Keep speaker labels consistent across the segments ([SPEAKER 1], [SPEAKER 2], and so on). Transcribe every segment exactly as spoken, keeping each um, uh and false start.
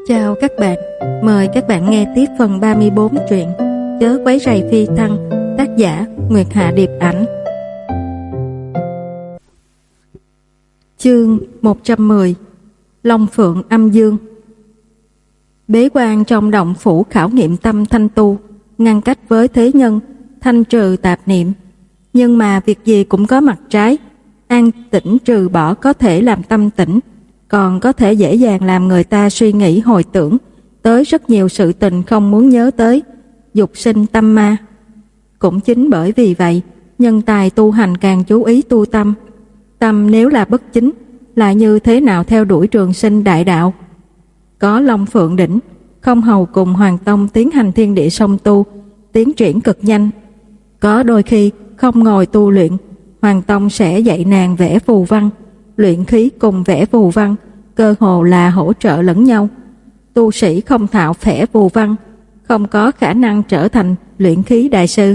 [SPEAKER 1] Chào các bạn, mời các bạn nghe tiếp phần ba mươi bốn truyện Chớ quấy rầy phi thăng, tác giả Nguyệt Hạ Điệp Ảnh. Chương một trăm mười. Long Phượng Âm Dương. Bế quan trong động phủ khảo nghiệm tâm thanh tu, ngăn cách với thế nhân, thanh trừ tạp niệm. Nhưng mà việc gì cũng có mặt trái, an tĩnh trừ bỏ có thể làm tâm tĩnh, còn có thể dễ dàng làm người ta suy nghĩ hồi tưởng tới rất nhiều sự tình không muốn nhớ tới, dục sinh tâm ma. Cũng chính bởi vì vậy, nhân tài tu hành càng chú ý tu tâm. Tâm nếu là bất chính, lại như thế nào theo đuổi trường sinh đại đạo. Có Long Phượng đỉnh, Không Hầu cùng Hoàng Tông tiến hành thiên địa song tu, tiến triển cực nhanh. Có đôi khi không ngồi tu luyện, Hoàng Tông sẽ dạy nàng vẽ phù văn, luyện khí cùng vẽ phù văn, cơ hồ là hỗ trợ lẫn nhau. Tu sĩ không thạo vẽ phù văn, không có khả năng trở thành luyện khí đại sư.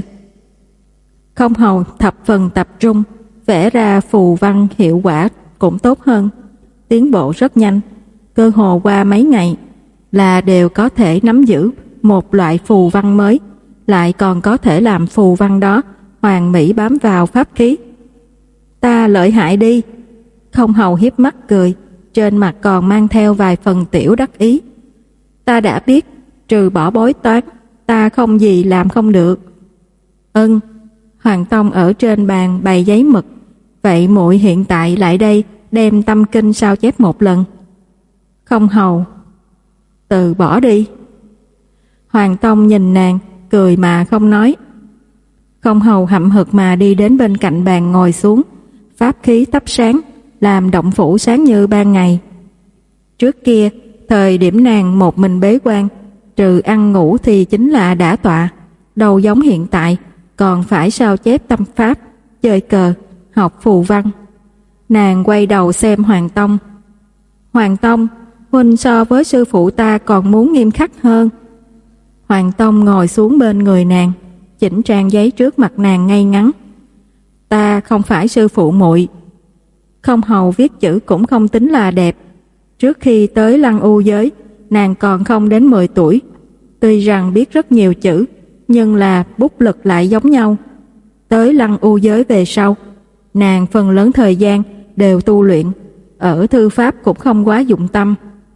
[SPEAKER 1] Không Hầu thập phần tập trung, vẽ ra phù văn hiệu quả cũng tốt hơn, tiến bộ rất nhanh, cơ hồ qua mấy ngày là đều có thể nắm giữ một loại phù văn mới, lại còn có thể làm phù văn đó hoàn mỹ bám vào pháp khí. Ta lợi hại đi. Không Hầu hiếp mắt cười, trên mặt còn mang theo vài phần tiểu đắc ý. Ta đã biết, trừ bỏ bói toán, ta không gì làm không được. Ân. Hoàng Tông ở trên bàn bày giấy mực. Vậy muội hiện tại lại đây đem tâm kinh sao chép một lần. Không Hầu. Từ bỏ đi. Hoàng Tông nhìn nàng, cười mà không nói. Không Hầu hậm hực mà đi đến bên cạnh bàn ngồi xuống, pháp khí thắp sáng, làm động phủ sáng như ban ngày. Trước kia, thời điểm nàng một mình bế quan, trừ ăn ngủ thì chính là đả tọa, đâu giống hiện tại, còn phải sao chép tâm pháp, chơi cờ, học phù văn. Nàng quay đầu xem Hoàng Tông. Hoàng Tông, huynh so với sư phụ ta còn muốn nghiêm khắc hơn. Hoàng Tông ngồi xuống bên người nàng, chỉnh trang giấy trước mặt nàng ngay ngắn. Ta không phải sư phụ muội. Không Hầu viết chữ cũng không tính là đẹp. Trước khi tới Lăng U giới, nàng còn không đến mười tuổi. Tuy rằng biết rất nhiều chữ, nhưng là bút lực lại giống nhau. Tới Lăng U giới về sau, nàng phần lớn thời gian đều tu luyện, ở thư pháp cũng không quá dụng tâm.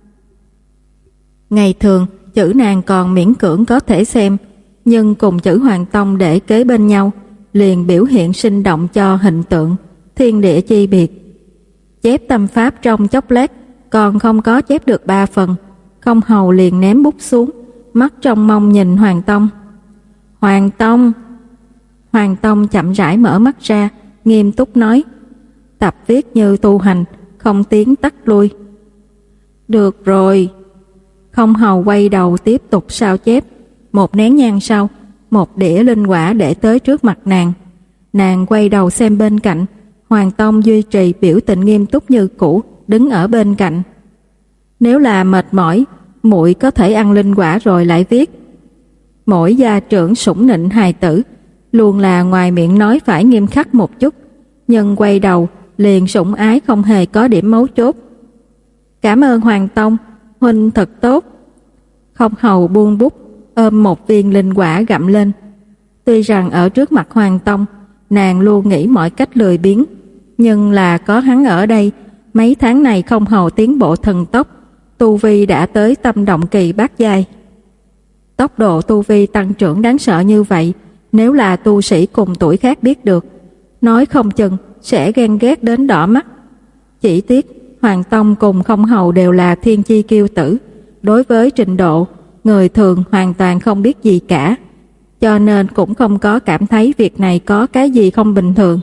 [SPEAKER 1] Ngày thường, chữ nàng còn miễn cưỡng có thể xem, nhưng cùng chữ Hoàng Tông để kế bên nhau, liền biểu hiện sinh động cho hình tượng, thiên địa chi biệt. Chép tâm pháp trong chốc lát, còn không có chép được ba phần, Không Hầu liền ném bút xuống, mắt trong mong nhìn Hoàng Tông. Hoàng Tông! Hoàng Tông chậm rãi mở mắt ra, nghiêm túc nói, tập viết như tu hành, không tiến tắt lui. Được rồi. Không Hầu quay đầu tiếp tục sao chép. Một nén nhang sau, một đĩa linh quả để tới trước mặt nàng. Nàng quay đầu xem bên cạnh, Hoàng Tông duy trì biểu tình nghiêm túc như cũ, đứng ở bên cạnh. Nếu là mệt mỏi, muội có thể ăn linh quả rồi lại viết. Mỗi gia trưởng sủng nịnh hài tử, luôn là ngoài miệng nói phải nghiêm khắc một chút, nhưng quay đầu liền sủng ái không hề có điểm mấu chốt. Cảm ơn Hoàng Tông, huynh thật tốt. Không Hầu buông bút, ôm một viên linh quả gặm lên. Tuy rằng ở trước mặt Hoàng Tông, nàng luôn nghĩ mọi cách lười biếng, nhưng là có hắn ở đây, mấy tháng này Không Hầu tiến bộ thần tốc, tu vi đã tới tâm động kỳ bát giai. Tốc độ tu vi tăng trưởng đáng sợ như vậy, nếu là tu sĩ cùng tuổi khác biết được, nói không chừng sẽ ghen ghét đến đỏ mắt. Chỉ tiếc Hoàng Tông cùng Không Hầu đều là thiên chi kiêu tử, đối với trình độ người thường hoàn toàn không biết gì cả, cho nên cũng không có cảm thấy việc này có cái gì không bình thường.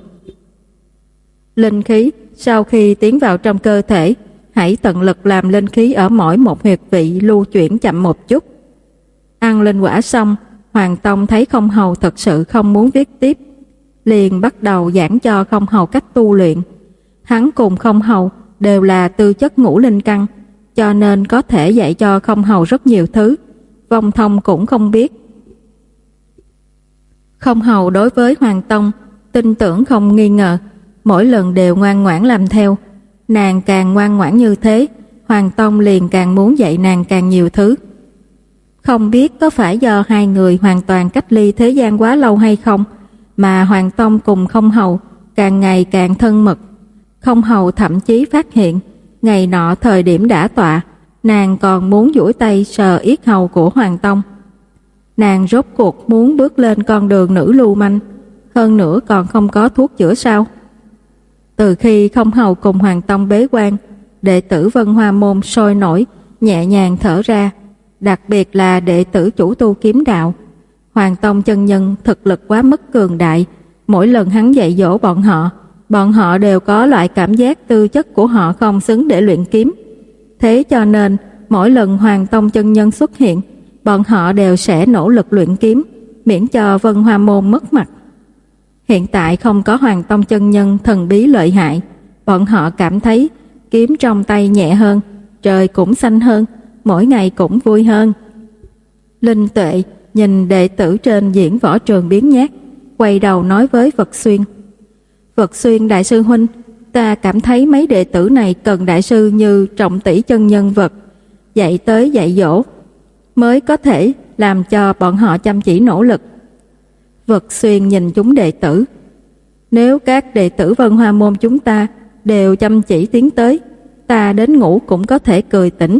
[SPEAKER 1] Linh khí sau khi tiến vào trong cơ thể, hãy tận lực làm linh khí ở mỗi một huyệt vị lưu chuyển chậm một chút. Ăn linh quả xong, Hoàng Tông thấy Không Hầu thật sự không muốn viết tiếp, liền bắt đầu giảng cho Không Hầu cách tu luyện. Hắn cùng Không Hầu đều là tư chất ngũ linh căn, cho nên có thể dạy cho Không Hầu rất nhiều thứ, vong thông cũng không biết. Không Hầu đối với Hoàng Tông tin tưởng không nghi ngờ, mỗi lần đều ngoan ngoãn làm theo. Nàng càng ngoan ngoãn như thế, Hoàng Tông liền càng muốn dạy nàng càng nhiều thứ. Không biết có phải do hai người hoàn toàn cách ly thế gian quá lâu hay không, mà Hoàng Tông cùng Không Hầu càng ngày càng thân mật. Không Hầu thậm chí phát hiện, ngày nọ thời điểm đã tọa, nàng còn muốn duỗi tay sờ yết hầu của Hoàng Tông. Nàng rốt cuộc muốn bước lên con đường nữ lưu manh, hơn nữa còn không có thuốc chữa sao? Từ khi Không Hầu cùng Hoàng Tông bế quan, đệ tử Vân Hoa môn sôi nổi, nhẹ nhàng thở ra, đặc biệt là đệ tử chủ tu kiếm đạo. Hoàng Tông chân nhân thực lực quá mức cường đại, mỗi lần hắn dạy dỗ bọn họ, bọn họ đều có loại cảm giác tư chất của họ không xứng để luyện kiếm. Thế cho nên, mỗi lần Hoàng Tông chân nhân xuất hiện, bọn họ đều sẽ nỗ lực luyện kiếm, miễn cho Vân Hoa môn mất mặt. Hiện tại không có Hoàng Tông chân nhân thần bí lợi hại, bọn họ cảm thấy kiếm trong tay nhẹ hơn, trời cũng xanh hơn, mỗi ngày cũng vui hơn. Linh Tuệ nhìn đệ tử trên diễn võ trường biếng nhác, quay đầu nói với Vật Xuyên: Vật Xuyên đại sư huynh, ta cảm thấy mấy đệ tử này cần đại sư như Trọng Tỷ chân nhân vật dạy tới dạy dỗ, mới có thể làm cho bọn họ chăm chỉ nỗ lực. Vật Xuyên nhìn chúng đệ tử: Nếu các đệ tử Vân Hoa môn chúng ta đều chăm chỉ tiến tới, ta đến ngủ cũng có thể cười tỉnh.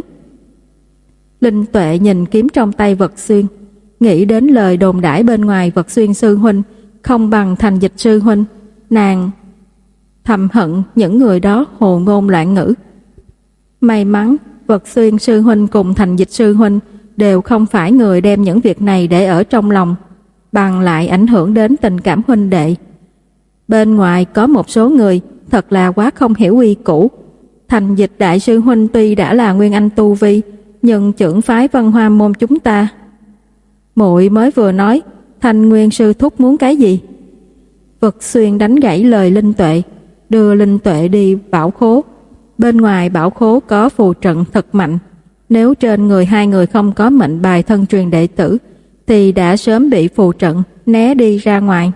[SPEAKER 1] Linh Tuệ nhìn kiếm trong tay Vật Xuyên, nghĩ đến lời đồn đãi bên ngoài Vật Xuyên sư huynh không bằng Thành Dịch sư huynh, nàng thầm hận những người đó hồ ngôn loạn ngữ. May mắn Vật Xuyên sư huynh cùng Thành Dịch sư huynh đều không phải người đem những việc này để ở trong lòng, bằng lại ảnh hưởng đến tình cảm huynh đệ. Bên ngoài có một số người thật là quá không hiểu quy củ. Thành Dịch đại sư huynh tuy đã là nguyên anh tu vi, nhưng trưởng phái Vân Hoa môn chúng ta. Muội mới vừa nói Thanh Nguyên sư thúc muốn cái gì? Vật Xuyên đánh gãy lời Linh Tuệ, đưa Linh Tuệ đi bảo khố. Bên ngoài bảo khố có phù trận thật mạnh, nếu trên người hai người không có mệnh bài thân truyền đệ tử thì đã sớm bị phù trận né đi ra ngoài.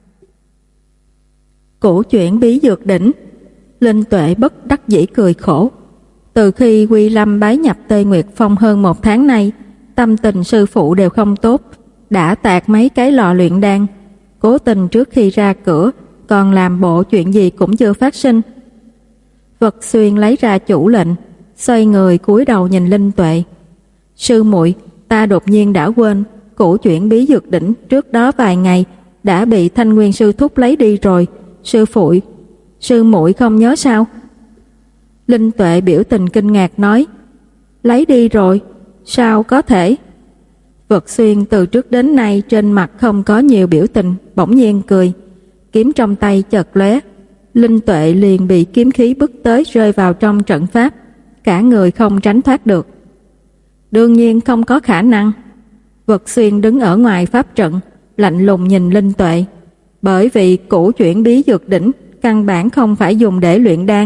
[SPEAKER 1] Cũ chuyển bí dược đỉnh. Linh Tuệ bất đắc dĩ cười khổ. Từ khi Quy Lâm bái nhập Tây Nguyệt Phong hơn một tháng nay, tâm tình sư phụ đều không tốt, đã tạc mấy cái lò luyện đan, cố tình trước khi ra cửa còn làm bộ chuyện gì cũng chưa phát sinh. Vật Xuyên lấy ra chủ lệnh, xoay người cúi đầu nhìn Linh Tuệ: Sư muội, ta đột nhiên đã quên, cũ chuyển bí dược đỉnh trước đó vài ngày đã bị Thanh Nguyên sư thúc lấy đi rồi. Sư phụ, sư muội không nhớ sao? Linh Tuệ biểu tình kinh ngạc nói: Lấy đi rồi? Sao có thể? Vật Xuyên từ trước đến nay trên mặt không có nhiều biểu tình, bỗng nhiên cười, kiếm trong tay chợt lóe, Linh Tuệ liền bị kiếm khí bức tới rơi vào trong trận pháp, cả người không tránh thoát được. Đương nhiên không có khả năng. Vật Xuyên đứng ở ngoài pháp trận, lạnh lùng nhìn Linh Tuệ, bởi vì cũ chuyển bí dược đỉnh căn bản không phải dùng để luyện đan.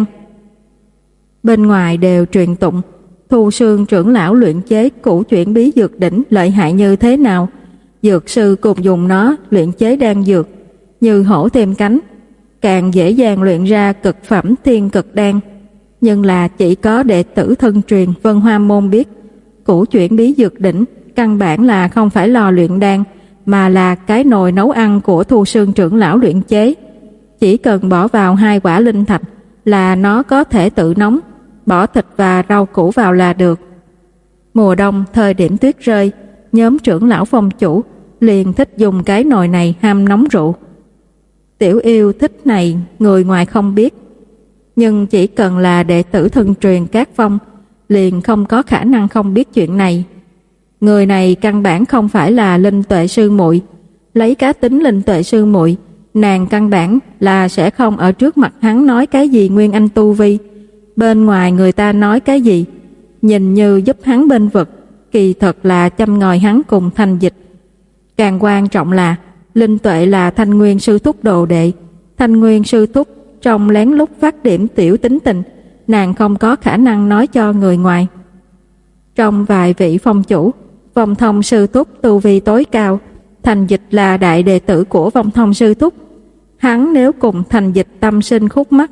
[SPEAKER 1] Bên ngoài đều truyền tụng Thu Sương trưởng lão luyện chế cũ chuyển bí dược đỉnh lợi hại như thế nào, dược sư cùng dùng nó luyện chế đan dược như hổ thêm cánh, càng dễ dàng luyện ra cực phẩm thiên cực đan. Nhưng là chỉ có đệ tử thân truyền Vân Hoa môn biết, cũ chuyển bí dược đỉnh căn bản là không phải lò luyện đan, mà là cái nồi nấu ăn của Thu Sương trưởng lão luyện chế. Chỉ cần bỏ vào hai quả linh thạch là nó có thể tự nóng, bỏ thịt và rau củ vào là được. Mùa đông thời điểm tuyết rơi, nhóm trưởng lão phong chủ liền thích dùng cái nồi này hâm nóng rượu. Tiểu yêu thích này người ngoài không biết, nhưng chỉ cần là đệ tử thân truyền các phong liền không có khả năng không biết chuyện này. Người này căn bản không phải là Linh Tuệ sư muội, lấy cá tính Linh Tuệ sư muội, nàng căn bản là sẽ không ở trước mặt hắn nói cái gì nguyên anh tu vi. Bên ngoài người ta nói cái gì, nhìn như giúp hắn bên vực, kỳ thật là châm ngòi hắn cùng Thành Dịch. Càng quan trọng là Linh Tuệ là Thanh Nguyên sư thúc đồ đệ, Thanh Nguyên sư thúc trong lén lút phát điểm tiểu tính tình, nàng không có khả năng nói cho người ngoài. Trong vài vị phong chủ, Vong Thông sư thúc tu vi tối cao, Thành Dịch là đại đệ tử của Vong Thông sư thúc. Hắn nếu cùng Thành Dịch tâm sinh khúc mắc,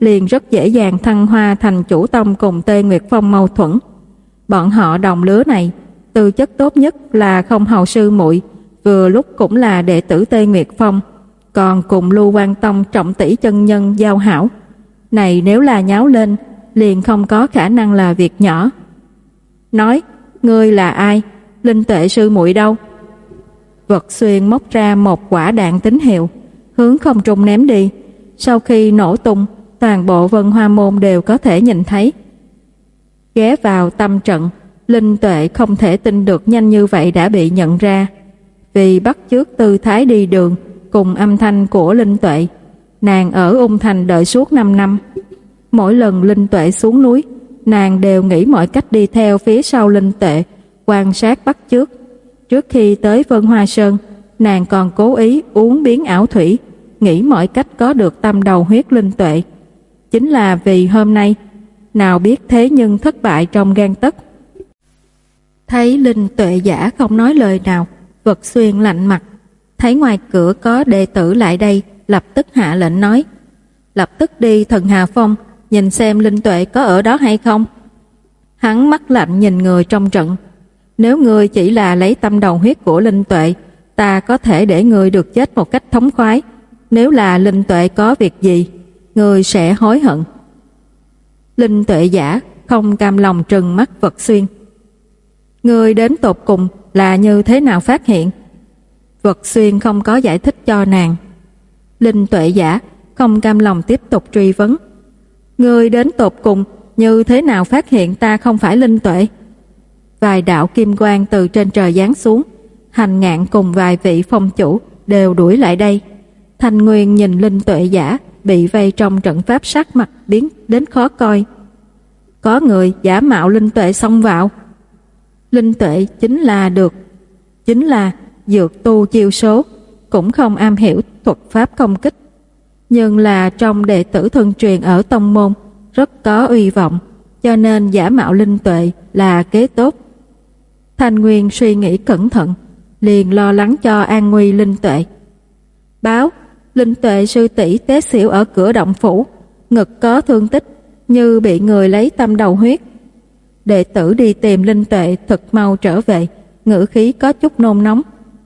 [SPEAKER 1] liền rất dễ dàng thăng hoa thành chủ tông cùng Tê Nguyệt Phong mâu thuẫn. Bọn họ đồng lứa này, tư chất tốt nhất là không hầu sư muội, vừa lúc cũng là đệ tử Tê Nguyệt Phong, còn cùng Lưu Quan Tông trọng tỷ chân nhân giao hảo. Này nếu là nháo lên, liền không có khả năng là việc nhỏ. Nói, ngươi là ai? Linh Tuệ sư muội đâu? Vật Xuyên móc ra một quả đạn tín hiệu, hướng không trung ném đi. Sau khi nổ tung, toàn bộ Vân Hoa Môn đều có thể nhìn thấy. Ghé vào tâm trận, Linh Tuệ không thể tin được nhanh như vậy đã bị nhận ra. Vì bắt chước tư thái đi đường cùng âm thanh của Linh Tuệ, nàng ở Ung Thành đợi suốt năm năm. Mỗi lần Linh Tuệ xuống núi, nàng đều nghĩ mọi cách đi theo phía sau Linh Tuệ, quan sát bắt chước. Trước khi tới Vân Hoa Sơn, nàng còn cố ý uống biến ảo thủy, nghĩ mọi cách có được tâm đầu huyết Linh Tuệ. Chính là vì hôm nay, nào biết thế nhưng thất bại trong gang tấc. Thấy Linh Tuệ giả không nói lời nào, Vật Xuyên lạnh mặt. Thấy ngoài cửa có đệ tử lại đây, lập tức hạ lệnh nói: lập tức đi Thần Hà Phong, nhìn xem Linh Tuệ có ở đó hay không. Hắn mắt lạnh nhìn người trong trận. Nếu ngươi chỉ là lấy tâm đầu huyết của Linh Tuệ, ta có thể để ngươi được chết một cách thống khoái. Nếu là Linh Tuệ có việc gì, ngươi sẽ hối hận. Linh Tuệ giả không cam lòng trừng mắt Vật Xuyên. Ngươi đến tột cùng là như thế nào phát hiện? Vật Xuyên không có giải thích cho nàng. Linh Tuệ giả không cam lòng tiếp tục truy vấn. Ngươi đến tột cùng như thế nào phát hiện ta không phải Linh Tuệ? Vài đạo kim quang từ trên trời giáng xuống, Hành Ngạn cùng vài vị phong chủ đều đuổi lại đây. Thanh Nguyên nhìn Linh Tuệ giả bị vây trong trận pháp, sắc mặt biến đến khó coi. Có người giả mạo Linh Tuệ xông vào. Linh Tuệ chính là được chính là dược tu chiêu số, cũng không am hiểu thuật pháp công kích, nhưng là trong đệ tử thân truyền ở tông môn rất có uy vọng, cho nên giả mạo Linh Tuệ là kế tốt. Thanh Nguyên suy nghĩ cẩn thận, liền lo lắng cho an nguy Linh Tuệ. Báo, Linh Tuệ sư tỷ té xỉu ở cửa động phủ, ngực có thương tích, như bị người lấy tâm đầu huyết. Đệ tử đi tìm Linh Tuệ thật mau trở về, ngữ khí có chút nôn nóng.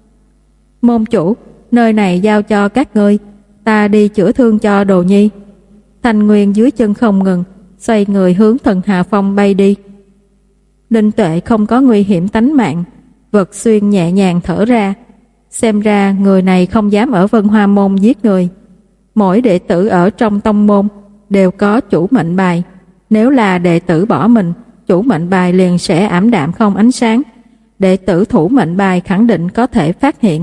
[SPEAKER 1] Môn chủ, nơi này giao cho các ngươi, ta đi chữa thương cho Đồ Nhi. Thanh Nguyên dưới chân không ngừng, xoay người hướng Thần Hà Phong bay đi. Linh Tuệ không có nguy hiểm tánh mạng. Vật Xuyên nhẹ nhàng thở ra. Xem ra người này không dám ở Vân Hoa Môn giết người. Mỗi đệ tử ở trong tông môn đều có chủ mệnh bài. Nếu là đệ tử bỏ mình, chủ mệnh bài liền sẽ ảm đạm không ánh sáng. Đệ tử thủ mệnh bài khẳng định có thể phát hiện.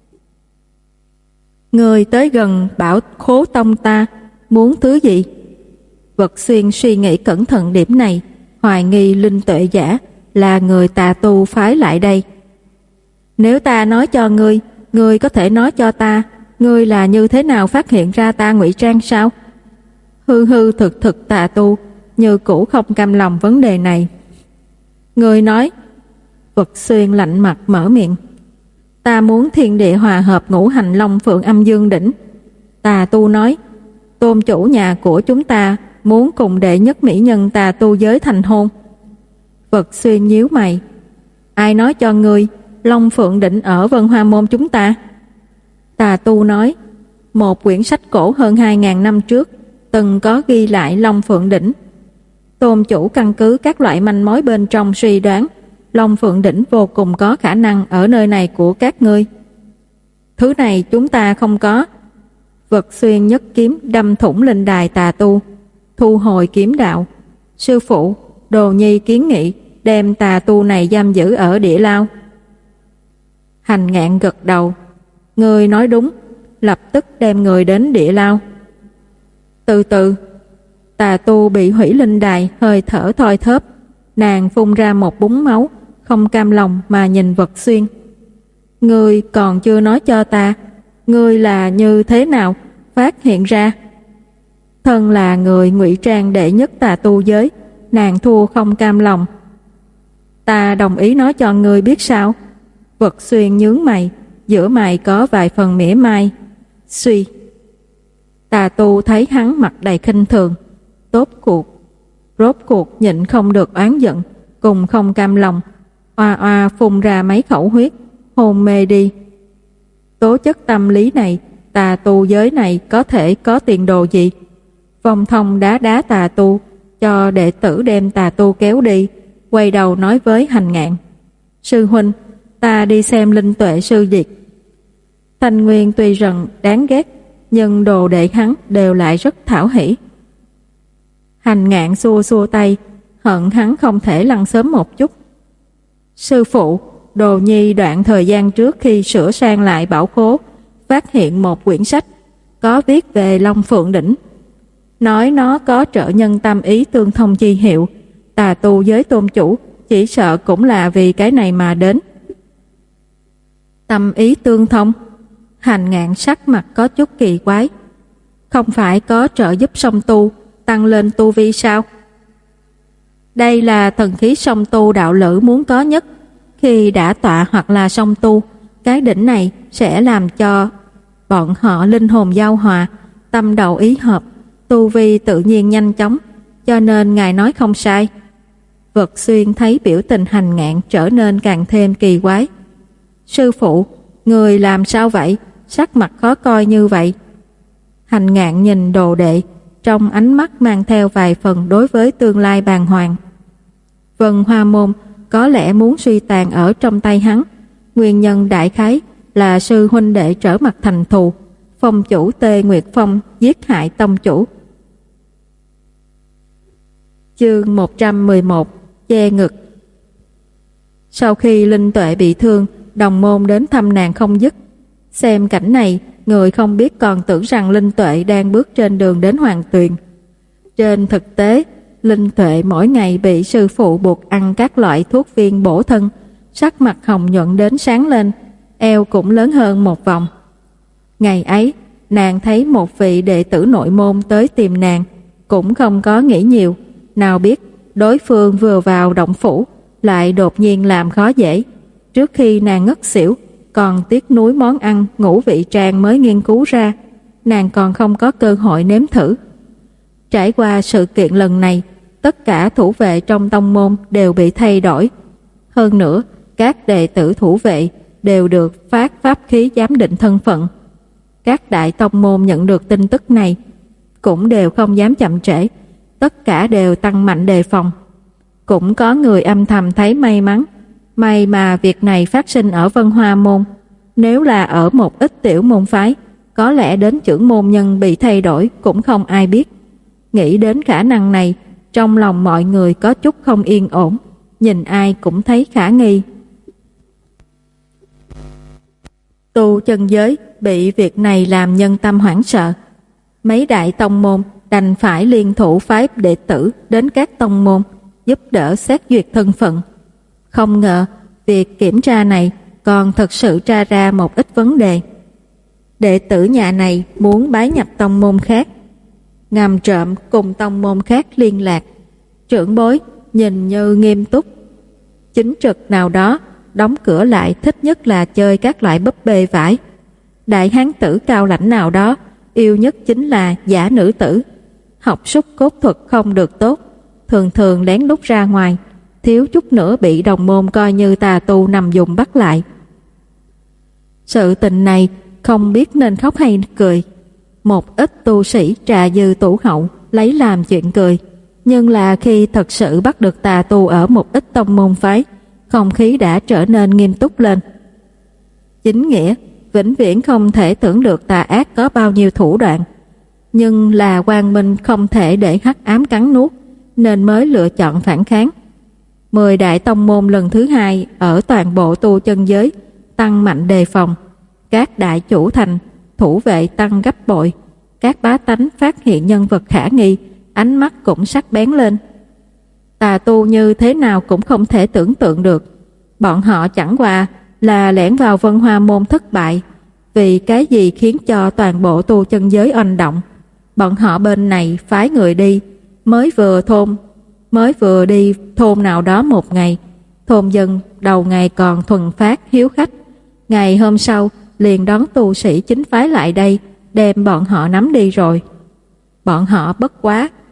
[SPEAKER 1] Người tới gần bảo khố tông ta, muốn thứ gì? Vật Xuyên suy nghĩ cẩn thận điểm này, hoài nghi Linh Tuệ giả là người tà tu phái lại đây. Nếu ta nói cho ngươi, ngươi có thể nói cho ta, ngươi là như thế nào phát hiện ra ta ngụy trang sao? Hư hư thực thực tà tu, như cũ không cam lòng vấn đề này. Ngươi nói. Vật Xuyên lạnh mặt mở miệng. Ta muốn thiên địa hòa hợp ngũ hành long phượng âm dương đỉnh. Tà tu nói, tôn chủ nhà của chúng ta muốn cùng đệ nhất mỹ nhân tà tu giới thành hôn. Vật Xuyên nhíu mày. Ai nói cho ngươi Long Phượng Đỉnh ở Vân Hoa Môn chúng ta? Tà tu nói, một quyển sách cổ hơn hai ngàn năm trước từng có ghi lại Long Phượng Đỉnh. Tôn chủ căn cứ các loại manh mối bên trong suy đoán Long Phượng Đỉnh vô cùng có khả năng ở nơi này của các ngươi. Thứ này chúng ta không có. Vật Xuyên nhất kiếm đâm thủng linh đài tà tu, thu hồi kiếm đạo. Sư phụ, Đồ Nhi kiến nghị đem tà tu này giam giữ ở địa lao. Hành Ngạn gật đầu. Ngươi nói đúng, lập tức đem người đến địa lao. Từ từ, tà tu bị hủy linh đài hơi thở thoi thóp, nàng phun ra một búng máu, không cam lòng mà nhìn Vật Xuyên. Ngươi còn chưa nói cho ta, ngươi là như thế nào phát hiện ra? Thân là người ngụy trang đệ nhất tà tu giới, nàng thua không cam lòng. Ta đồng ý nói cho ngươi biết sao? Vật Xuyên nhướng mày, giữa mày có vài phần mỉa mai. Suy. Tà tu thấy hắn mặt đầy khinh thường, tốt cuộc, rốt cuộc nhịn không được oán giận, cùng không cam lòng, oa oa phun ra mấy khẩu huyết, hôn mê đi. Tố chất tâm lý này, tà tu giới này có thể có tiền đồ gì? Vong Thông đá đá tà tu, cho đệ tử đem tà tu kéo đi, quay đầu nói với Hành Ngạn: sư huynh, ta đi xem Linh Tuệ sư điệt. Thanh Nguyên tuy rằng đáng ghét, nhưng đồ đệ hắn đều lại rất thảo hỷ. Hành Ngạn xua xua tay, hận hắn không thể lăn sớm một chút. Sư phụ, Đồ Nhi đoạn thời gian trước khi sửa sang lại bảo khố, phát hiện một quyển sách có viết về Long Phượng Đỉnh, nói nó có trợ nhân tâm ý tương thông chi hiệu. Tà tu giới tôn chủ chỉ sợ cũng là vì cái này mà đến. Tâm ý tương thông? Hành Ngạn sắc mặt có chút kỳ quái. Không phải có trợ giúp song tu tăng lên tu vi sao? Đây là thần khí song tu đạo lữ muốn có nhất. Khi đã tọa hoặc là song tu, cái đỉnh này sẽ làm cho bọn họ linh hồn giao hòa, tâm đầu ý hợp, tu vi tự nhiên nhanh chóng, cho nên ngài nói không sai. Vật Xuyên thấy biểu tình Hành Ngạn trở nên càng thêm kỳ quái. Sư phụ, người làm sao vậy? Sắc mặt khó coi như vậy. Hành Ngạn nhìn đồ đệ, trong ánh mắt mang theo vài phần đối với tương lai bàng hoàng. Vân Hoa Môn có lẽ muốn suy tàn ở trong tay hắn, nguyên nhân đại khái là sư huynh đệ trở mặt thành thù, phong chủ Tê Nguyệt Phong giết hại tông chủ. Chương một trăm mười một, che ngực. Sau khi Linh Tuệ bị thương, đồng môn đến thăm nàng không dứt. Xem cảnh này, người không biết còn tưởng rằng Linh Tuệ đang bước trên đường đến Hoàng Tuyền. Trên thực tế, Linh Tuệ mỗi ngày bị sư phụ buộc ăn các loại thuốc viên bổ thân, sắc mặt hồng nhuận đến sáng lên, eo cũng lớn hơn một vòng. Ngày ấy, nàng thấy một vị đệ tử nội môn tới tìm nàng, cũng không có nghĩ nhiều, nào biết đối phương vừa vào động phủ lại đột nhiên làm khó dễ. Trước khi nàng ngất xỉu, còn tiếc nuối món ăn ngũ vị tràng mới nghiên cứu ra, nàng còn không có cơ hội nếm thử. Trải qua sự kiện lần này, tất cả thủ vệ trong tông môn đều bị thay đổi. Hơn nữa, các đệ tử thủ vệ đều được phát pháp khí giám định thân phận. Các đại tông môn nhận được tin tức này cũng đều không dám chậm trễ, tất cả đều tăng mạnh đề phòng. Cũng có người âm thầm thấy may mắn, may mà việc này phát sinh ở Vân Hoa Môn. Nếu là ở một ít tiểu môn phái, có lẽ đến trưởng môn nhân bị thay đổi cũng không ai biết. Nghĩ đến khả năng này, trong lòng mọi người có chút không yên ổn, nhìn ai cũng thấy khả nghi. Tu chân giới bị việc này làm nhân tâm hoảng sợ. Mấy đại tông môn đành phải liên thủ phái đệ tử đến các tông môn giúp đỡ xét duyệt thân phận. Không ngờ việc kiểm tra này còn thật sự tra ra một ít vấn đề. Đệ tử nhà này muốn bái nhập tông môn khác, ngầm trộm cùng tông môn khác liên lạc. Trưởng bối nhìn như nghiêm túc, chính trực nào đó đóng cửa lại, thích nhất là chơi các loại búp bê vải. Đại hán tử cao lãnh nào đó yêu nhất chính là giả nữ tử, học xúc cốt thuật không được tốt, thường thường lén lút ra ngoài, thiếu chút nữa bị đồng môn coi như tà tu nằm dùng bắt lại. Sự tình này không biết nên khóc hay cười. Một ít tu sĩ trà dư tủ hậu lấy làm chuyện cười, nhưng là khi thật sự bắt được tà tu ở một ít tông môn phái, không khí đã trở nên nghiêm túc lên. Chính nghĩa vĩnh viễn không thể tưởng được tà ác có bao nhiêu thủ đoạn, nhưng là quang minh không thể để hắc ám cắn nuốt, nên mới lựa chọn phản kháng. Mười đại tông môn lần thứ hai ở toàn bộ tu chân giới tăng mạnh đề phòng. Các đại chủ thành, thủ vệ tăng gấp bội. Các bá tánh phát hiện nhân vật khả nghi, ánh mắt cũng sắc bén lên. Tà tu như thế nào cũng không thể tưởng tượng được. Bọn họ chẳng qua là lẻn vào Vân Hoa Môn thất bại. Vì cái gì khiến cho toàn bộ tu chân giới oanh động? Bọn họ bên này phái người đi, mới vừa thôn, mới vừa đi thôn nào đó một ngày. Thôn dân đầu ngày còn thuần phát hiếu khách, ngày hôm sau liền đón tu sĩ chính phái lại đây, đem bọn họ nắm đi rồi. Bọn họ bất quá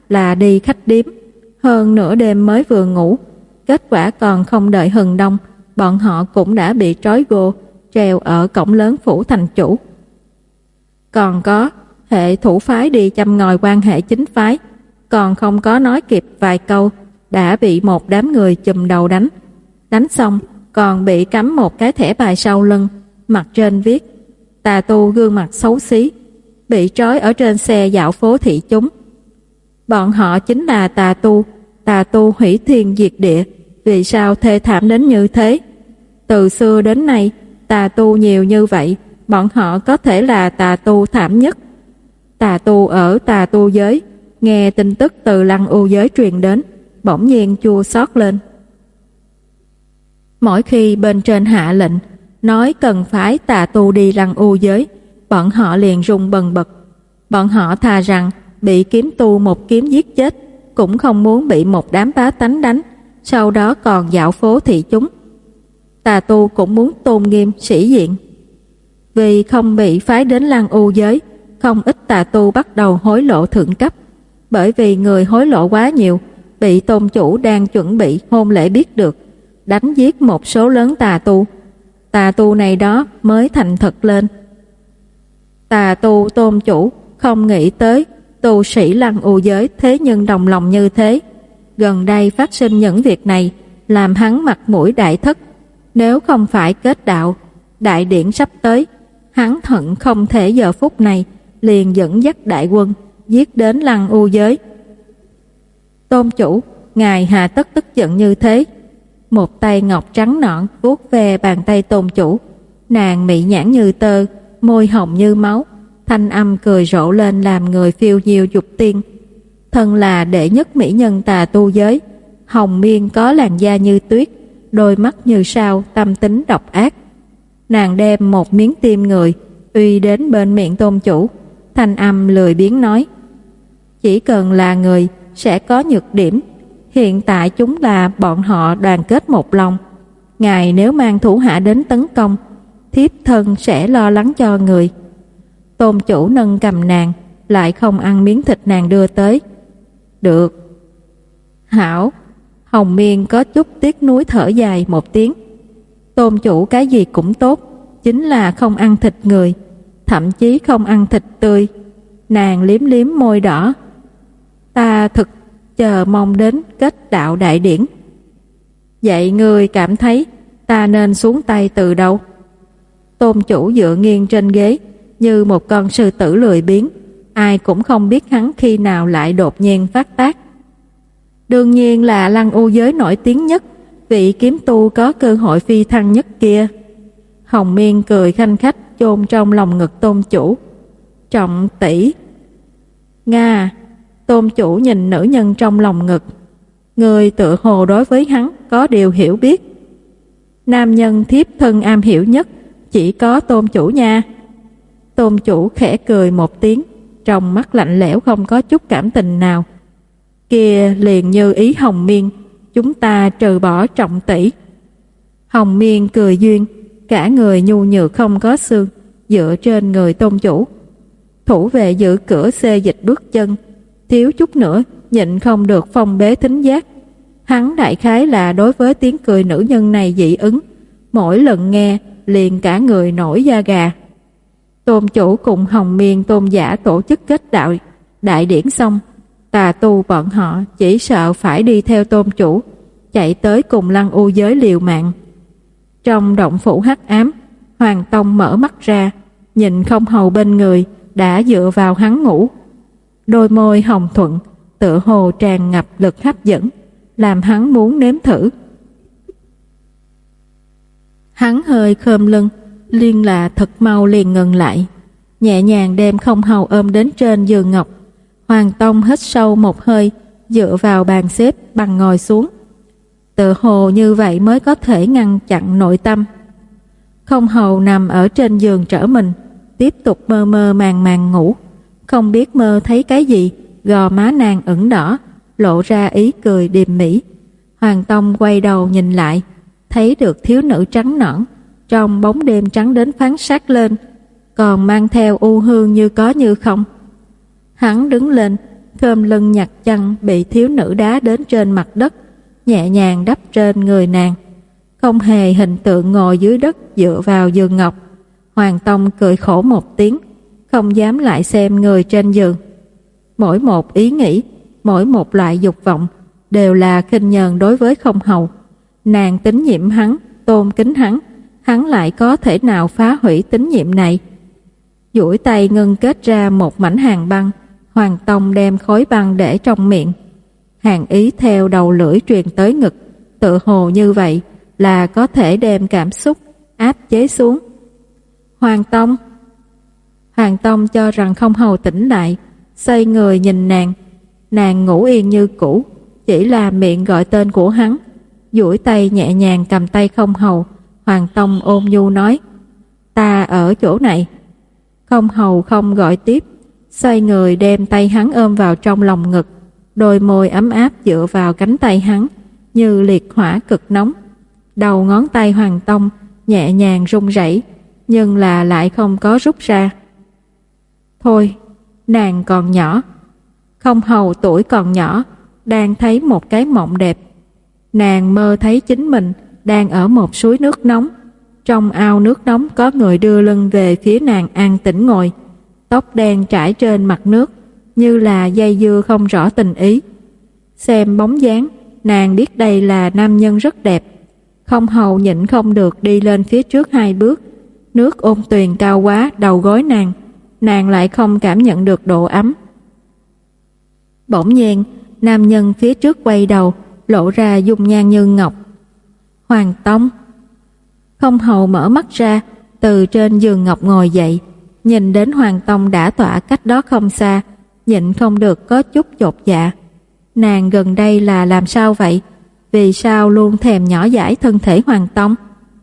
[SPEAKER 1] là đi khách điếm, hơn nửa đêm mới vừa ngủ. Kết quả còn không đợi hừng đông, bọn họ cũng đã bị trói gô, treo ở cổng lớn phủ thành chủ. Còn có, hệ thủ phái đi châm ngòi quan hệ chính phái, còn không có nói kịp vài câu, đã bị một đám người chùm đầu đánh. Đánh xong, còn bị cắm một cái thẻ bài sau lưng, mặt trên viết tà tu gương mặt xấu xí, bị trói ở trên xe dạo phố thị chúng. Bọn họ chính là tà tu, tà tu hủy thiên diệt địa, vì sao thê thảm đến như thế? Từ xưa đến nay, tà tu nhiều như vậy, bọn họ có thể là tà tu thảm nhất. Tà tu ở tà tu giới, nghe tin tức từ Lăng U giới truyền đến, bỗng nhiên chua xót lên. Mỗi khi bên trên hạ lệnh, nói cần phải tà tu đi Lăng U giới, bọn họ liền run bần bật. Bọn họ thà rằng bị kiếm tu một kiếm giết chết, cũng không muốn bị một đám bá tánh đánh, sau đó còn dạo phố thị chúng. Tà tu cũng muốn tôn nghiêm sĩ diện. Vì không bị phái đến Lăng U giới, không ít tà tu bắt đầu hối lộ thượng cấp. Bởi vì người hối lộ quá nhiều, bị tôn chủ đang chuẩn bị hôn lễ biết được, đánh giết một số lớn tà tu. Tà tu này đó mới thành thật lên. Tà tu tôn chủ không nghĩ tới tu sĩ Lăng U giới thế nhưng đồng lòng như thế. Gần đây phát sinh những việc này, làm hắn mặt mũi đại thất. Nếu không phải kết đạo, đại điển sắp tới, hắn thận không thể giờ phút này liền dẫn dắt đại quân giết đến Lăng U giới. Tôn chủ, ngài hà tất tức giận như thế? Một tay ngọc trắng nõn vuốt ve bàn tay tôn chủ, nàng mị nhãn như tơ, môi hồng như máu, thanh âm cười rộ lên làm người phiêu diêu dục tiên. Thân là đệ nhất mỹ nhân tà tu giới, hồng miên có làn da như tuyết, đôi mắt như sao, tâm tính độc ác. Nàng đem một miếng tim người uy đến bên miệng tôn chủ, thanh âm lười biếng nói: chỉ cần là người sẽ có nhược điểm, hiện tại chúng là bọn họ đoàn kết một lòng. Ngài nếu mang thủ hạ đến tấn công, thiếp thân sẽ lo lắng cho người. Tôn chủ nâng cầm nàng, lại không ăn miếng thịt nàng đưa tới. Được. Hảo. Hồng Miên có chút tiếc nuối thở dài một tiếng. Tôn chủ cái gì cũng tốt, chính là không ăn thịt người, thậm chí không ăn thịt tươi. Nàng liếm liếm môi đỏ. Ta thực chờ mong đến kết đạo đại điển. Vậy ngươi cảm thấy ta nên xuống tay từ đâu? Tôn chủ dựa nghiêng trên ghế như một con sư tử lười biếng, ai cũng không biết hắn khi nào lại đột nhiên phát tác. Đương nhiên là Lăng U giới nổi tiếng nhất, vị kiếm tu có cơ hội phi thăng nhất kia. Hồng Miên cười khanh khách chôn trong lòng ngực tôn chủ. Trọng tỷ. Nga. Tôn chủ nhìn nữ nhân trong lòng ngực. Người tựa hồ đối với hắn có điều hiểu biết. Nam nhân thiếp thân am hiểu nhất chỉ có tôn chủ nha. Tôn chủ khẽ cười một tiếng, trong mắt lạnh lẽo không có chút cảm tình nào. Kia liền như ý Hồng Miên, chúng ta trừ bỏ Trọng tỷ. Hồng Miên cười duyên, cả người nhu nhược không có xương, dựa trên người tôn chủ. Thủ vệ giữ cửa xê dịch bước chân, thiếu chút nữa nhịn không được phong bế thính giác. Hắn đại khái là đối với tiếng cười nữ nhân này dị ứng, mỗi lần nghe liền cả người nổi da gà. Tôn chủ cùng Hồng Miên tôn giả tổ chức kết đạo đại điển xong, tà tu bọn họ chỉ sợ phải đi theo tôn chủ, chạy tới cùng Lăng U giới liều mạng. Trong động phủ hắc ám, Hoàng Tông mở mắt ra, nhìn không hầu bên người, đã dựa vào hắn ngủ. Đôi môi hồng thuận, tựa hồ tràn ngập lực hấp dẫn, làm hắn muốn nếm thử. Hắn hơi khom lưng, liên là thật mau liền ngừng lại, nhẹ nhàng đem không hầu ôm đến trên giường ngọc. Hoàng Tông hít sâu một hơi, dựa vào bàn xếp bằng ngồi xuống. Tựa hồ như vậy mới có thể ngăn chặn nội tâm. Không hầu nằm ở trên giường trở mình, tiếp tục mơ mơ màng màng ngủ. Không biết mơ thấy cái gì, gò má nàng ửng đỏ, lộ ra ý cười điềm mỹ. Hoàng Tông quay đầu nhìn lại, thấy được thiếu nữ trắng nõn, trong bóng đêm trắng đến phán sát lên, còn mang theo u hương như có như không. Hắn đứng lên, khom lưng nhặt chăn bị thiếu nữ đá đến trên mặt đất, nhẹ nhàng đắp trên người nàng. Không hề hình tượng ngồi dưới đất dựa vào giường ngọc. Hoàng Tông cười khổ một tiếng, không dám lại xem người trên giường. Mỗi một ý nghĩ, mỗi một loại dục vọng đều là khinh nhờn đối với Không Hầu. Nàng tín nhiệm hắn, tôn kính hắn, hắn lại có thể nào phá hủy tín nhiệm này? Duỗi tay ngưng kết ra một mảnh hàng băng, Hoàng Tông đem khối băng để trong miệng. Hàng ý theo đầu lưỡi truyền tới ngực, tự hồ như vậy là có thể đem cảm xúc áp chế xuống. Hoàng Tông! Hoàng Tông cho rằng Không Hầu tỉnh lại, xoay người nhìn nàng. Nàng ngủ yên như cũ, chỉ là miệng gọi tên của hắn. Duỗi tay nhẹ nhàng cầm tay Không Hầu. Hoàng Tông ôn nhu nói: ta ở chỗ này. Không Hầu không gọi tiếp, xoay người đem tay hắn ôm vào trong lòng ngực. Đôi môi ấm áp dựa vào cánh tay hắn như liệt hỏa cực nóng. Đầu ngón tay Hoàng Tông nhẹ nhàng run rẩy, nhưng là lại không có rút ra. Thôi, nàng còn nhỏ. Không Hầu tuổi còn nhỏ, đang thấy một cái mộng đẹp. Nàng mơ thấy chính mình đang ở một suối nước nóng. Trong ao nước nóng có người đưa lưng về phía nàng an tĩnh ngồi, tóc đen trải trên mặt nước, như là dây dưa không rõ tình ý. Xem bóng dáng, nàng biết đây là nam nhân rất đẹp. Không Hầu nhịn không được đi lên phía trước hai bước. Nước ôn tuyền cao quá đầu gối nàng, nàng lại không cảm nhận được độ ấm. Bỗng nhiên, nam nhân phía trước quay đầu, lộ ra dung nhan như ngọc. Hoàng Tông! Không Hầu mở mắt ra, từ trên giường ngọc ngồi dậy, nhìn đến Hoàng Tông đã tọa cách đó không xa, nhịn không được có chút chột dạ. Nàng gần đây là làm sao vậy? Vì sao luôn thèm nhỏ dãi thân thể Hoàng Tông?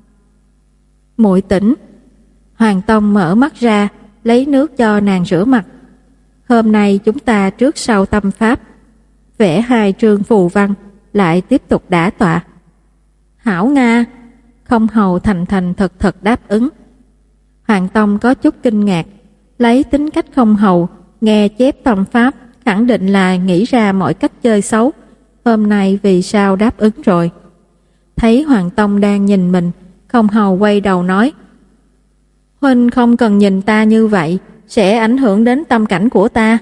[SPEAKER 1] Muội tỉnh. Hoàng Tông mở mắt ra, lấy nước cho nàng rửa mặt. Hôm nay chúng ta trước sau tâm pháp, vẽ hai chương phù văn, lại tiếp tục đả tọa. Hảo Nga! Không Hầu thành thành thật thật đáp ứng. Hoàng Tông có chút kinh ngạc, lấy tính cách Không Hầu, nghe chép tâm pháp, khẳng định là nghĩ ra mọi cách chơi xấu. Hôm nay vì sao đáp ứng rồi? Thấy Hoàng Tông đang nhìn mình, Không Hầu quay đầu nói: huynh không cần nhìn ta như vậy, sẽ ảnh hưởng đến tâm cảnh của ta.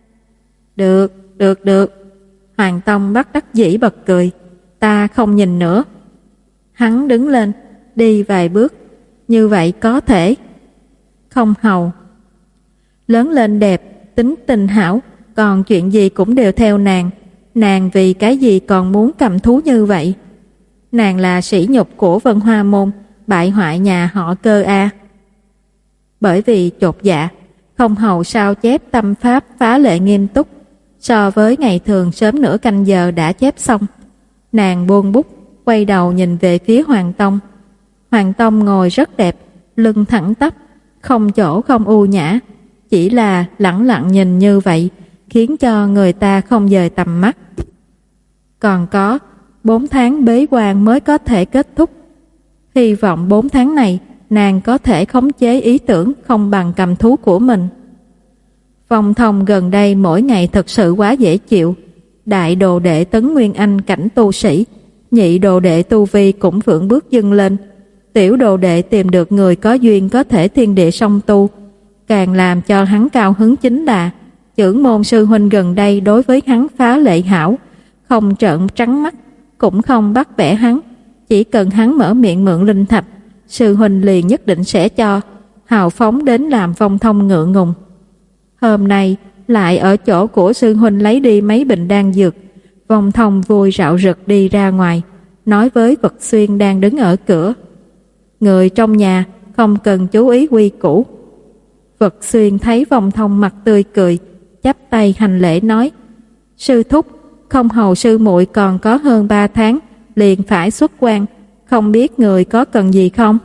[SPEAKER 1] Được, được, được. Hoàng Tông bất đắc dĩ bật cười. Ta không nhìn nữa. Hắn đứng lên, đi vài bước. Như vậy có thể. Không Hầu lớn lên đẹp, tính tình hảo, còn chuyện gì cũng đều theo nàng. Nàng vì cái gì còn muốn cầm thú như vậy? Nàng là sỉ nhục của Vân Hoa Môn, bại hoại nhà họ Cơ a. Bởi vì chột dạ, Không Hầu sao chép tâm pháp phá lệ nghiêm túc, so với ngày thường sớm nửa canh giờ đã chép xong. Nàng buông bút, quay đầu nhìn về phía Hoàng Tông. Hoàng Tông ngồi rất đẹp, lưng thẳng tắp, không chỗ không u nhã, chỉ là lẳng lặng nhìn như vậy, khiến cho người ta không dời tầm mắt. Còn có bốn tháng bế quan mới có thể kết thúc. Hy vọng bốn tháng này nàng có thể khống chế ý tưởng không bằng cầm thú của mình. Phong Thông gần đây mỗi ngày thật sự quá dễ chịu. Đại đồ đệ Tấn Nguyên Anh cảnh tu sĩ, nhị đồ đệ tu vi cũng vững bước dâng lên. Tiểu đồ đệ tìm được người có duyên có thể thiên địa song tu. Càng làm cho hắn cao hứng chính là chưởng môn sư huynh gần đây đối với hắn phá lệ hảo, không trợn trắng mắt, cũng không bắt bẻ hắn. Chỉ cần hắn mở miệng mượn linh thạch, sư huynh liền nhất định sẽ cho, hào phóng đến làm Phong Thông ngượng ngùng. Hôm nay lại ở chỗ của sư huynh lấy đi mấy bình đan dược. Phong Thông vui rạo rực đi ra ngoài, nói với Vật Xuyên đang đứng ở cửa: người trong nhà không cần chú ý quy củ. Vật Xuyên thấy Phong Thông mặt tươi cười, chắp tay hành lễ nói: sư thúc, Không Hầu sư muội còn có hơn ba tháng liền phải xuất quan, không biết người có cần gì không?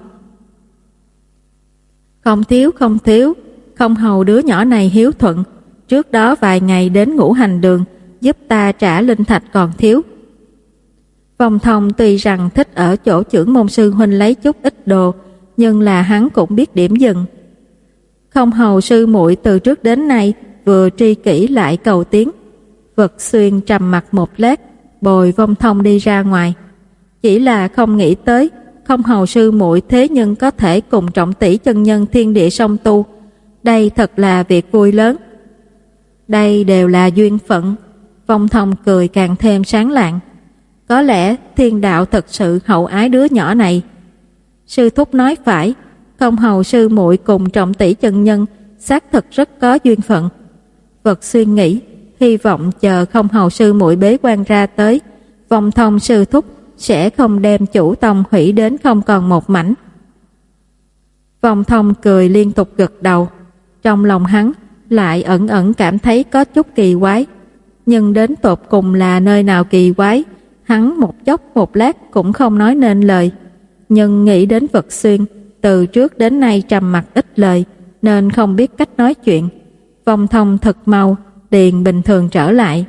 [SPEAKER 1] Không thiếu, không thiếu. Không Hầu đứa nhỏ này hiếu thuận, trước đó vài ngày đến Ngũ Hành Đường giúp ta trả linh thạch còn thiếu. Phong Thông tuy rằng thích ở chỗ chưởng môn sư huynh lấy chút ít đồ, nhưng là hắn cũng biết điểm dừng. Không Hầu sư muội từ trước đến nay vừa tri kỷ lại cầu tiến, Vật Xuyên trầm mặc một lát, bồi Vong Thông đi ra ngoài. Chỉ là không nghĩ tới Không Hầu sư muội thế nhưng có thể cùng Trọng Tỷ chân nhân thiên địa song tu. Đây thật là việc vui lớn. Đây đều là duyên phận. Vong Thông cười càng thêm sáng lạng. Có lẽ thiên đạo thật sự hậu ái đứa nhỏ này. Sư thúc nói phải, Không Hầu sư muội cùng Trọng Tỷ chân nhân xác thực rất có duyên phận. Vật Xuyên nghĩ, hy vọng chờ Không Hầu sư muội bế quan ra tới, Vong Thông sư thúc sẽ không đem chủ tông hủy đến không còn một mảnh. Vong Thông cười liên tục gật đầu. Trong lòng hắn lại ẩn ẩn cảm thấy có chút kỳ quái. Nhưng đến tột cùng là nơi nào kỳ quái, hắn một chốc một lát cũng không nói nên lời. Nhưng nghĩ đến Vật Xuyên từ trước đến nay trầm mặc ít lời, nên không biết cách nói chuyện. Vong Thông thật mau liền bình thường trở lại.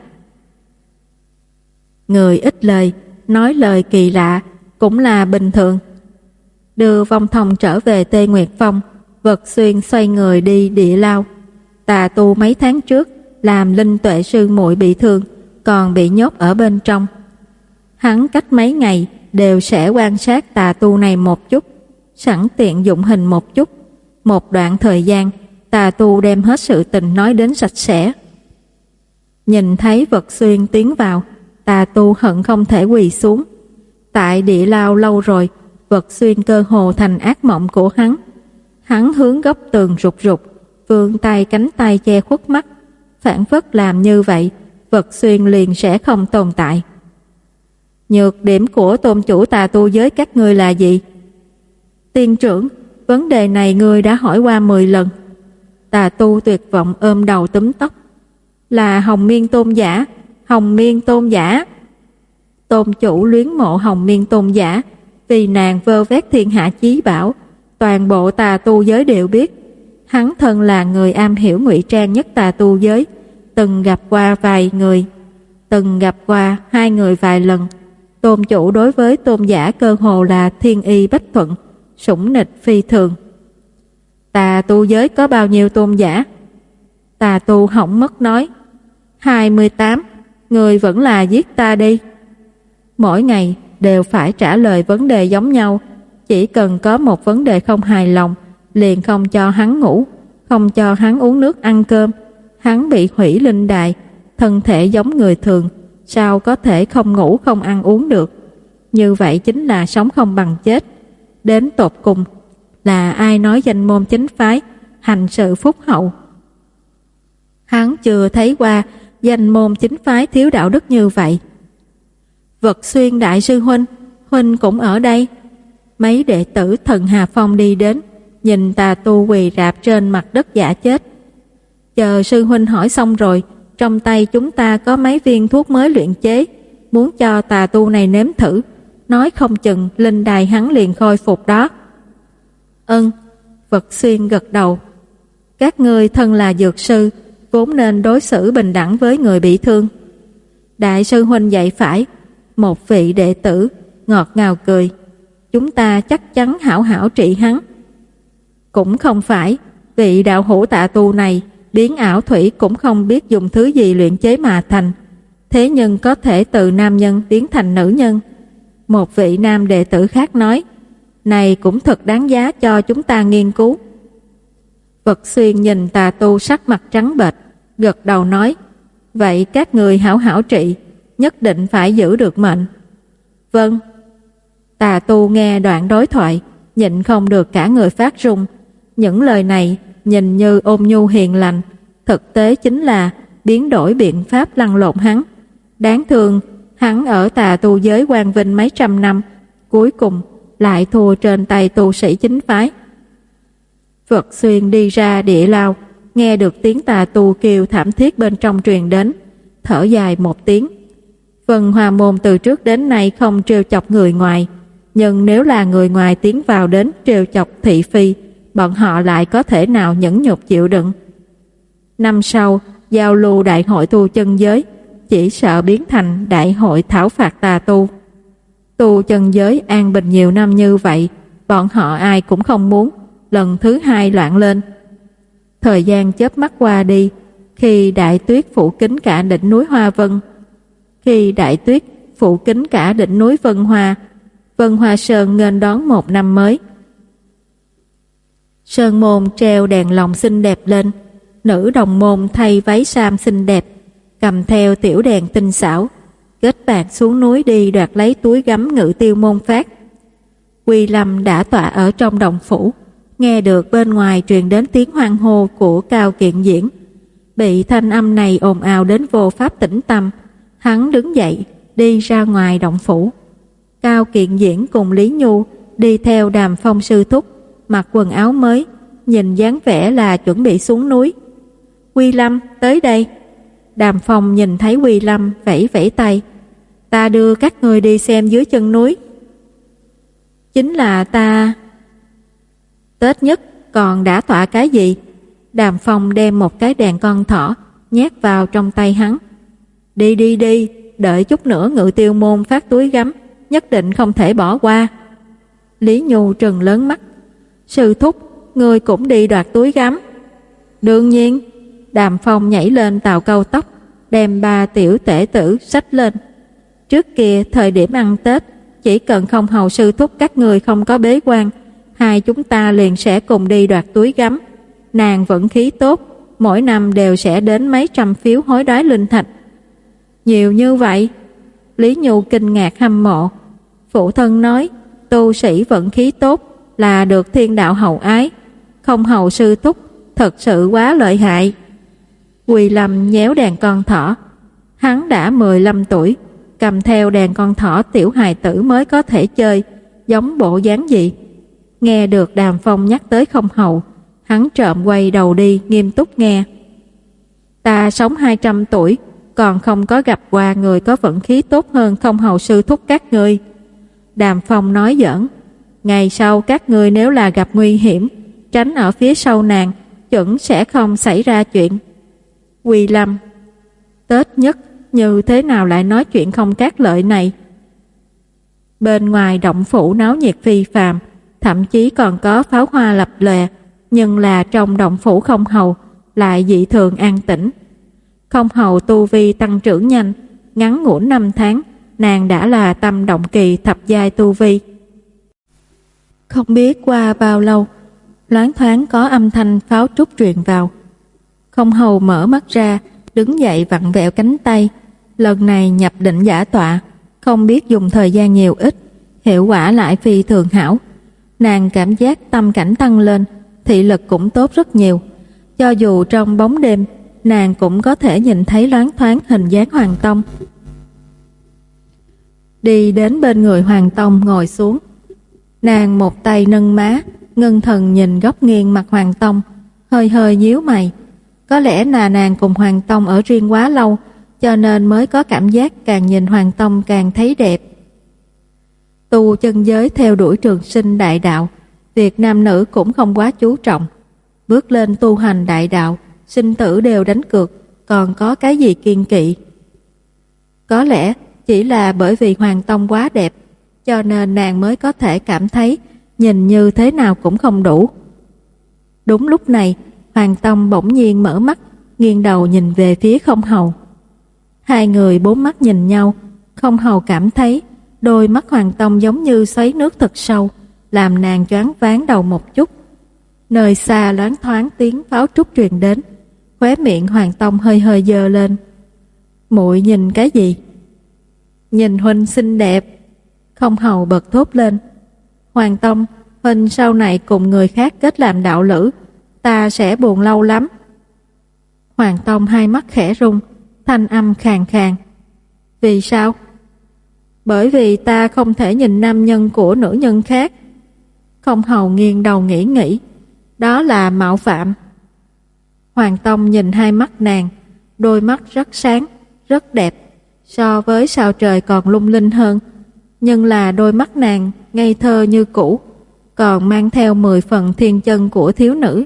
[SPEAKER 1] Người ít lời nói lời kỳ lạ cũng là bình thường. Đưa Vong Thông trở về Tê Nguyệt Phong, Vật Xuyên xoay người đi Địa Lao. Tà tu mấy tháng trước làm Linh Tuệ sư muội bị thương, còn bị nhốt ở bên trong. Hắn cách mấy ngày đều sẽ quan sát tà tu này một chút, sẵn tiện dụng hình một chút. Một đoạn thời gian, tà tu đem hết sự tình nói đến sạch sẽ. Nhìn thấy Vật Xuyên tiến vào, tà tu hận không thể quỳ xuống. Tại Địa Lao lâu rồi, Vật Xuyên cơ hồ thành ác mộng của hắn. Hắn hướng góc tường rụt rụt, vươn tay cánh tay che khuất mắt, phản phất làm như vậy, Vật Xuyên liền sẽ không tồn tại. Nhược điểm của tôn chủ tà tu giới các ngươi là gì? Tiên trưởng, vấn đề này ngươi đã hỏi qua mười lần. Tà tu tuyệt vọng ôm đầu túm tóc. Là Hồng Miên tôn giả, Hồng Miên tôn giả. Tôn chủ luyến mộ Hồng Miên tôn giả, vì nàng vơ vét thiên hạ chí bảo, toàn bộ tà tu giới đều biết. Hắn thân là người am hiểu ngụy trang nhất tà tu giới, từng gặp qua vài người, từng gặp qua hai người vài lần. Tôn chủ đối với tôn giả cơ hồ là thiên y bách thuận, sủng nịch phi thường. Tà tu giới có bao nhiêu tôn giả? Tà tu hỏng mất nói, hai mươi tám, người vẫn là giết ta đi. Mỗi ngày đều phải trả lời vấn đề giống nhau, chỉ cần có một vấn đề không hài lòng, liền không cho hắn ngủ, không cho hắn uống nước ăn cơm. Hắn bị hủy linh đài, thân thể giống người thường, sao có thể không ngủ không ăn uống được? Như vậy chính là sống không bằng chết. Đến tột cùng là ai nói danh môn chính phái hành sự phúc hậu? Hắn chưa thấy qua danh môn chính phái thiếu đạo đức như vậy. Vật Xuyên đại sư huynh, huynh cũng ở đây. Mấy đệ tử Thần Hà Phong đi đến, nhìn tà tu quỳ rạp trên mặt đất giả chết. Chờ sư huynh hỏi xong rồi, trong tay chúng ta có mấy viên thuốc mới luyện chế, muốn cho tà tu này nếm thử, nói không chừng linh đài hắn liền khôi phục đó. Ân, Vật Xuyên gật đầu. Các ngươi thân là dược sư, vốn nên đối xử bình đẳng với người bị thương. Đại sư huynh dạy phải. Một vị đệ tử ngọt ngào cười. Chúng ta chắc chắn hảo hảo trị hắn. Cũng không phải, vị đạo hữu tà tu này biến ảo thủy cũng không biết dùng thứ gì luyện chế mà thành, thế nhưng có thể từ nam nhân biến thành nữ nhân. Một vị nam đệ tử khác nói, này cũng thật đáng giá cho chúng ta nghiên cứu. Vật Xuyên nhìn tà tu sắc mặt trắng bệch, gật đầu nói, vậy các người hảo hảo trị, nhất định phải giữ được mệnh. Vâng. Tà tu nghe đoạn đối thoại, nhịn không được cả người phát run. Những lời này nhìn như ôn nhu hiền lành, thực tế chính là biến đổi biện pháp lăn lộn hắn. Đáng thương, hắn ở tà tu giới quang vinh mấy trăm năm, cuối cùng lại thua trên tay tu sĩ chính phái. Vật Xuyên đi ra Địa Lao, nghe được tiếng tà tu kêu thảm thiết bên trong truyền đến, thở dài một tiếng. Vân Hoa Môn từ trước đến nay không trêu chọc người ngoài, nhưng nếu là người ngoài tiến vào đến trêu chọc thị phi, bọn họ lại có thể nào nhẫn nhục chịu đựng. Năm sau, giao lưu đại hội tu chân giới, chỉ sợ biến thành đại hội thảo phạt tà tu. Tu chân giới an bình nhiều năm như vậy, bọn họ ai cũng không muốn lần thứ hai loạn lên. Thời gian chớp mắt qua đi, khi đại tuyết phủ kín cả đỉnh núi Hoa Vân. Khi đại tuyết phủ kín cả đỉnh núi Vân Hoa, Vân Hoa Sơn nghênh đón một năm mới. Sơn môn treo đèn lồng xinh đẹp lên, nữ đồng môn thay váy sam xinh đẹp, cầm theo tiểu đèn tinh xảo, kết bạc xuống núi đi đoạt lấy túi gấm Ngự Tiêu môn phát. Quy Lâm đã tọa ở trong động phủ, nghe được bên ngoài truyền đến tiếng hoan hô của Cao Kiện Diễn. Bị thanh âm này ồn ào đến vô pháp tĩnh tâm, hắn đứng dậy đi ra ngoài động phủ. Cao Kiện Diễn cùng Lý Nhu đi theo Đàm Phong sư thúc, mặc quần áo mới, nhìn dáng vẻ là chuẩn bị xuống núi. Quy Lâm, tới đây. Đàm Phong nhìn thấy Quy Lâm vẫy vẫy tay. Ta đưa các người đi xem dưới chân núi. Chính là ta. Tết nhất còn đã tọa cái gì? Đàm Phong đem một cái đèn con thỏ nhét vào trong tay hắn. Đi đi đi, đợi chút nữa Ngự Tiêu môn phát túi gấm, nhất định không thể bỏ qua. Lý Nhu trừng lớn mắt. Sư thúc, người cũng đi đoạt túi gấm? Đương nhiên. Đàm Phong nhảy lên tàu câu tóc, đem ba tiểu tể tử xách lên. Trước kia thời điểm ăn Tết, chỉ cần không hầu sư thúc các người không có bế quan, hai chúng ta liền sẽ cùng đi đoạt túi gấm. Nàng vận khí tốt, mỗi năm đều sẽ đến mấy trăm phiếu hối đoái linh thạch. Nhiều như vậy? Lý Nhu kinh ngạc hâm mộ. Phụ thân nói, tu sĩ vận khí tốt là được thiên đạo hậu ái, không hầu sư thúc thật sự quá lợi hại. Quy Lâm nhéo đèn con thỏ. Hắn đã mười lăm tuổi, cầm theo đèn con thỏ tiểu hài tử mới có thể chơi, giống bộ dáng gì. Nghe được Đàm Phong nhắc tới không hầu, hắn trộm quay đầu đi nghiêm túc nghe. Ta sống hai trăm tuổi, còn không có gặp qua người có vận khí tốt hơn không hầu sư thúc các ngươi. Đàm Phong nói giỡn. Ngày sau các ngươi nếu là gặp nguy hiểm, tránh ở phía sau nàng, chuẩn sẽ không xảy ra chuyện. Quy Lâm, Tết nhất như thế nào lại nói chuyện không cát lợi này? Bên ngoài động phủ náo nhiệt phi phàm, thậm chí còn có pháo hoa lập lòe, nhưng là trong động phủ không hầu lại dị thường an tĩnh. Không hầu tu vi tăng trưởng nhanh, ngắn ngủn năm tháng, nàng đã là tâm động kỳ thập giai tu vi. Không biết qua bao lâu, loáng thoáng có âm thanh pháo trúc truyền vào. Không hầu mở mắt ra, đứng dậy vặn vẹo cánh tay. Lần này nhập định giả tọa, không biết dùng thời gian nhiều ít, hiệu quả lại phi thường hảo. Nàng cảm giác tâm cảnh tăng lên, thị lực cũng tốt rất nhiều. Cho dù trong bóng đêm, nàng cũng có thể nhìn thấy loáng thoáng hình dáng Hoàng Tông. Đi đến bên người Hoàng Tông ngồi xuống. Nàng một tay nâng má, ngưng thần nhìn góc nghiêng mặt Hoàng Tông, hơi hơi nhíu mày. Có lẽ là nàng cùng Hoàng Tông ở riêng quá lâu, cho nên mới có cảm giác càng nhìn Hoàng Tông càng thấy đẹp. Tu chân giới theo đuổi trường sinh đại đạo, việc nam nữ cũng không quá chú trọng. Bước lên tu hành đại đạo, sinh tử đều đánh cược, còn có cái gì kiên kỵ? Có lẽ chỉ là bởi vì Hoàng Tông quá đẹp, cho nên nàng mới có thể cảm thấy nhìn như thế nào cũng không đủ. Đúng lúc này, Hoàng Tông bỗng nhiên mở mắt, nghiêng đầu nhìn về phía Không Hầu. Hai người bốn mắt nhìn nhau, Không Hầu cảm thấy đôi mắt Hoàng Tông giống như xoáy nước thật sâu, làm nàng choáng váng đầu một chút. Nơi xa loáng thoáng tiếng pháo trúc truyền đến, khóe miệng Hoàng Tông hơi hơi dơ lên. Muội nhìn cái gì? Nhìn huynh xinh đẹp. Không Hầu bật thốt lên. Hoàng Tông, huynh sau này cùng người khác kết làm đạo lữ, ta sẽ buồn lâu lắm. Hoàng Tông hai mắt khẽ rung, thanh âm khàn khàn. Vì sao? Bởi vì ta không thể nhìn nam nhân của nữ nhân khác. Không Hầu nghiêng đầu nghĩ nghĩ, đó là mạo phạm. Hoàng Tông nhìn hai mắt nàng, đôi mắt rất sáng, rất đẹp, so với sao trời còn lung linh hơn, nhưng là đôi mắt nàng ngây thơ như cũ, còn mang theo mười phần thiên chân của thiếu nữ.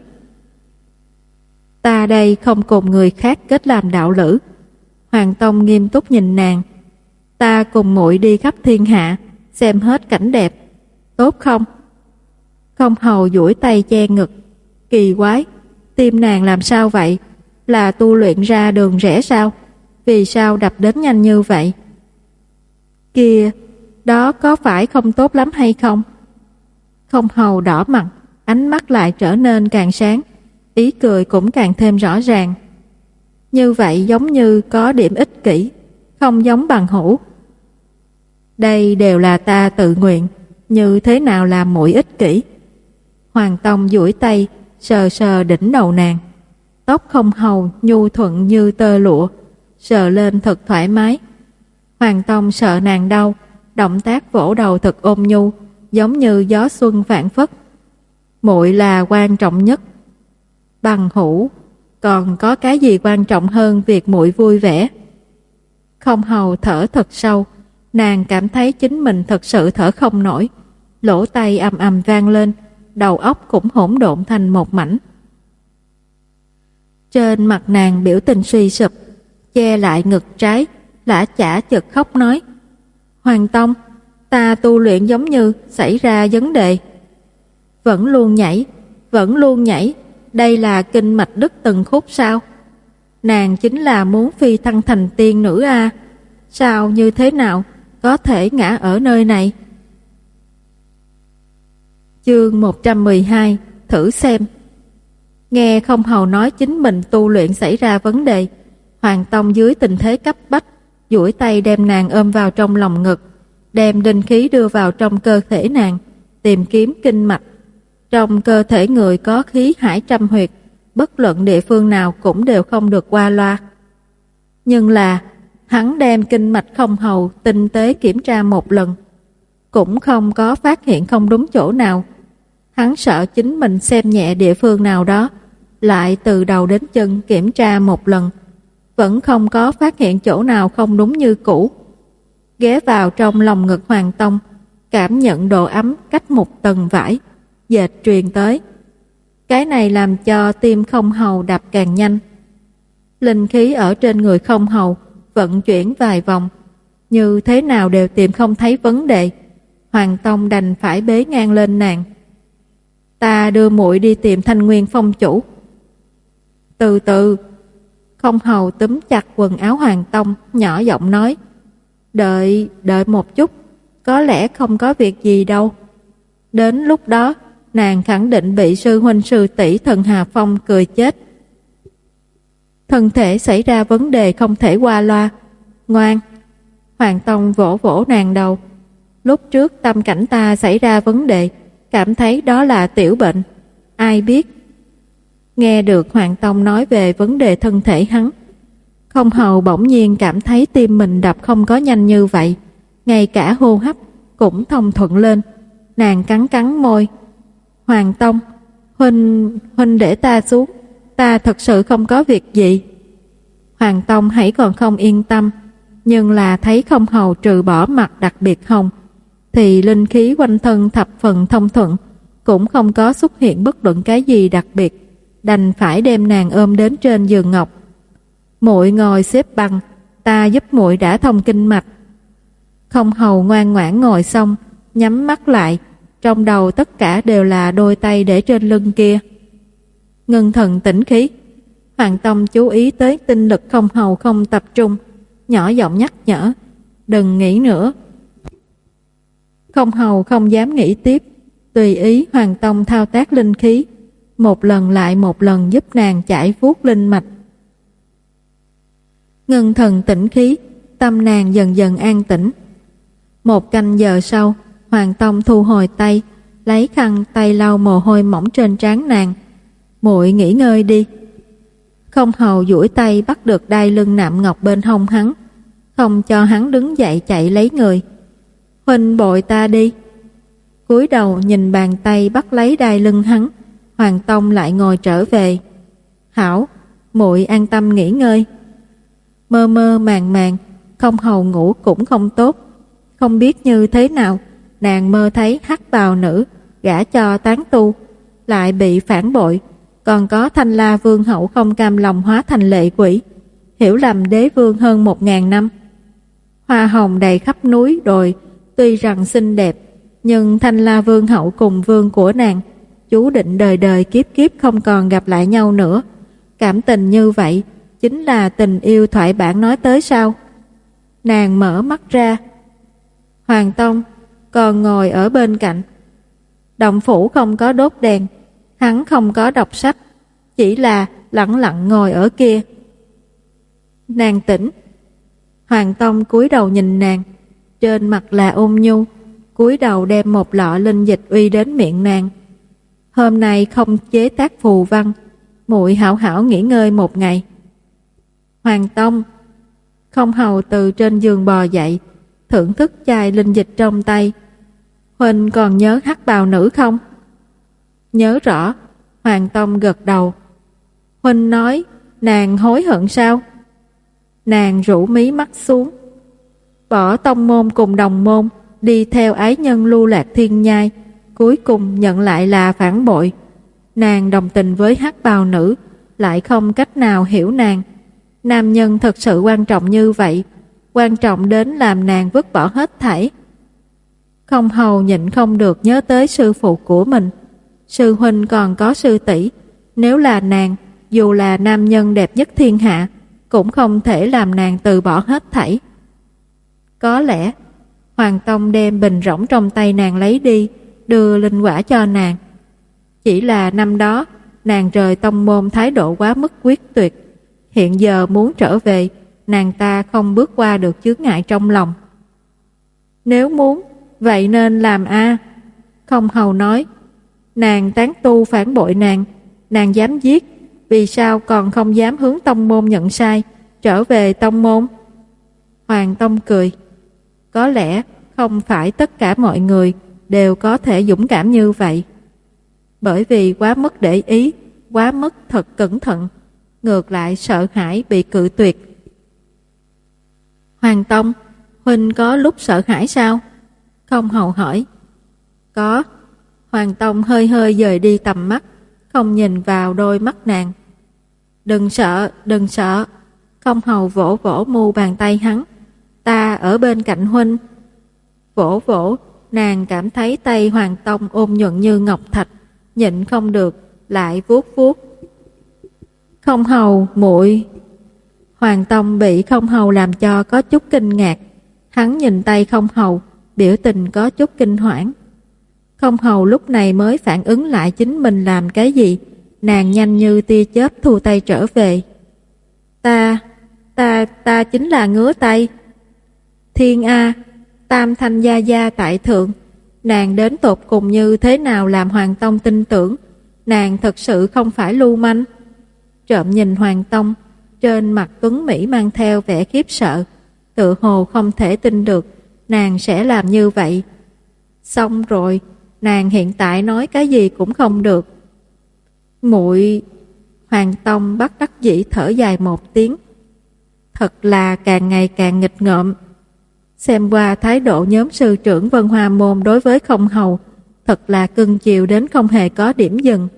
[SPEAKER 1] Ta đây không cùng người khác kết làm đạo lữ. Hoàng Tông nghiêm túc nhìn nàng. Ta cùng muội đi khắp thiên hạ, xem hết cảnh đẹp, tốt không? Không Hầu duỗi tay che ngực. Kỳ quái, tim nàng làm sao vậy? là tu luyện ra đường rẽ sao? Vì sao đập đến nhanh như vậy? Kìa, đó có phải không tốt lắm hay không? Không hầu đỏ mặt, ánh mắt lại trở nên càng sáng, ý cười cũng càng thêm rõ ràng. Như vậy giống như có điểm ích kỷ, không giống bằng hữu. Đây đều là ta tự nguyện, như thế nào là muội ích kỷ? Hoàng Tông duỗi tay, sờ sờ đỉnh đầu nàng. Tóc không hầu nhu thuận như tơ lụa, sờ lên thật thoải mái. Hoàng Tông sợ nàng đau, động tác vỗ đầu thật ôn nhu, giống như gió xuân phảng phất. Muội là quan trọng nhất. Bằng hữu, còn có cái gì quan trọng hơn việc muội vui vẻ? Không hầu thở thật sâu, nàng cảm thấy chính mình thật sự thở không nổi, lỗ tai ầm ầm vang lên, đầu óc cũng hỗn độn thành một mảnh. Trên mặt nàng biểu tình suy sụp, che lại ngực trái, lã chả chợt khóc nói: Hoàng Tông, ta tu luyện giống như xảy ra vấn đề. Vẫn luôn nhảy, vẫn luôn nhảy, đây là kinh mạch đứt từng khúc sao? Nàng chính là muốn phi thăng thành tiên nữ a, à? Sao như thế nào có thể ngã ở nơi này? Chương một trăm mười hai, thử xem. Nghe không hầu nói chính mình tu luyện xảy ra vấn đề, Hoàng Tông dưới tình thế cấp bách, duỗi tay đem nàng ôm vào trong lòng ngực, đem linh khí đưa vào trong cơ thể nàng, tìm kiếm kinh mạch. Trong cơ thể người có khí hải trăm huyệt, bất luận địa phương nào cũng đều không được qua loa. Nhưng là, hắn đem kinh mạch không hầu tinh tế kiểm tra một lần, cũng không có phát hiện không đúng chỗ nào. Hắn sợ chính mình xem nhẹ địa phương nào đó, lại từ đầu đến chân kiểm tra một lần, vẫn không có phát hiện chỗ nào không đúng như cũ. Ghé vào trong lòng ngực Hoàng Tông, cảm nhận độ ấm cách một tầng vải, dệt truyền tới. Cái này làm cho tim không hầu đập càng nhanh. Linh khí ở trên người không hầu vận chuyển vài vòng, như thế nào đều tìm không thấy vấn đề. Hoàng Tông đành phải bế ngang lên nàng. Ta đưa muội đi tìm Thanh Nguyên Phong chủ. Từ từ. Không hầu túm chặt quần áo Hoàng Tông, nhỏ giọng nói: Đợi, đợi một chút, có lẽ không có việc gì đâu. Đến lúc đó, nàng khẳng định bị sư huynh sư tỷ Thần Hà Phong cười chết. Thân thể xảy ra vấn đề không thể qua loa. Ngoan. Hoàng Tông vỗ vỗ nàng đầu. Lúc trước tâm cảnh ta xảy ra vấn đề, cảm thấy đó là tiểu bệnh. Ai biết. Nghe được Hoàng Tông nói về vấn đề thân thể hắn, không hầu bỗng nhiên cảm thấy tim mình đập không có nhanh như vậy, ngay cả hô hấp cũng thông thuận lên. Nàng cắn cắn môi. Hoàng Tông, huynh, huynh để ta xuống, ta thật sự không có việc gì. Hoàng Tông hãy còn không yên tâm, nhưng là thấy không hầu trừ bỏ mặt đặc biệt hồng, thì linh khí quanh thân thập phần thông thuận, cũng không có xuất hiện bất luận cái gì đặc biệt, đành phải đem nàng ôm đến trên giường ngọc. Muội ngồi xếp bằng, ta giúp muội đã thông kinh mạch. Không hầu ngoan ngoãn ngồi xong, nhắm mắt lại, trong đầu tất cả đều là đôi tay để trên lưng kia. Ngưng thần tĩnh khí. Hoàng Tông chú ý tới tinh lực không hầu không tập trung, nhỏ giọng nhắc nhở: Đừng nghĩ nữa. Không hầu không dám nghĩ tiếp, tùy ý Hoàng Tông thao tác linh khí, một lần lại một lần giúp nàng chải vuốt linh mạch. Ngưng thần tĩnh khí, tâm nàng dần dần an tĩnh. Một canh giờ sau, Hoàng Tông thu hồi tay, lấy khăn tay lau mồ hôi mỏng trên trán nàng. Muội nghỉ ngơi đi. Không hầu duỗi tay bắt được đai lưng nạm ngọc bên hông hắn, không cho hắn đứng dậy chạy lấy người. Huynh bội ta đi. Cúi đầu nhìn bàn tay bắt lấy đai lưng hắn, Hoàng Tông lại ngồi trở về. Hảo, muội an tâm nghỉ ngơi. Mơ mơ màng màng, không hầu ngủ cũng không tốt. Không biết như thế nào, nàng mơ thấy hắc bào nữ gả cho tán tu, lại bị phản bội, còn có Thanh La Vương hậu không cam lòng hóa thành lệ quỷ, hiểu lầm đế vương hơn một ngàn năm. Hoa hồng đầy khắp núi đồi, tuy rằng xinh đẹp, nhưng Thanh La Vương hậu cùng vương của nàng chú định đời đời kiếp kiếp không còn gặp lại nhau nữa. Cảm tình như vậy chính là tình yêu thoại bản nói tới sao? Nàng mở mắt ra. Hoàng Tông còn ngồi ở bên cạnh. Động phủ không có đốt đèn, hắn không có đọc sách, chỉ là lặng lặng ngồi ở kia. Nàng tỉnh. Hoàng Tông cúi đầu nhìn nàng, trên mặt là ôn nhu, cúi đầu đem một lọ linh dịch uy đến miệng nàng. Hôm nay không chế tác phù văn, muội hảo hảo nghỉ ngơi một ngày. Hoàng Tông. Không hầu từ trên giường bò dậy, thưởng thức chai linh dịch trong tay. Huynh còn nhớ hắc bào nữ không? Nhớ rõ. Hoàng Tông gật đầu. Huynh nói nàng hối hận sao? Nàng rũ mí mắt xuống. Bỏ tông môn cùng đồng môn, đi theo ái nhân lưu lạc thiên nhai, cuối cùng nhận lại là phản bội. Nàng đồng tình với hắc bào nữ, lại không cách nào hiểu nàng. Nam nhân thật sự quan trọng như vậy, quan trọng đến làm nàng vứt bỏ hết thảy. Không hầu nhịn không được nhớ tới sư phụ của mình. Sư huynh còn có sư tỷ, nếu là nàng, dù là nam nhân đẹp nhất thiên hạ, cũng không thể làm nàng từ bỏ hết thảy. Có lẽ Hoàng Tông đem bình rỗng trong tay nàng lấy đi, đưa linh quả cho nàng. Chỉ là năm đó nàng rời tông môn thái độ quá mức quyết tuyệt. Hiện giờ muốn trở về, nàng ta không bước qua được chướng ngại trong lòng. Nếu muốn, vậy nên làm a. Không hầu nói. Nàng tán tu phản bội nàng, nàng dám giết, vì sao còn không dám hướng tông môn nhận sai, trở về tông môn? Hoàng Tông cười. Có lẽ không phải tất cả mọi người đều có thể dũng cảm như vậy. Bởi vì quá mức để ý, quá mức thật cẩn thận, ngược lại sợ hãi bị cự tuyệt. Hoàng Tông, huynh có lúc sợ hãi sao? Không hầu hỏi. Có. Hoàng Tông hơi hơi dời đi tầm mắt, không nhìn vào đôi mắt nàng. Đừng sợ, đừng sợ. Không hầu vỗ vỗ mu bàn tay hắn. Ta ở bên cạnh huynh. Vỗ vỗ, nàng cảm thấy tay Hoàng Tông ôn nhuận như ngọc thạch, nhịn không được, lại vuốt vuốt. Không hầu, muội. Hoàng Tông bị không hầu làm cho có chút kinh ngạc. Hắn nhìn tay không hầu, biểu tình có chút kinh hoảng. Không hầu lúc này mới phản ứng lại chính mình làm cái gì. Nàng nhanh như tia chớp thu tay trở về. Ta, ta, ta chính là ngứa tay. Thiên A, tam thanh gia gia tại thượng. Nàng đến tột cùng như thế nào làm Hoàng Tông tin tưởng. Nàng thật sự không phải lưu manh. Trộm nhìn Hoàng Tông, trên mặt tuấn Mỹ mang theo vẻ khiếp sợ, tự hồ không thể tin được nàng sẽ làm như vậy. Xong rồi, nàng hiện tại nói cái gì cũng không được. Muội. Hoàng Tông bắt đắc dĩ thở dài một tiếng. Thật là càng ngày càng nghịch ngợm. Xem qua thái độ nhóm sư trưởng Vân Hoa Môn đối với không hầu, thật là cưng chiều đến không hề có điểm dừng.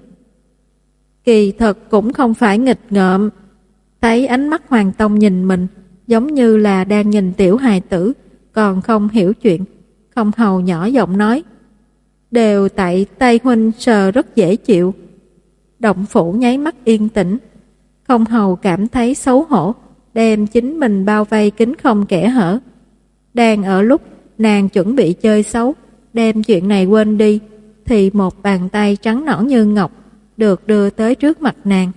[SPEAKER 1] Kỳ thật cũng không phải nghịch ngợm. Thấy ánh mắt Hoàng Tông nhìn mình, giống như là đang nhìn tiểu hài tử, còn không hiểu chuyện. Không hầu nhỏ giọng nói. Đều tại tay huynh sờ rất dễ chịu. Động phủ nháy mắt yên tĩnh. Không hầu cảm thấy xấu hổ, đem chính mình bao vây kín không kẽ hở. Đang ở lúc nàng chuẩn bị chơi xấu, đem chuyện này quên đi, thì một bàn tay trắng nõn như ngọc được đưa tới trước mặt nàng.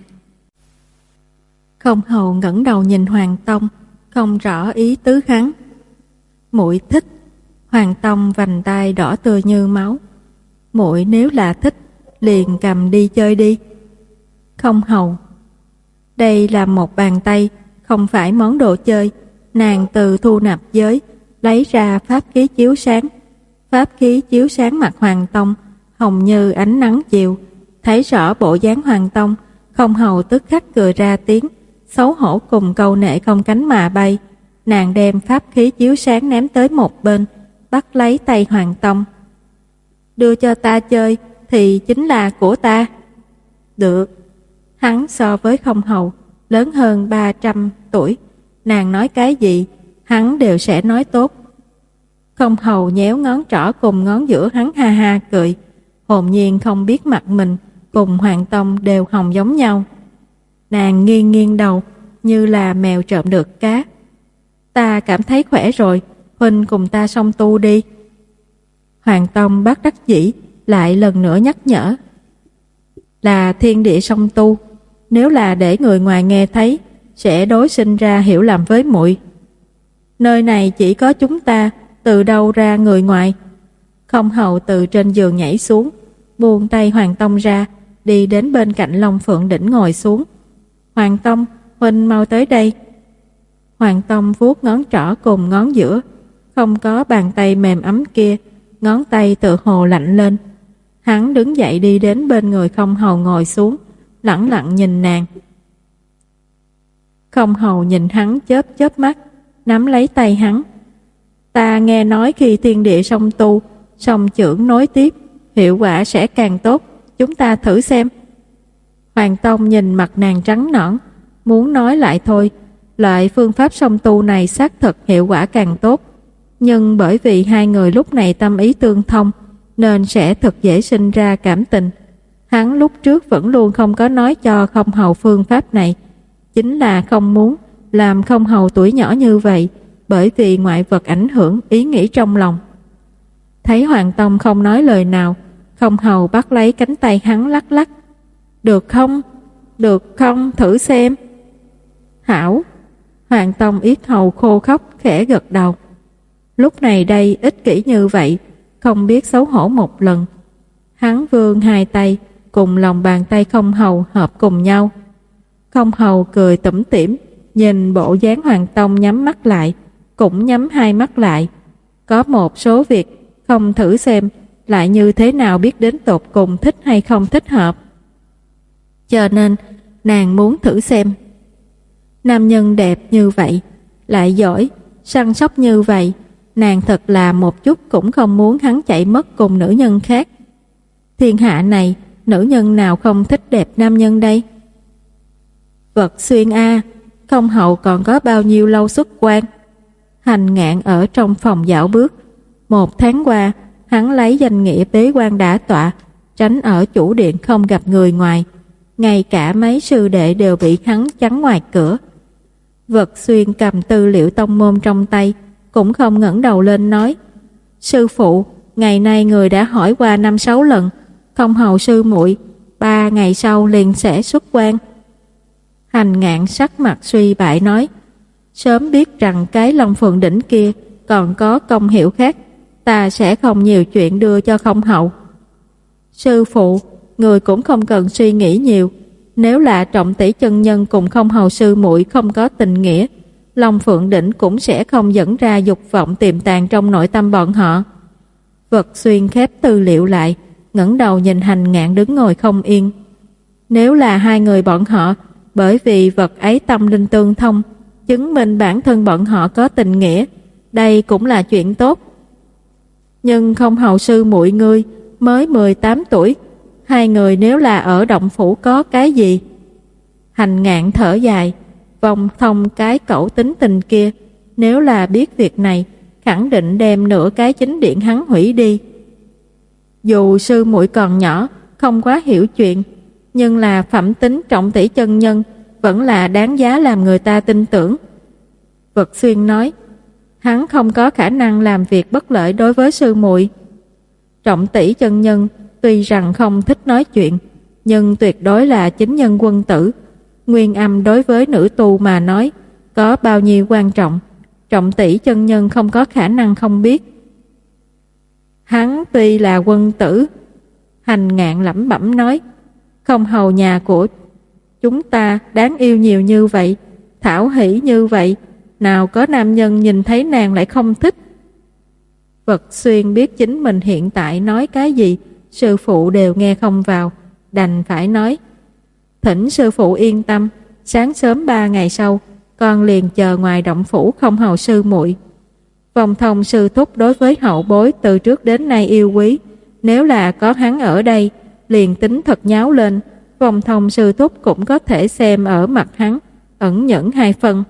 [SPEAKER 1] Không hầu ngẩng đầu nhìn Hoàng Tông, không rõ ý tứ hắn. Muội thích. Hoàng Tông vành tay đỏ tươi như máu. Muội nếu là thích, liền cầm đi chơi đi. Không hầu. Đây là một bàn tay, không phải món đồ chơi. Nàng từ thu nạp giới lấy ra pháp khí chiếu sáng. Pháp khí chiếu sáng mặt Hoàng Tông, hồng như ánh nắng chiều. Thấy rõ bộ dáng Hoàng Tông, không hầu tức khắc cười ra tiếng, xấu hổ cùng câu nệ không cánh mà bay. Nàng đem pháp khí chiếu sáng ném tới một bên, bắt lấy tay Hoàng Tông. Đưa cho ta chơi thì chính là của ta. Được. Hắn so với không hầu lớn hơn ba trăm tuổi, nàng nói cái gì hắn đều sẽ nói tốt. Không hầu nhéo ngón trỏ cùng ngón giữa hắn ha ha cười, hồn nhiên không biết mặt mình cùng Hoàng Tông đều hồng giống nhau. Nàng nghiêng nghiêng đầu như là mèo trộm được cá. Ta cảm thấy khỏe rồi, huynh cùng ta song tu đi. Hoàng Tông bất đắc dĩ lại lần nữa nhắc nhở. Là thiên địa song tu, nếu là để người ngoài nghe thấy sẽ đối sinh ra hiểu lầm với muội. Nơi này chỉ có chúng ta, từ đâu ra người ngoài? Không Hầu từ trên giường nhảy xuống, buông tay Hoàng Tông ra, đi đến bên cạnh Long Phượng đỉnh ngồi xuống. Hoàng Tông, huynh mau tới đây. Hoàng Tông vuốt ngón trỏ cùng ngón giữa, không có bàn tay mềm ấm kia, ngón tay tự hồ lạnh lên. Hắn đứng dậy đi đến bên người Không Hầu ngồi xuống, lẳng lặng nhìn nàng. Không Hầu nhìn hắn chớp chớp mắt, nắm lấy tay hắn. Ta nghe nói khi thiên địa song tu, song chưởng nối tiếp, hiệu quả sẽ càng tốt, chúng ta thử xem. Hoàng Tông nhìn mặt nàng trắng nõn, muốn nói lại thôi, loại phương pháp song tu này xác thực hiệu quả càng tốt. Nhưng bởi vì hai người lúc này tâm ý tương thông, nên sẽ thật dễ sinh ra cảm tình. Hắn lúc trước vẫn luôn không có nói cho Không Hầu phương pháp này, chính là không muốn làm Không Hầu tuổi nhỏ như vậy, bởi vì ngoại vật ảnh hưởng ý nghĩ trong lòng. Thấy Hoàng Tông không nói lời nào, Không Hầu bắt lấy cánh tay hắn lắc lắc. Được không? Được không? Thử xem. Hảo. Hoàng Tông yết hầu khô khóc khẽ gật đầu. Lúc này đây ích kỷ như vậy, không biết xấu hổ một lần. Hắn vươn hai tay, cùng lòng bàn tay Không Hầu hợp cùng nhau. Không Hầu cười tủm tỉm, nhìn bộ dáng Hoàng Tông nhắm mắt lại, cũng nhắm hai mắt lại. Có một số việc không thử xem lại như thế nào biết đến tột cùng thích hay không thích hợp. Cho nên nàng muốn thử xem. Nam nhân đẹp như vậy, lại giỏi, săn sóc như vậy, nàng thật là một chút cũng không muốn hắn chạy mất cùng nữ nhân khác. Thiên hạ này, nữ nhân nào không thích đẹp nam nhân đây? Vật Xuyên a, Không Hầu còn có bao nhiêu lâu xuất quan? Hành Ngạn ở trong phòng dạo bước. Một tháng qua, hắn lấy danh nghĩa bế quan đả tọa, tránh ở chủ điện không gặp người ngoài. Ngay cả mấy sư đệ đều bị hắn chắn ngoài cửa. Vật Xuyên cầm tư liệu tông môn trong tay, cũng không ngẩng đầu lên nói: Sư phụ, ngày nay người đã hỏi qua năm sáu lần, Không Hầu sư muội ba ngày sau liền sẽ xuất quan. Hành Ngạn sắc mặt suy bại nói: Sớm biết rằng cái Long Phượng đỉnh kia còn có công hiệu khác, ta sẽ không nhiều chuyện đưa cho Không Hầu. Sư phụ, người cũng không cần suy nghĩ nhiều. Nếu là Trọng tỷ chân nhân cùng Không Hầu sư muội không có tình nghĩa, Long Phượng đỉnh cũng sẽ không dẫn ra dục vọng tiềm tàng trong nội tâm bọn họ. Vật Xuyên khép tư liệu lại, ngẩng đầu nhìn Hành Ngạn đứng ngồi không yên. Nếu là hai người bọn họ, bởi vì vật ấy tâm linh tương thông, chứng minh bản thân bọn họ có tình nghĩa, đây cũng là chuyện tốt. Nhưng Không Hầu sư muội ngươi mới mười tám tuổi, hai người nếu là ở động phủ có cái gì? Hành Ngạn thở dài, vòng thông cái cẩu tính tình kia, nếu là biết việc này, khẳng định đem nửa cái chính điện hắn hủy đi. Dù sư muội còn nhỏ, không quá hiểu chuyện, nhưng là phẩm tính Trọng tỷ chân nhân vẫn là đáng giá làm người ta tin tưởng. Vật Xuyên nói: Hắn không có khả năng làm việc bất lợi đối với sư muội. Trọng tỷ chân nhân tuy rằng không thích nói chuyện, nhưng tuyệt đối là chính nhân quân tử. Nguyên âm đối với nữ tu mà nói có bao nhiêu quan trọng, Trọng tỷ chân nhân không có khả năng không biết. Hắn tuy là quân tử, Hành Ngạn lẩm bẩm nói, Không Hầu nhà của chúng ta đáng yêu nhiều như vậy, thảo hỷ như vậy, nào có nam nhân nhìn thấy nàng lại không thích. Vật Xuyên biết chính mình hiện tại nói cái gì sư phụ đều nghe không vào, đành phải nói: Thỉnh sư phụ yên tâm, sáng sớm ba ngày sau con liền chờ ngoài động phủ Không Hầu sư muội. Vòng thông sư thúc đối với hậu bối từ trước đến nay yêu quý, nếu là có hắn ở đây, liền tính thật nháo lên, Vòng thông sư thúc cũng có thể xem ở mặt hắn ẩn nhẫn hai phần.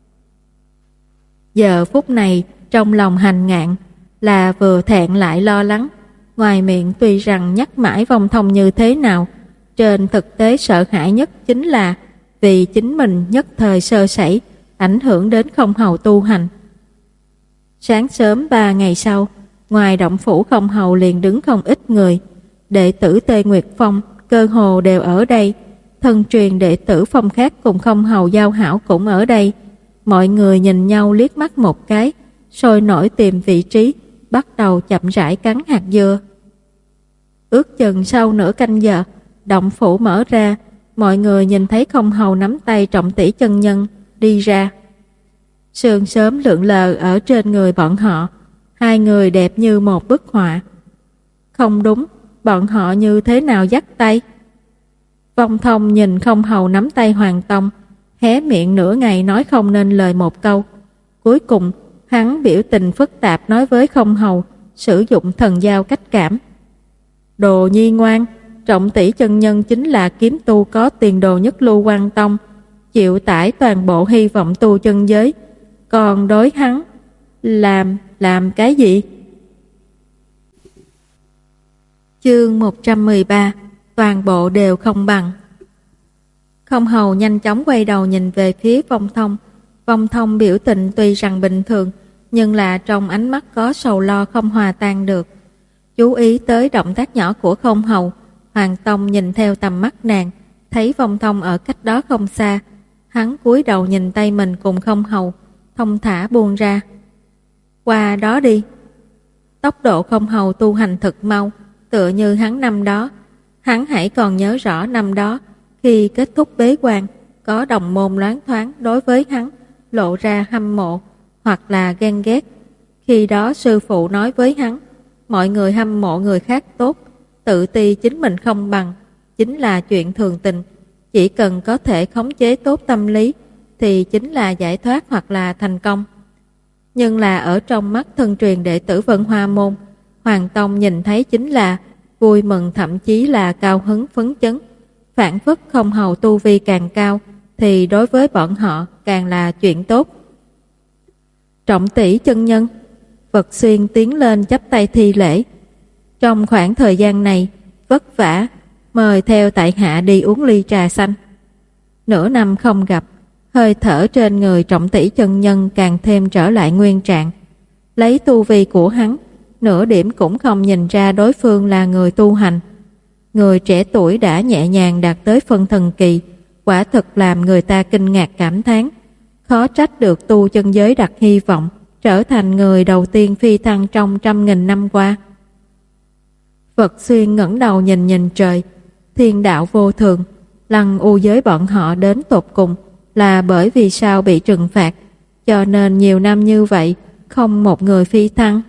[SPEAKER 1] Giờ phút này trong lòng Hành Ngạn là vừa thẹn lại lo lắng. Ngoài miệng tuy rằng nhắc mãi Vòng thông như thế nào, trên thực tế sợ hãi nhất chính là vì chính mình nhất thời sơ sẩy, ảnh hưởng đến Không Hầu tu hành. Sáng sớm ba ngày sau, ngoài động phủ Không Hầu liền đứng không ít người. Đệ tử Tê Nguyệt Phong cơ hồ đều ở đây. Thân truyền đệ tử Phong khác cùng Không Hầu giao hảo cũng ở đây. Mọi người nhìn nhau liếc mắt một cái, sôi nổi tìm vị trí, bắt đầu chậm rãi cắn hạt dưa. Ước chừng sau nửa canh giờ, động phủ mở ra, mọi người nhìn thấy Không Hầu nắm tay Trọng Tỷ chân nhân đi ra. Sương sớm lượn lờ ở trên người bọn họ, hai người đẹp như một bức họa. Không đúng, bọn họ như thế nào dắt tay? Vong Thông nhìn Không Hầu nắm tay Hoàng Tông, hé miệng nửa ngày nói không nên lời một câu. Cuối cùng, hắn biểu tình phức tạp nói với Không Hầu, sử dụng thần giao cách cảm. Đồ nhi ngoan, Trọng Tỷ chân nhân chính là kiếm tu có tiền đồ nhất Lưu Quan Tông, chịu tải toàn bộ hy vọng tu chân giới. Còn đối hắn, làm, làm cái gì? Chương một trăm mười ba, toàn bộ đều không bằng. Không Hầu nhanh chóng quay đầu nhìn về phía Vong Thông. Vong Thông biểu tình tuy rằng bình thường, nhưng là trong ánh mắt có sầu lo không hòa tan được. Chú ý tới động tác nhỏ của Không Hầu, Hoàng Tông nhìn theo tầm mắt nàng, thấy Vong Thông ở cách đó không xa. Hắn cúi đầu nhìn tay mình cùng Không Hầu, thông thả buông ra. Qua đó đi. Tốc độ Không Hầu tu hành thật mau, tựa như hắn năm đó. Hắn hãy còn nhớ rõ năm đó, khi kết thúc bế quan, có đồng môn loáng thoáng đối với hắn, lộ ra hâm mộ, hoặc là ghen ghét. Khi đó sư phụ nói với hắn, mọi người hâm mộ người khác tốt, tự ti chính mình không bằng, chính là chuyện thường tình. Chỉ cần có thể khống chế tốt tâm lý, thì chính là giải thoát hoặc là thành công. Nhưng là ở trong mắt thân truyền đệ tử Vân Hoa Môn, Hoàng Tông nhìn thấy chính là vui mừng, thậm chí là cao hứng phấn chấn. Phản phất Không Hầu tu vi càng cao, thì đối với bọn họ càng là chuyện tốt. Trọng Tỷ chân nhân, Vật Xuyên tiến lên chắp tay thi lễ. Trong khoảng thời gian này, vất vả, mời theo tại hạ đi uống ly trà xanh. Nửa năm không gặp, hơi thở trên người Trọng Tỷ chân nhân càng thêm trở lại nguyên trạng. Lấy tu vi của hắn, nửa điểm cũng không nhìn ra đối phương là người tu hành. Người trẻ tuổi đã nhẹ nhàng đạt tới phân thần kỳ, quả thực làm người ta kinh ngạc cảm thán. Khó trách được tu chân giới đặt hy vọng, trở thành người đầu tiên phi thăng trong trăm nghìn năm qua. Vật Xuyên ngẩng đầu nhìn nhìn trời, thiên đạo vô thường, lăng u giới bọn họ đến tột cùng là bởi vì sao bị trừng phạt, cho nên nhiều năm như vậy không một người phi thăng.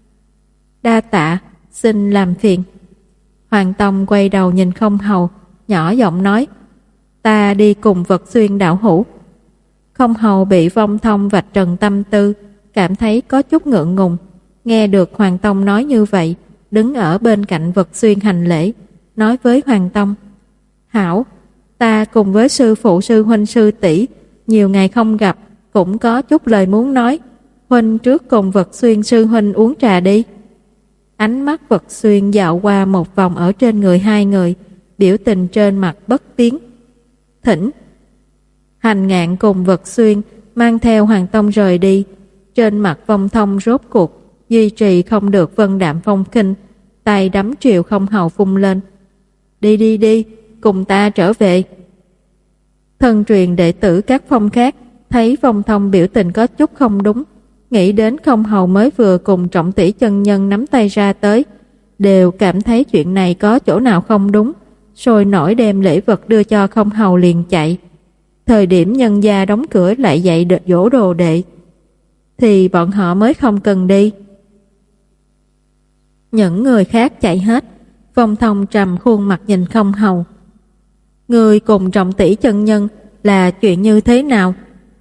[SPEAKER 1] Đa tạ, xin làm phiền. Hoàng Tông quay đầu nhìn Không Hầu, nhỏ giọng nói, ta đi cùng Vật Xuyên đạo hữu. Không Hầu bị Vong Thông vạch trần tâm tư, cảm thấy có chút ngượng ngùng. Nghe được Hoàng Tông nói như vậy, đứng ở bên cạnh Vật Xuyên hành lễ, nói với Hoàng Tông, hảo, ta cùng với sư phụ sư huynh sư tỷ nhiều ngày không gặp, cũng có chút lời muốn nói. Huynh trước cùng Vật Xuyên sư huynh uống trà đi. Ánh mắt Vật Xuyên dạo qua một vòng ở trên người hai người, biểu tình trên mặt bất biến. Thỉnh. Hành Ngạn cùng Vật Xuyên mang theo Hoàng Tông rời đi. Trên mặt Vong Thông rốt cuộc duy trì không được vân đạm phong khinh, tay đắm Triệu Không Hầu vung lên. Đi đi đi, cùng ta trở về. Thân truyền đệ tử các phong khác thấy Vong Thông biểu tình có chút không đúng, nghĩ đến Không Hầu mới vừa cùng Trọng Tỷ chân nhân nắm tay ra tới, đều cảm thấy chuyện này có chỗ nào không đúng, sôi nổi đem lễ vật đưa cho Không Hầu liền chạy. Thời điểm nhân gia đóng cửa lại dạy dỗ đồ đệ, thì bọn họ mới không cần đi. Những người khác chạy hết, Vong Thông trầm khuôn mặt nhìn Không Hầu. Người cùng Trọng Tỷ chân nhân là chuyện như thế nào?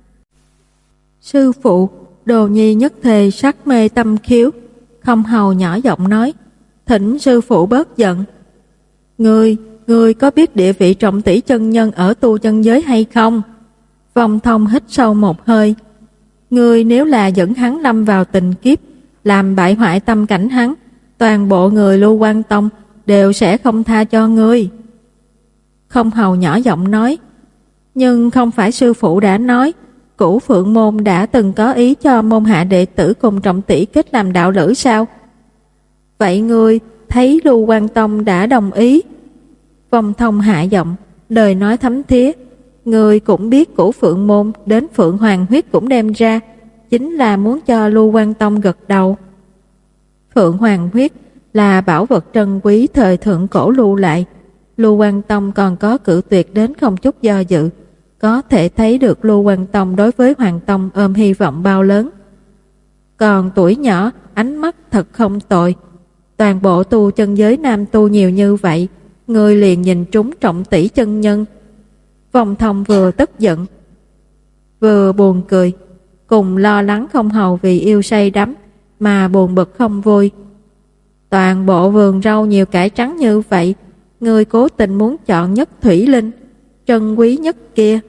[SPEAKER 1] Sư phụ, đồ nhi nhất thề sắc mê tâm khiếu. Không Hầu nhỏ giọng nói, thỉnh sư phụ bớt giận. Ngươi, ngươi có biết địa vị Trọng Tỷ chân nhân ở tu chân giới hay không? Vong Thông hít sâu một hơi. Ngươi nếu là dẫn hắn lâm vào tình kiếp, làm bại hoại tâm cảnh hắn, toàn bộ người Lưu Quan Tông đều sẽ không tha cho ngươi. Không Hầu nhỏ giọng nói, Nhưng không phải sư phụ đã nói Cửu Phượng Môn đã từng có ý cho môn hạ đệ tử cùng Trọng tỷ kết làm đạo lữ sao? Vậy ngươi thấy Lưu Quan Tông đã đồng ý? Vong Thông hạ giọng, lời nói thấm thía. Ngươi cũng biết Cửu Phượng Môn đến Phượng Hoàng huyết cũng đem ra, chính là muốn cho Lưu Quan Tông gật đầu. Phượng Hoàng huyết là bảo vật trân quý thời thượng cổ lưu lại. Lưu Quan Tông còn có cự tuyệt đến không chút do dự, có thể thấy được Lưu Quan Tông đối với Hoàng Tông ôm hy vọng bao lớn. Còn tuổi nhỏ, ánh mắt thật không tội. Toàn bộ tu chân giới nam tu nhiều như vậy, người liền nhìn trúng Trọng tỷ chân nhân. Vong Thông vừa tức giận, vừa buồn cười, cùng lo lắng không hầu vì yêu say đắm, mà buồn bực không vui. Toàn bộ vườn rau nhiều cải trắng như vậy, người cố tình muốn chọn nhất thủy linh, trân quý nhất kia.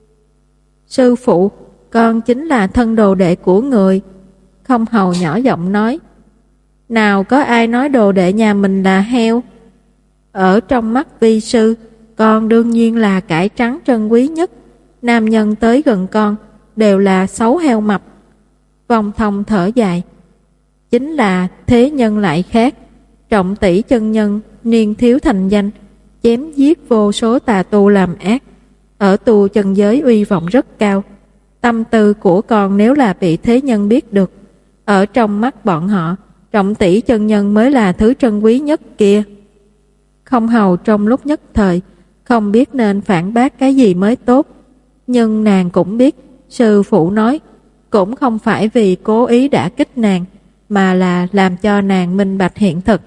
[SPEAKER 1] Sư phụ, con chính là thân đồ đệ của người. Không hầu nhỏ giọng nói. Nào có ai nói đồ đệ nhà mình là heo? Ở trong mắt vi sư, con đương nhiên là cải trắng trân quý nhất. Nam nhân tới gần con đều là xấu heo mập. Vong Thông thở dài. Chính là thế nhân lại khác. Trọng tỷ chân nhân niên thiếu thành danh, chém giết vô số tà tu làm ác, ở tu chân giới uy vọng rất cao. Tâm tư của con nếu là bị thế nhân biết được, ở trong mắt bọn họ, Trọng tỷ chân nhân mới là thứ trân quý nhất kia. Không hầu trong lúc nhất thời không biết nên phản bác cái gì mới tốt, nhưng nàng cũng biết sư phụ nói cũng không phải vì cố ý đả kích nàng, mà là làm cho nàng minh bạch hiện thực.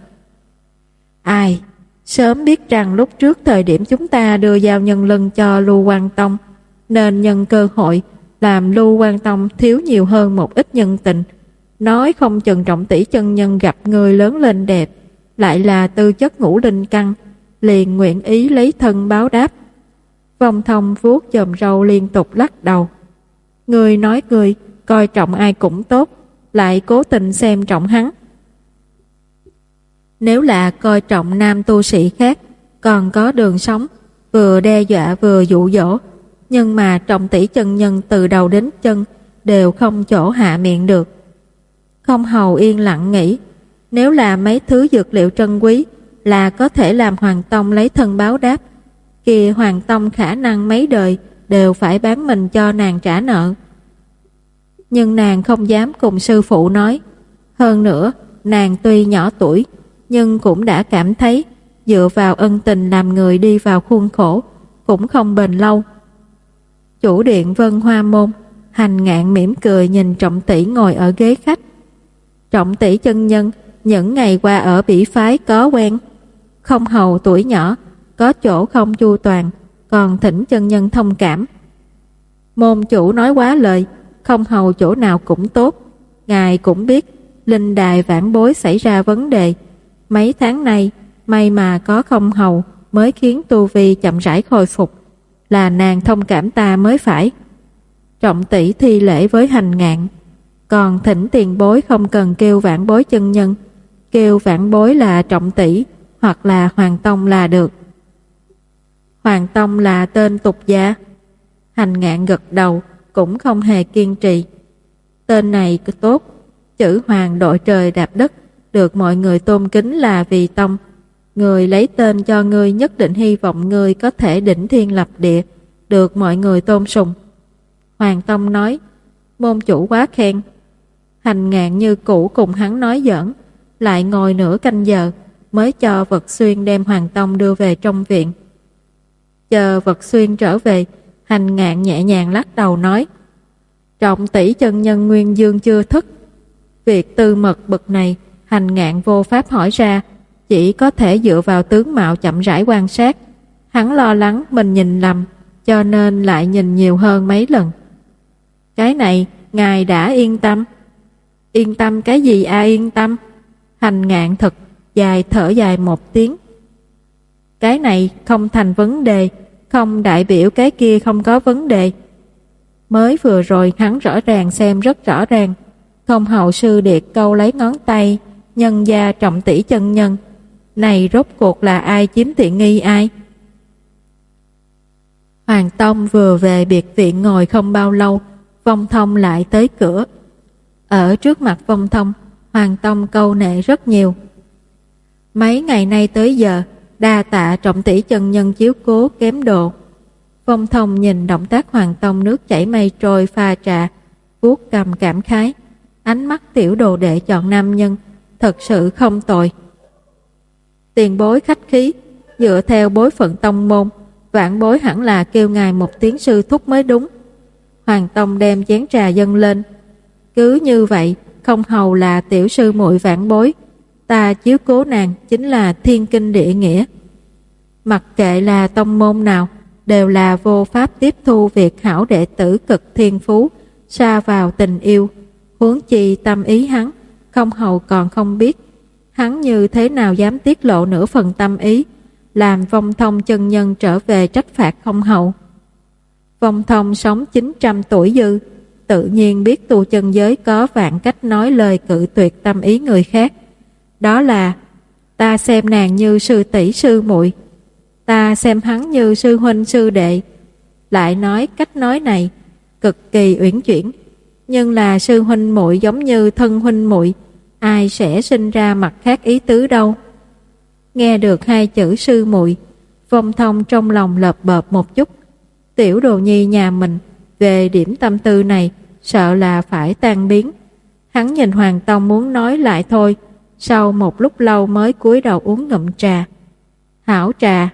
[SPEAKER 1] Ai sớm biết rằng lúc trước thời điểm chúng ta đưa giao nhân lân cho Lưu Quan Tông, nên nhân cơ hội làm Lưu Quan Tông thiếu nhiều hơn một ít nhân tình. Nói không chừng Trọng tỷ chân nhân gặp người lớn lên đẹp, lại là tư chất ngũ linh căn, liền nguyện ý lấy thân báo đáp. Vong Thông vuốt chòm râu liên tục lắc đầu. Người nói người coi trọng ai cũng tốt, lại cố tình xem trọng hắn. Nếu là coi trọng nam tu sĩ khác, còn có đường sống, vừa đe dọa vừa dụ dỗ. Nhưng mà Trọng tỷ chân nhân từ đầu đến chân đều không chỗ hạ miệng được. Không hầu yên lặng nghĩ, nếu là mấy thứ dược liệu trân quý là có thể làm Hoàng Tông lấy thân báo đáp, kia Hoàng Tông khả năng mấy đời đều phải bán mình cho nàng trả nợ. Nhưng nàng không dám cùng sư phụ nói. Hơn nữa, nàng tuy nhỏ tuổi, nhưng cũng đã cảm thấy dựa vào ân tình làm người đi vào khuôn khổ cũng không bền lâu. Chủ điện Vân Hoa Môn, Hành Ngạn mỉm cười nhìn Trọng tỷ ngồi ở ghế khách. Trọng tỷ chân nhân những ngày qua ở bỉ phái có quen. Không hầu tuổi nhỏ, có chỗ không chu toàn, còn thỉnh chân nhân thông cảm. Môn chủ nói quá lời, không hầu chỗ nào cũng tốt. Ngài cũng biết linh đài vãn bối xảy ra vấn đề. Mấy tháng nay may mà có không hầu mới khiến tu vi chậm rãi khôi phục, là nàng thông cảm ta mới phải. Trọng tỷ thi lễ với Hành Ngạn. Còn thỉnh tiền bối không cần kêu vãn bối chân nhân, kêu vãn bối là Trọng tỷ hoặc là Hoàng Tông là được. Hoàng Tông là tên tục gia. Hành Ngạn gật đầu, cũng không hề kiên trì. Tên này tốt, chữ Hoàng đội trời đạp đất, được mọi người tôn kính là vì tông. Người lấy tên cho ngươi nhất định hy vọng ngươi có thể đỉnh thiên lập địa, được mọi người tôn sùng. Hoàng Tông nói, môn chủ quá khen. Hành Ngạn như cũ cùng hắn nói giỡn, lại ngồi nửa canh giờ mới cho Vật Xuyên đem Hoàng Tông đưa về trong viện. Chờ Vật Xuyên trở về, Hành Ngạn nhẹ nhàng lắc đầu nói, Trọng tỷ chân nhân nguyên dương chưa thức. Việc tư mật bậc này Hành Ngạn vô pháp hỏi ra, chỉ có thể dựa vào tướng mạo chậm rãi quan sát. Hắn lo lắng mình nhìn lầm, cho nên lại nhìn nhiều hơn mấy lần. Cái này ngài đã yên tâm. Yên tâm cái gì a yên tâm? Hành Ngạn thật dài thở dài một tiếng. Cái này không thành vấn đề, không đại biểu cái kia không có vấn đề. Mới vừa rồi hắn rõ ràng xem rất rõ ràng. Không hầu sư điệt câu lấy ngón tay, nhân gia Trọng tỷ chân nhân. Này rốt cuộc là ai chiếm tiện nghi ai? Hoàng Tông vừa về biệt viện ngồi không bao lâu, Vong Thông lại tới cửa. Ở trước mặt Vong Thông, Hoàng Tông câu nệ rất nhiều. Mấy ngày nay tới giờ, đa tạ Trọng tỷ chân nhân chiếu cố kém độ. Vong Thông nhìn động tác Hoàng Tông nước chảy mây trôi pha trà, vuốt cầm cảm khái. Ánh mắt tiểu đồ đệ chọn nam nhân, thật sự không tồi. Tiền bối khách khí, dựa theo bối phận tông môn, vãn bối hẳn là kêu ngài một tiếng sư thúc mới đúng. Hoàng Tông đem chén trà dâng lên. Cứ như vậy, không hầu là tiểu sư muội vãn bối, ta chiếu cố nàng chính là thiên kinh địa nghĩa. Mặc kệ là tông môn nào, đều là vô pháp tiếp thu việc hảo đệ tử cực thiên phú sa vào tình yêu. Huống chi tâm ý hắn, không hầu còn không biết. Hắn như thế nào dám tiết lộ nửa phần tâm ý, làm Vong Thông chân nhân trở về trách phạt không hậu. Vong Thông sống chín trăm tuổi dư, tự nhiên biết tu chân giới có vạn cách nói lời cự tuyệt tâm ý người khác. Đó là ta xem nàng như sư tỷ sư muội, ta xem hắn như sư huynh sư đệ. Lại nói cách nói này cực kỳ uyển chuyển, nhưng là sư huynh muội giống như thân huynh muội, ai sẽ sinh ra mặt khác ý tứ đâu. Nghe được hai chữ sư muội, Vong Thông trong lòng lợp bợp một chút. Tiểu đồ nhi nhà mình về điểm tâm tư này sợ là phải tan biến. Hắn nhìn Hoàng Tông muốn nói lại thôi, sau một lúc lâu mới cúi đầu uống ngụm trà. Hảo trà.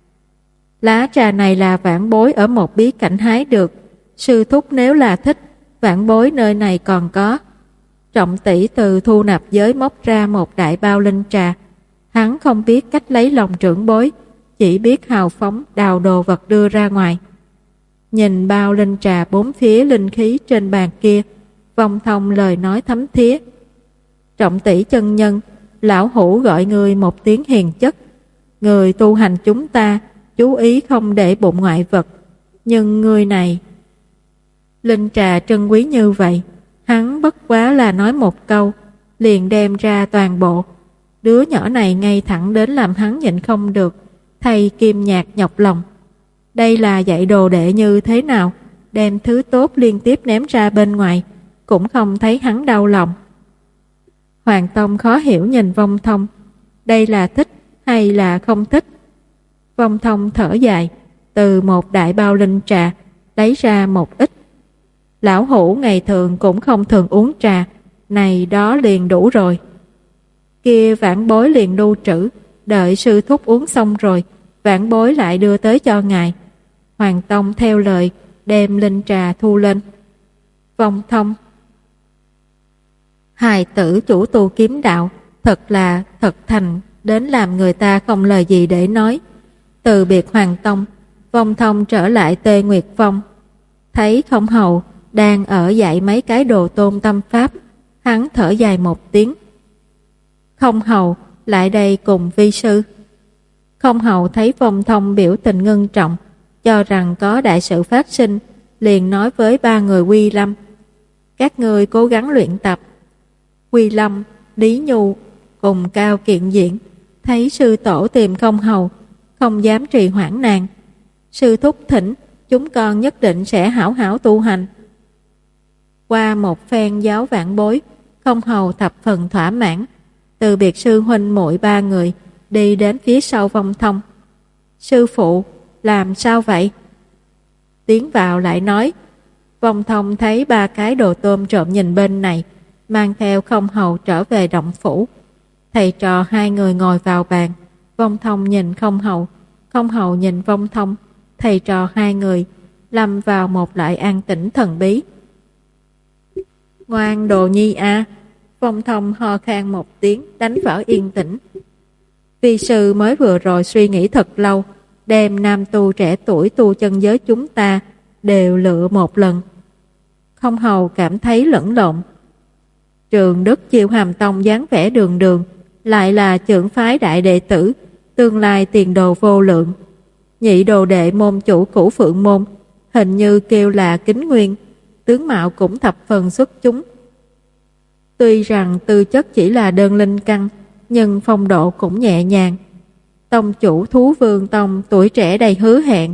[SPEAKER 1] Lá trà này là vãn bối ở một bí cảnh hái được, sư thúc nếu là thích, vãn bối nơi này còn có. Trọng tỷ từ thu nạp giới móc ra một đại bao linh trà. Hắn không biết cách lấy lòng trưởng bối, chỉ biết hào phóng đào đồ vật đưa ra ngoài. Nhìn bao linh trà bốn phía linh khí trên bàn kia, Vong Thông lời nói thấm thía. Trọng tỷ chân nhân, lão hủ gọi người một tiếng hiền chất. Người tu hành chúng ta chú ý không để bụng ngoại vật, nhưng người này linh trà trân quý như vậy, hắn bất quá là nói một câu liền đem ra toàn bộ. Đứa nhỏ này ngay thẳng đến làm hắn nhịn không được, thầy kim nhạc nhọc lòng. Đây là dạy đồ đệ như thế nào, đem thứ tốt liên tiếp ném ra bên ngoài, cũng không thấy hắn đau lòng. Hoàng Tông khó hiểu nhìn Vong Thông, đây là thích hay là không thích? Vong Thông thở dài, từ một đại bao linh trà lấy ra một ít. Lão hủ ngày thường cũng không thường uống trà, này đó liền đủ rồi. Kia vãn bối liền lưu trữ, đợi sư thúc uống xong rồi, vãn bối lại đưa tới cho ngài. Hoàng Tông theo lời đem linh trà thu lên. Vong Thông, hài tử chủ tu kiếm đạo, thật là thật thành đến làm người ta không lời gì để nói. Từ biệt Hoàng Tông, Vong Thông trở lại Tê Nguyệt Phong, thấy không hầu đang ở dạy mấy cái đồ tôn tâm pháp, hắn thở dài một tiếng. Không hầu lại đây cùng vi sư. Không hầu thấy Vong Thông biểu tình ngưng trọng, cho rằng có đại sự phát sinh, liền nói với ba người Quy Lâm, các người cố gắng luyện tập. Quy Lâm, Lý Nhu cùng Cao Kiện Diễn thấy sư tổ tìm không hầu, không dám trì hoãn nàng. Sư thúc thỉnh, chúng con nhất định sẽ hảo hảo tu hành. Qua một phen giáo vãn bối, không hầu thập phần thỏa mãn, từ biệt sư huynh muội ba người đi đến phía sau Vong Thông. Sư phụ, làm sao vậy? Tiến vào lại nói. Vong Thông thấy ba cái đồ tôm trộm nhìn bên này, mang theo không hầu trở về động phủ. Thầy trò hai người ngồi vào bàn, Vong Thông nhìn không hầu, không hầu nhìn Vong Thông. Thầy trò hai người lâm vào một loại an tĩnh thần bí. Ngoan đồ nhi a. Vong Thông ho khan một tiếng đánh vỡ yên tĩnh. Vi sư mới vừa rồi suy nghĩ thật lâu, đem nam tu trẻ tuổi tu chân giới chúng ta đều lựa một lần. Không hầu cảm thấy lẫn lộn. Trường Đức Chiêu Hàm Tông dáng vẻ đường đường, lại là trưởng phái đại đệ tử, tương lai tiền đồ vô lượng. Nhị đồ đệ môn chủ Cửu Phượng môn, hình như kêu là Kính Nguyên, tướng mạo cũng thập phần xuất chúng. Tuy rằng tư chất chỉ là đơn linh căn, nhưng phong độ cũng nhẹ nhàng. Tông chủ Thú Vương Tông tuổi trẻ đầy hứa hẹn,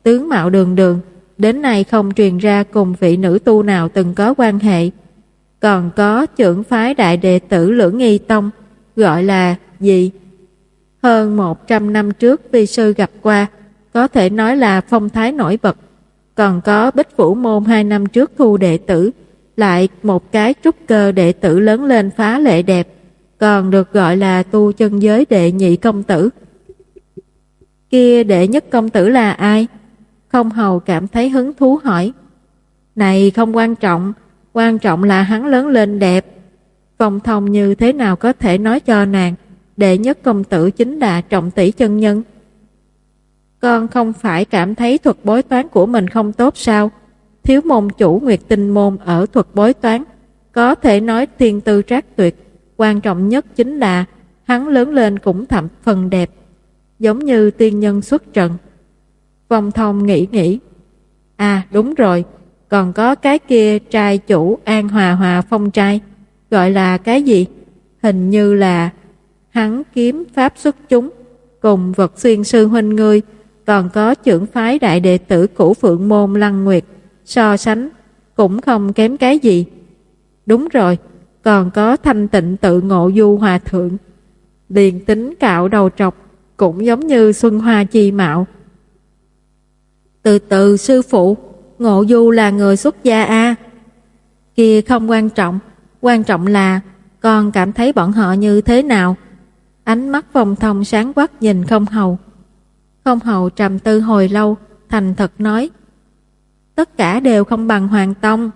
[SPEAKER 2] tướng mạo đường đường, đến nay không truyền ra cùng vị nữ tu nào từng có quan hệ. Còn có trưởng phái đại đệ tử Lưỡng Nghi Tông, gọi là gì? Hơn một trăm năm trước vi sư gặp qua, có thể nói là phong thái nổi bật. Còn có Bích Vũ Môn hai năm trước thu đệ tử, lại một cái trúc cơ đệ tử lớn lên phá lệ đẹp, còn được gọi là tu chân giới đệ nhị công tử. Kia đệ nhất công tử là ai? Không Hầu cảm thấy hứng thú hỏi. Này không quan trọng, quan trọng là hắn lớn lên đẹp. Phong Thông như thế nào có thể nói cho nàng, đệ nhất công tử chính là Trọng Tỷ chân nhân. Con không phải cảm thấy thuật bói toán của mình không tốt sao? Thiếu môn chủ Nguyệt Tinh môn ở thuật bói toán, có thể nói thiên tư trác tuyệt. Quan trọng nhất chính là hắn lớn lên cũng thập phần đẹp, giống như tiên nhân xuất trần. Phong Thông nghĩ nghĩ. À đúng rồi, còn có cái kia trai chủ An Hòa Hòa Phong trai, gọi là cái gì? Hình như là hắn kiếm pháp xuất chúng, cùng Vật Xuyên sư huynh ngươi, còn có trưởng phái đại đệ tử Cửu Phượng môn Lăng Nguyệt, so sánh cũng không kém cái gì. Đúng rồi, còn có Thanh Tịnh tự Ngộ Du hòa thượng, liền tính cạo đầu trọc, cũng giống như Xuân Hoa chi mạo. Từ từ sư phụ, Ngộ Du là người xuất gia a? Kia không quan trọng, quan trọng là con cảm thấy bọn họ như thế nào? Ánh mắt Phong Thông sáng quắc nhìn Không Hầu. Không Hầu trầm tư hồi lâu, thành thật nói, tất cả đều không bằng Hoàng Tông.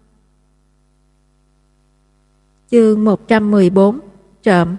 [SPEAKER 2] Chương một trăm mười bốn, trộm.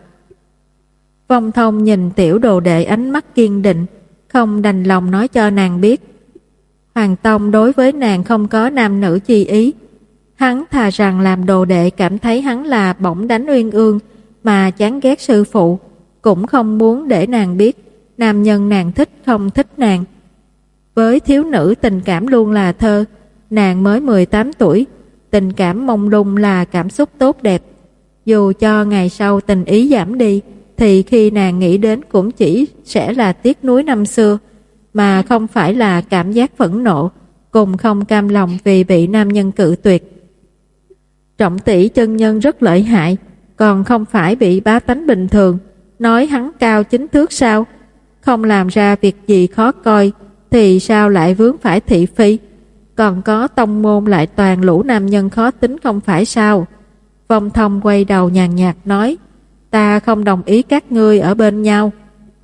[SPEAKER 2] Phong Thông nhìn tiểu đồ đệ ánh mắt kiên định, không đành lòng nói cho nàng biết. Hoàng Tông đối với nàng không có nam nữ chi ý. Hắn thà rằng làm đồ đệ cảm thấy hắn là bổng đánh uyên ương mà chán ghét sư phụ, cũng không muốn để nàng biết nam nhân nàng thích không thích nàng. Với thiếu nữ tình cảm luôn là thơ, nàng mới mười tám tuổi, tình cảm mông lung là cảm xúc tốt đẹp. Dù cho ngày sau tình ý giảm đi, thì khi nàng nghĩ đến cũng chỉ sẽ là tiếc nuối năm xưa, mà không phải là cảm giác phẫn nộ, cùng không cam lòng vì bị nam nhân cự tuyệt. Trọng Tỷ chân nhân rất lợi hại, còn không phải bị bá tánh bình thường nói hắn cao chín thước sao? Không làm ra việc gì khó coi thì sao lại vướng phải thị phi? Còn có tông môn lại toàn lũ nam nhân khó tính không phải sao? Phong Thông quay đầu nhàn nhạt nói, ta không đồng ý các ngươi ở bên nhau.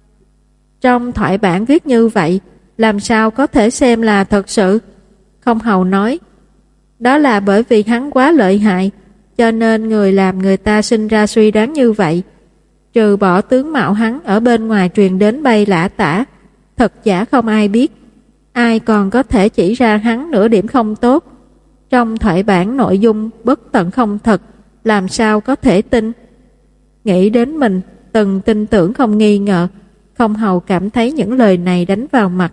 [SPEAKER 2] Trong thoại bản viết như vậy, làm sao có thể xem là thật sự? Không Hầu nói, đó là bởi vì hắn quá lợi hại, cho nên người làm người ta sinh ra suy đoán như vậy. Trừ bỏ tướng mạo hắn ở bên ngoài truyền đến bay lả tả, thật giả không ai biết. Ai còn có thể chỉ ra hắn nửa điểm không tốt? Trong thoại bản nội dung bất tận không thật, làm sao có thể tin? Nghĩ đến mình từng tin tưởng không nghi ngờ, Không Hầu cảm thấy những lời này đánh vào mặt.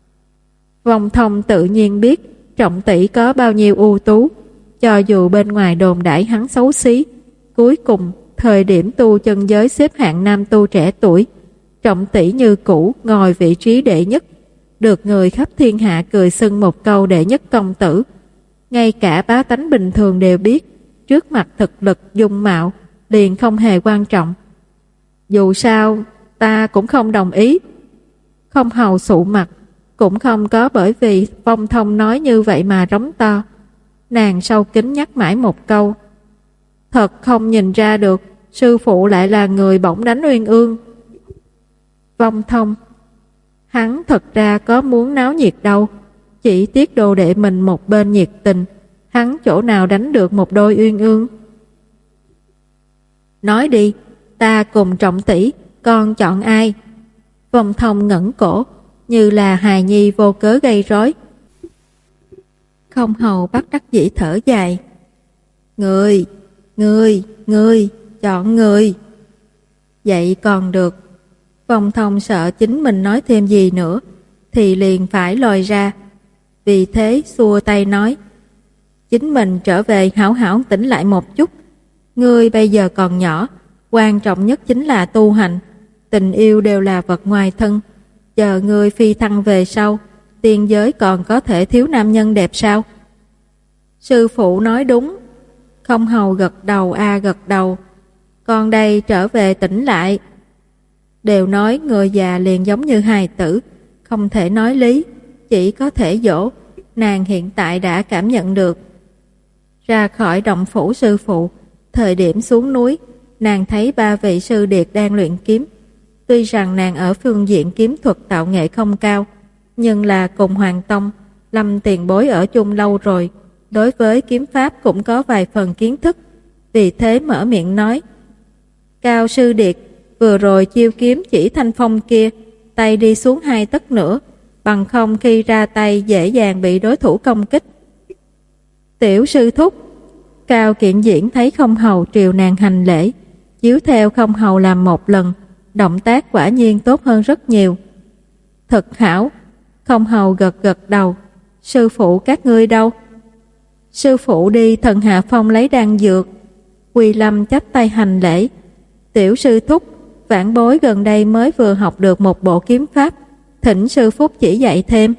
[SPEAKER 2] Phong Thông tự nhiên biết Trọng Tỷ có bao nhiêu ưu tú, cho dù bên ngoài đồn đãi hắn xấu xí, cuối cùng thời điểm tu chân giới xếp hạng nam tu trẻ tuổi, Trọng Tỷ như cũ ngồi vị trí đệ nhất, được người khắp thiên hạ cười xưng một câu đệ nhất công tử. Ngay cả bá tánh bình thường đều biết, trước mặt thực lực dung mạo liền không hề quan trọng. Dù sao ta cũng không đồng ý. Không Hầu sụ mặt, cũng không có bởi vì Phong Thông nói như vậy mà rống to. Nàng sâu kín nhắc mãi một câu, thật không nhìn ra được sư phụ lại là người bổng đánh uyên ương. Phong Thông, hắn thật ra có muốn náo nhiệt đâu, chỉ tiếc đồ đệ mình một bên nhiệt tình, hắn chỗ nào đánh được một đôi uyên ương. Nói đi, ta cùng Trọng Tỷ, con chọn ai? Phong Thông ngẩng cổ, như là hài nhi vô cớ gây rối. Không Hầu bắt đắc dĩ thở dài. Người, người, người, chọn người. Vậy còn được. Phong Thông sợ chính mình nói thêm gì nữa, thì liền phải lòi ra. Vì thế xua tay nói, chính mình trở về hảo hảo tỉnh lại một chút. Ngươi bây giờ còn nhỏ, quan trọng nhất chính là tu hành. Tình yêu đều là vật ngoài thân. Chờ ngươi phi thăng về sau, tiên giới còn có thể thiếu nam nhân đẹp sao? Sư phụ nói đúng. Không hầu gật đầu a à gật đầu. Con đây trở về tỉnh lại. Đều nói người già liền giống như hài tử, không thể nói lý, chỉ có thể dỗ. Nàng hiện tại đã cảm nhận được. Ra khỏi động phủ sư phụ, thời điểm xuống núi, nàng thấy ba vị sư điệt đang luyện kiếm. Tuy rằng nàng ở phương diện kiếm thuật tạo nghệ không cao, nhưng là cùng Hoàng Tông, Lâm tiền bối ở chung lâu rồi, đối với kiếm pháp cũng có vài phần kiến thức, vì thế mở miệng nói: Cao sư điệt, vừa rồi chiêu kiếm chỉ thanh phong kia, tay đi xuống hai tấc nữa, bằng không khi ra tay dễ dàng bị đối thủ công kích. Tiểu sư thúc. Cao Kiện Diễn thấy Không hầu triều nàng hành lễ, chiếu theo Không hầu làm một lần, động tác quả nhiên tốt hơn rất nhiều. Thật hảo. Không hầu gật gật đầu. Sư phụ các ngươi đâu? Sư phụ đi Thần Hạ Phong lấy đan dược. Quy Lâm chắp tay hành lễ. Tiểu sư thúc, vãn bối gần đây mới vừa học được một bộ kiếm pháp, thỉnh sư phúc chỉ dạy thêm.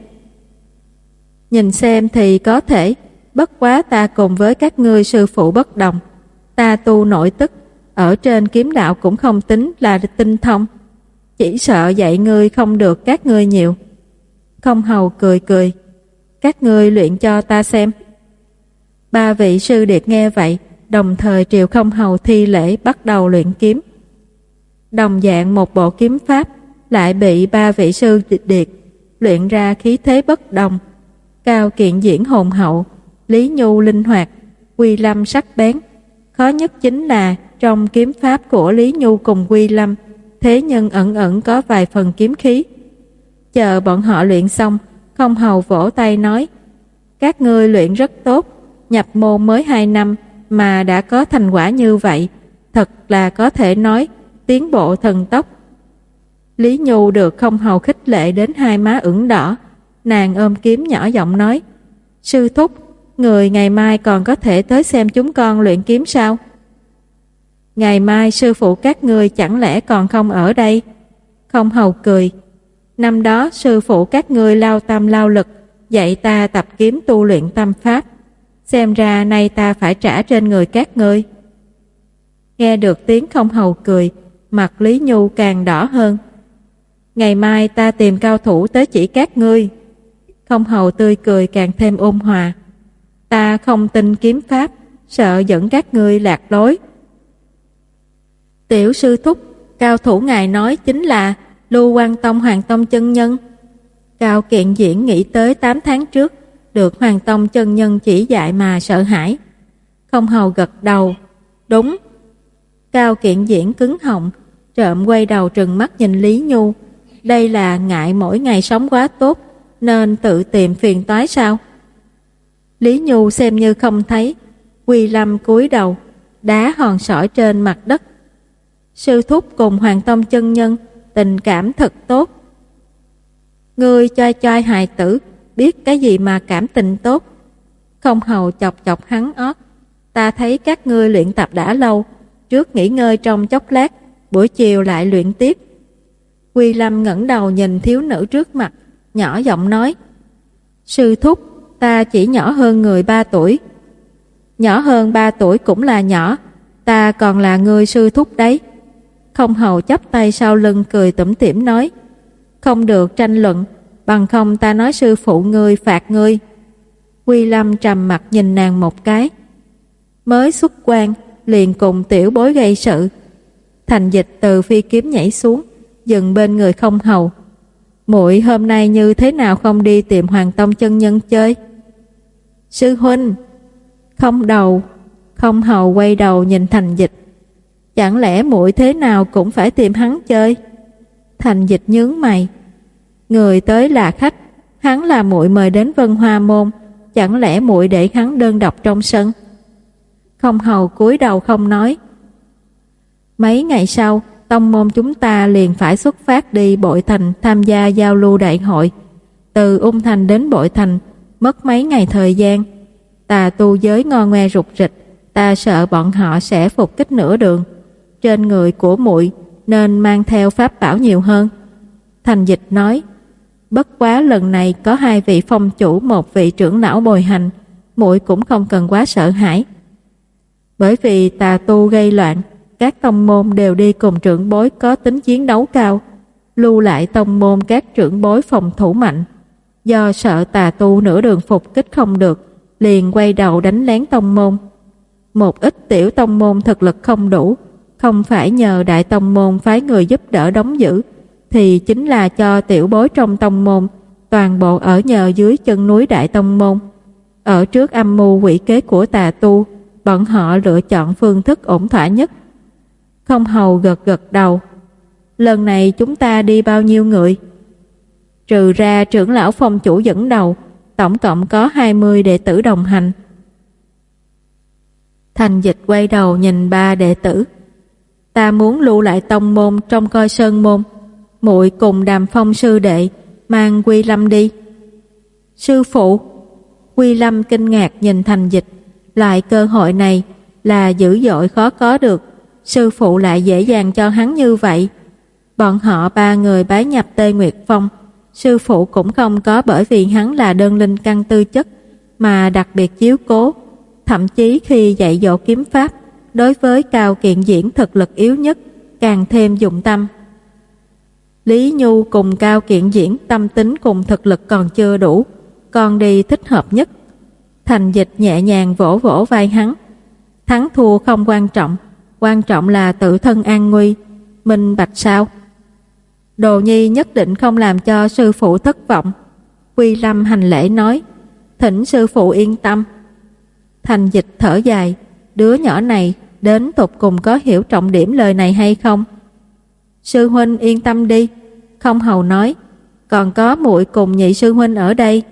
[SPEAKER 2] Nhìn xem thì có thể, bất quá ta cùng với các ngươi sư phụ bất đồng. Ta tu nội tức, ở trên kiếm đạo cũng không tính là tinh thông, chỉ sợ dạy ngươi không được các ngươi nhiều. Không hầu cười cười. Các ngươi luyện cho ta xem. Ba vị sư điệt nghe vậy, đồng thời triều Không hầu thi lễ bắt đầu luyện kiếm. Đồng dạng một bộ kiếm pháp lại bị ba vị sư điệt luyện ra khí thế bất đồng. Cao Kiện Diễn hồn hậu, Lý Nhu linh hoạt, Quy Lâm sắc bén. Khó nhất chính là trong kiếm pháp của Lý Nhu cùng Quy Lâm, thế nhưng ẩn ẩn có vài phần kiếm khí. Chờ bọn họ luyện xong, Không hầu vỗ tay nói: Các ngươi luyện rất tốt, nhập môn mới hai năm mà đã có thành quả như vậy, thật là có thể nói tiến bộ thần tốc. Lý Nhu được Không hầu khích lệ đến hai má ửng đỏ, nàng ôm kiếm nhỏ giọng nói: Sư thúc, người ngày mai còn có thể tới xem chúng con luyện kiếm sao? Ngày mai sư phụ các ngươi chẳng lẽ còn không ở đây? Không hầu cười. Năm đó sư phụ các ngươi lao tâm lao lực dạy ta tập kiếm tu luyện tâm pháp, xem ra nay ta phải trả trên người các ngươi. Nghe được tiếng Không hầu cười, mặt Lý Nhu càng đỏ hơn. Ngày mai ta tìm cao thủ tới chỉ các ngươi. Không hầu tươi cười càng thêm ôn hòa. Ta không tin kiếm pháp, sợ dẫn các ngươi lạc lối. Tiểu sư thúc, cao thủ ngài nói chính là Lưu Quang Tông Hoàng Tông chân nhân. Cao Kiện Diễn nghĩ tới tám tháng trước được Hoàng Tông chân nhân chỉ dạy mà sợ hãi. Không hầu gật đầu. Đúng. Cao Kiện Diễn cứng họng, trộm quay đầu trừng mắt nhìn Lý Nhu. Đây là ngại mỗi ngày sống quá tốt nên tự tìm phiền toái sao? Lý Nhu xem như không thấy. Quy Lâm cúi đầu, đá hòn sỏi trên mặt đất. Sư thúc cùng Hoàng Tông chân nhân tình cảm thật tốt. Ngươi choi choi hài tử, biết cái gì mà cảm tình tốt? Không hầu chọc chọc hắn ót. Ta thấy các ngươi luyện tập đã lâu, trước nghỉ ngơi trong chốc lát, buổi chiều lại luyện tiếp. Quy Lâm ngẩng đầu nhìn thiếu nữ trước mặt, nhỏ giọng nói: Sư thúc, ta chỉ nhỏ hơn người ba tuổi. Nhỏ hơn ba tuổi cũng là nhỏ, ta còn là người sư thúc đấy. Không hầu chắp tay sau lưng cười tủm tỉm nói: Không được tranh luận, bằng không ta nói sư phụ ngươi phạt ngươi. Quy Lâm trầm mặt nhìn nàng một cái. Mới xuất quan liền cùng tiểu bối gây sự. Thành Dịch từ phi kiếm nhảy xuống, dừng bên người Không hầu. Muội hôm nay như thế nào không đi tìm Hoàng Tông chân nhân chơi? Sư huynh. Không đầu. Không hầu quay đầu nhìn Thành Dịch. Chẳng lẽ muội thế nào cũng phải tìm hắn chơi? Thành Dịch nhướng mày. Người tới là khách, hắn là muội mời đến Vân Hoa môn, chẳng lẽ muội để hắn đơn độc trong sân? Không hầu cúi đầu không nói. Mấy ngày sau, tông môn chúng ta liền phải xuất phát đi Bội Thành tham gia giao lưu đại hội. Từ Ung Thành đến Bội Thành mất mấy ngày thời gian. Tà tu giới ngo ngoe rục rịch, ta sợ bọn họ sẽ phục kích nửa đường. Trên người của muội nên mang theo pháp bảo nhiều hơn. Thành Dịch nói: Bất quá lần này có hai vị phong chủ, một vị trưởng lão bồi hành, muội cũng không cần quá sợ hãi. Bởi vì tà tu gây loạn, các tông môn đều đi cùng trưởng bối có tính chiến đấu cao, lưu lại tông môn các trưởng bối phòng thủ mạnh. Do sợ tà tu nửa đường phục kích không được, liền quay đầu đánh lén tông môn. Một ít tiểu tông môn thực lực không đủ, không phải nhờ đại tông môn phái người giúp đỡ đóng giữ, thì chính là cho tiểu bối trong tông môn toàn bộ ở nhờ dưới chân núi đại tông môn. Ở trước âm mưu quỷ kế của tà tu, bọn họ lựa chọn phương thức ổn thỏa nhất. Không hầu gật gật đầu. Lần này chúng ta đi bao nhiêu người? Trừ ra trưởng lão phong chủ dẫn đầu, tổng cộng có hai mươi đệ tử đồng hành. Thành Dịch quay đầu nhìn ba đệ tử. Ta muốn lưu lại tông môn trong coi sơn môn, muội cùng Đàm Phong sư đệ mang Quy Lâm đi. Sư phụ. Quy Lâm kinh ngạc nhìn Thành Dịch, lại cơ hội này là dữ dội khó có được, sư phụ lại dễ dàng cho hắn như vậy. Bọn họ ba người bái nhập Tê Nguyệt Phong, sư phụ cũng không có bởi vì hắn là đơn linh căn tư chất mà đặc biệt chiếu cố, thậm chí khi dạy dỗ kiếm pháp, đối với Cao Kiện Diễn thực lực yếu nhất càng thêm dụng tâm. Lý Nhu cùng Cao Kiện Diễn tâm tính cùng thực lực còn chưa đủ, còn đi thích hợp nhất. Thành Dịch nhẹ nhàng vỗ vỗ vai hắn. Thắng thua không quan trọng, quan trọng là tự thân an nguy. Minh bạch sao? Đồ nhi nhất định không làm cho sư phụ thất vọng. Quy Lâm hành lễ nói, thỉnh sư phụ yên tâm. Thành Dịch thở dài, đứa nhỏ này đến tột cùng có hiểu trọng điểm lời này hay không? Sư huynh yên tâm đi. Không hầu nói, còn có muội cùng nhị sư huynh ở đây.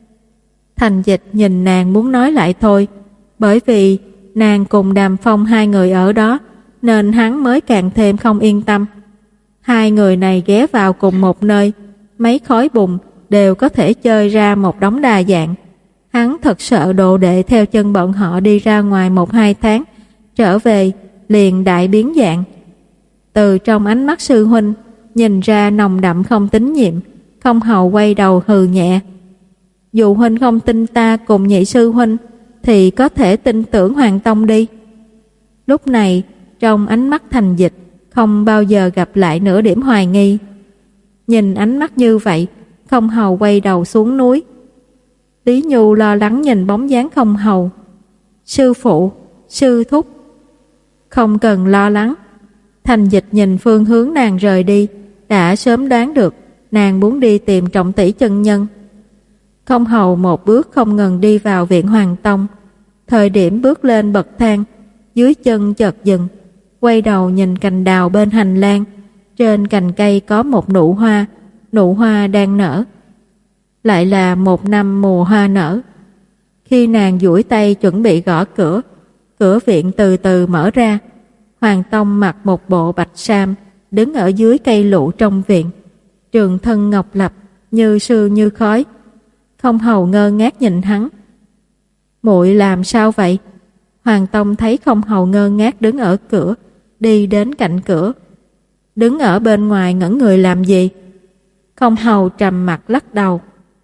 [SPEAKER 2] Thành Dịch nhìn nàng muốn nói lại thôi, bởi vì nàng cùng Đàm Phong hai người ở đó, nên hắn mới càng thêm không yên tâm. Hai người này ghé vào cùng một nơi, mấy khói bùn đều có thể chơi ra một đống đa dạng. Hắn thật sợ đồ đệ theo chân bọn họ đi ra ngoài một hai tháng, trở về liền đại biến dạng. Từ trong ánh mắt sư huynh nhìn ra nồng đậm không tín nhiệm. Không hầu quay đầu hừ nhẹ, dù huynh không tin ta cùng nhị sư huynh thì có thể tin tưởng Hoàng Tông đi. Lúc này trong ánh mắt Thành Dịch không bao giờ gặp lại nửa điểm hoài nghi. Nhìn ánh mắt như vậy, Không hầu quay đầu xuống núi. Lý Nhu lo lắng nhìn bóng dáng Không hầu. Sư phụ, sư thúc. Không cần lo lắng. Thành Dịch nhìn phương hướng nàng rời đi, đã sớm đoán được nàng muốn đi tìm Trọng tỷ chân nhân. Không hầu một bước không ngừng đi vào viện Hoàng Tông. Thời điểm bước lên bậc thang, dưới chân chợt dừng, quay đầu nhìn cành đào bên hành lang. Trên cành cây có một nụ hoa, nụ hoa đang nở. Lại là một năm mùa hoa nở. Khi nàng duỗi tay chuẩn bị gõ cửa, cửa viện từ từ mở ra. Hoàng Tông mặc một bộ bạch sam, đứng ở dưới cây lụ trong viện, trường thân ngọc lập, như sương như khói. Không hầu ngơ ngác nhìn hắn. Muội làm sao vậy? Hoàng Tông thấy Không hầu ngơ ngác đứng ở cửa, đi đến cạnh cửa. Đứng ở bên ngoài ngẩn người làm gì? Không hầu trầm mặt lắc đầu.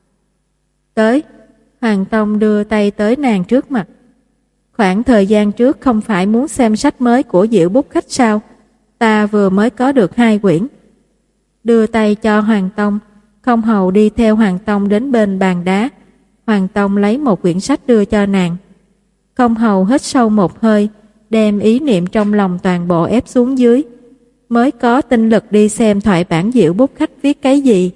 [SPEAKER 2] Tới. Hoàng Tông đưa tay tới nàng trước mặt. Khoảng thời gian trước không phải muốn xem sách mới của Diệu Bút Khách sao? Ta vừa mới có được hai quyển. Đưa tay cho Hoàng Tông. Không hầu đi theo Hoàng Tông đến bên bàn đá. Hoàng Tông lấy một quyển sách đưa cho nàng. Không hầu hít sâu một hơi, đem ý niệm trong lòng toàn bộ ép xuống dưới, mới có tinh lực đi xem thoại bản Diệu Bút Khách viết cái gì.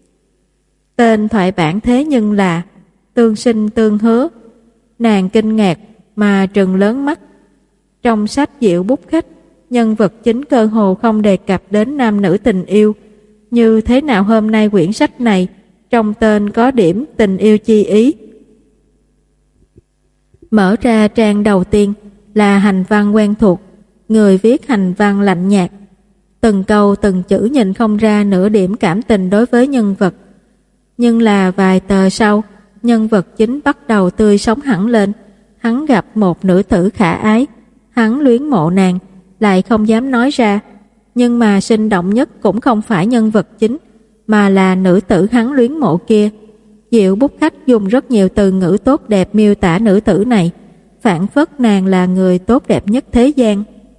[SPEAKER 2] Tên thoại bản thế nhưng là Tương Sinh Tương Hứa. Nàng kinh ngạc mà trừng lớn mắt. Trong sách Diệu Bút Khách, nhân vật chính cơ hồ không đề cập đến nam nữ tình yêu. Như thế nào hôm nay quyển sách này trong tên có điểm tình yêu chi ý? Mở ra trang đầu tiên là hành văn quen thuộc. Người viết hành văn lạnh nhạt, từng câu từng chữ nhìn không ra nửa điểm cảm tình đối với nhân vật. Nhưng là vài tờ sau, nhân vật chính bắt đầu tươi sống hẳn lên. Hắn gặp một nữ tử khả ái, hắn luyến mộ nàng, lại không dám nói ra. Nhưng mà sinh động nhất cũng không phải nhân vật chính, mà là nữ tử hắn luyến mộ kia. Diệu Bút Khách dùng rất nhiều từ ngữ tốt đẹp miêu tả nữ tử này, phảng phất nàng là người tốt đẹp nhất thế gian.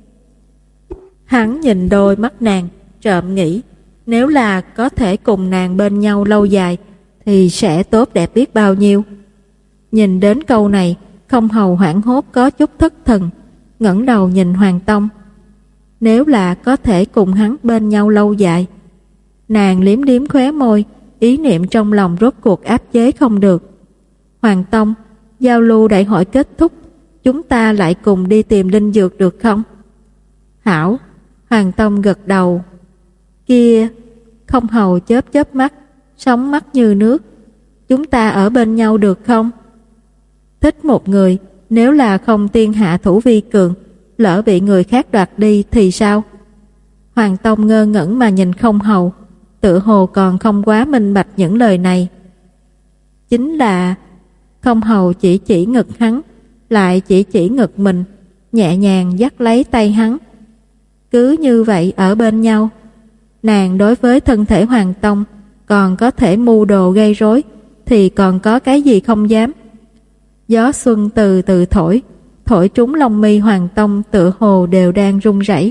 [SPEAKER 2] Hắn nhìn đôi mắt nàng, trộm nghĩ, nếu là có thể cùng nàng bên nhau lâu dài thì sẽ tốt đẹp biết bao nhiêu. Nhìn đến câu này, Không Hầu hoảng hốt có chút thất thần, ngẩng đầu nhìn Hoàng Tông. Nếu là có thể cùng hắn bên nhau lâu dài. Nàng liếm liếm khóe môi, ý niệm trong lòng rốt cuộc áp chế không được. Hoàng Tông, giao lưu đại hội kết thúc, chúng ta lại cùng đi tìm linh dược được không? Hảo. Hoàng Tông gật đầu. Kia. Không Hầu chớp chớp mắt, sóng mắt như nước. Chúng ta ở bên nhau được không? Thích một người, nếu là không tiên hạ thủ vi cường, lỡ bị người khác đoạt đi thì sao? Hoàng Tông ngơ ngẩn mà nhìn Không Hầu, tự hồ còn không quá minh bạch những lời này. Chính là... Không Hầu chỉ chỉ ngực hắn, lại chỉ chỉ ngực mình, nhẹ nhàng dắt lấy tay hắn. Cứ như vậy ở bên nhau. Nàng đối với thân thể Hoàng Tông còn có thể mưu đồ gây rối, thì còn có cái gì không dám. Gió xuân từ từ thổi, thổi trúng lông mi Hoàng Tông tựa hồ đều đang run rẩy.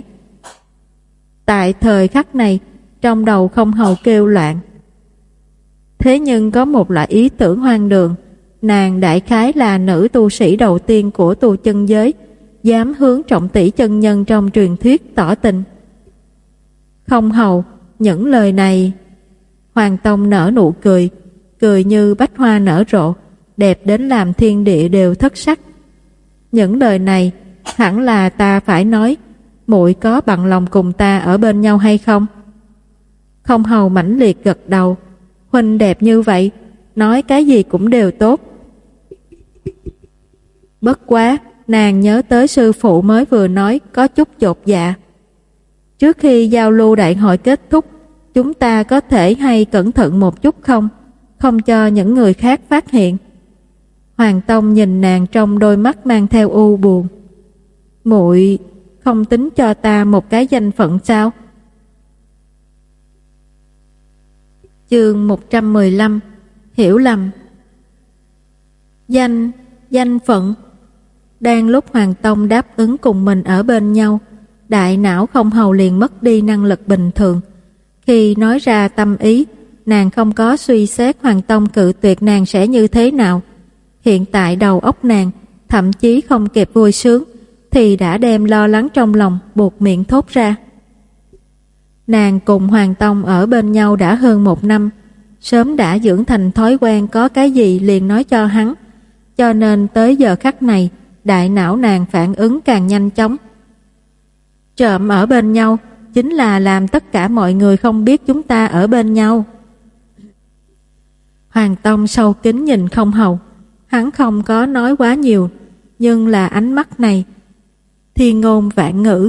[SPEAKER 2] Tại thời khắc này, trong đầu Không Hầu kêu loạn. Thế nhưng có một loại ý tưởng hoang đường, nàng đại khái là nữ tu sĩ đầu tiên của tu chân giới, dám hướng Trọng Tỷ chân nhân trong truyền thuyết tỏ tình. Không Hầu, những lời này... Hoàng Tông nở nụ cười, cười như bách hoa nở rộ, đẹp đến làm thiên địa đều thất sắc. Những lời này hẳn là ta phải nói, muội có bằng lòng cùng ta ở bên nhau hay không? Không Hầu mãnh liệt gật đầu. Huynh đẹp như vậy, nói cái gì cũng đều tốt. Bất quá, nàng nhớ tới sư phụ mới vừa nói có chút chột dạ. Trước khi giao lưu đại hội kết thúc, chúng ta có thể hay cẩn thận một chút không? Không cho những người khác phát hiện. Hoàng Tông nhìn nàng trong đôi mắt mang theo u buồn. Muội không tính cho ta một cái danh phận sao? Chương một trăm mười lăm. Hiểu lầm. Danh, danh phận. Đang lúc Hoàng Tông đáp ứng cùng mình ở bên nhau, đại não Không Hầu liền mất đi năng lực bình thường. Khi nói ra tâm ý, nàng không có suy xét Hoàng Tông cự tuyệt nàng sẽ như thế nào. Hiện tại đầu óc nàng thậm chí không kịp vui sướng thì đã đem lo lắng trong lòng buộc miệng thốt ra. Nàng cùng Hoàng Tông ở bên nhau đã hơn một năm, sớm đã dưỡng thành thói quen có cái gì liền nói cho hắn, cho nên tới giờ khắc này đại não nàng phản ứng càng nhanh chóng. Trộm ở bên nhau chính là làm tất cả mọi người không biết chúng ta ở bên nhau. Hoàng Tông sâu kín nhìn Không Hầu, hắn không có nói quá nhiều, nhưng là ánh mắt này thiên ngôn vạn ngữ.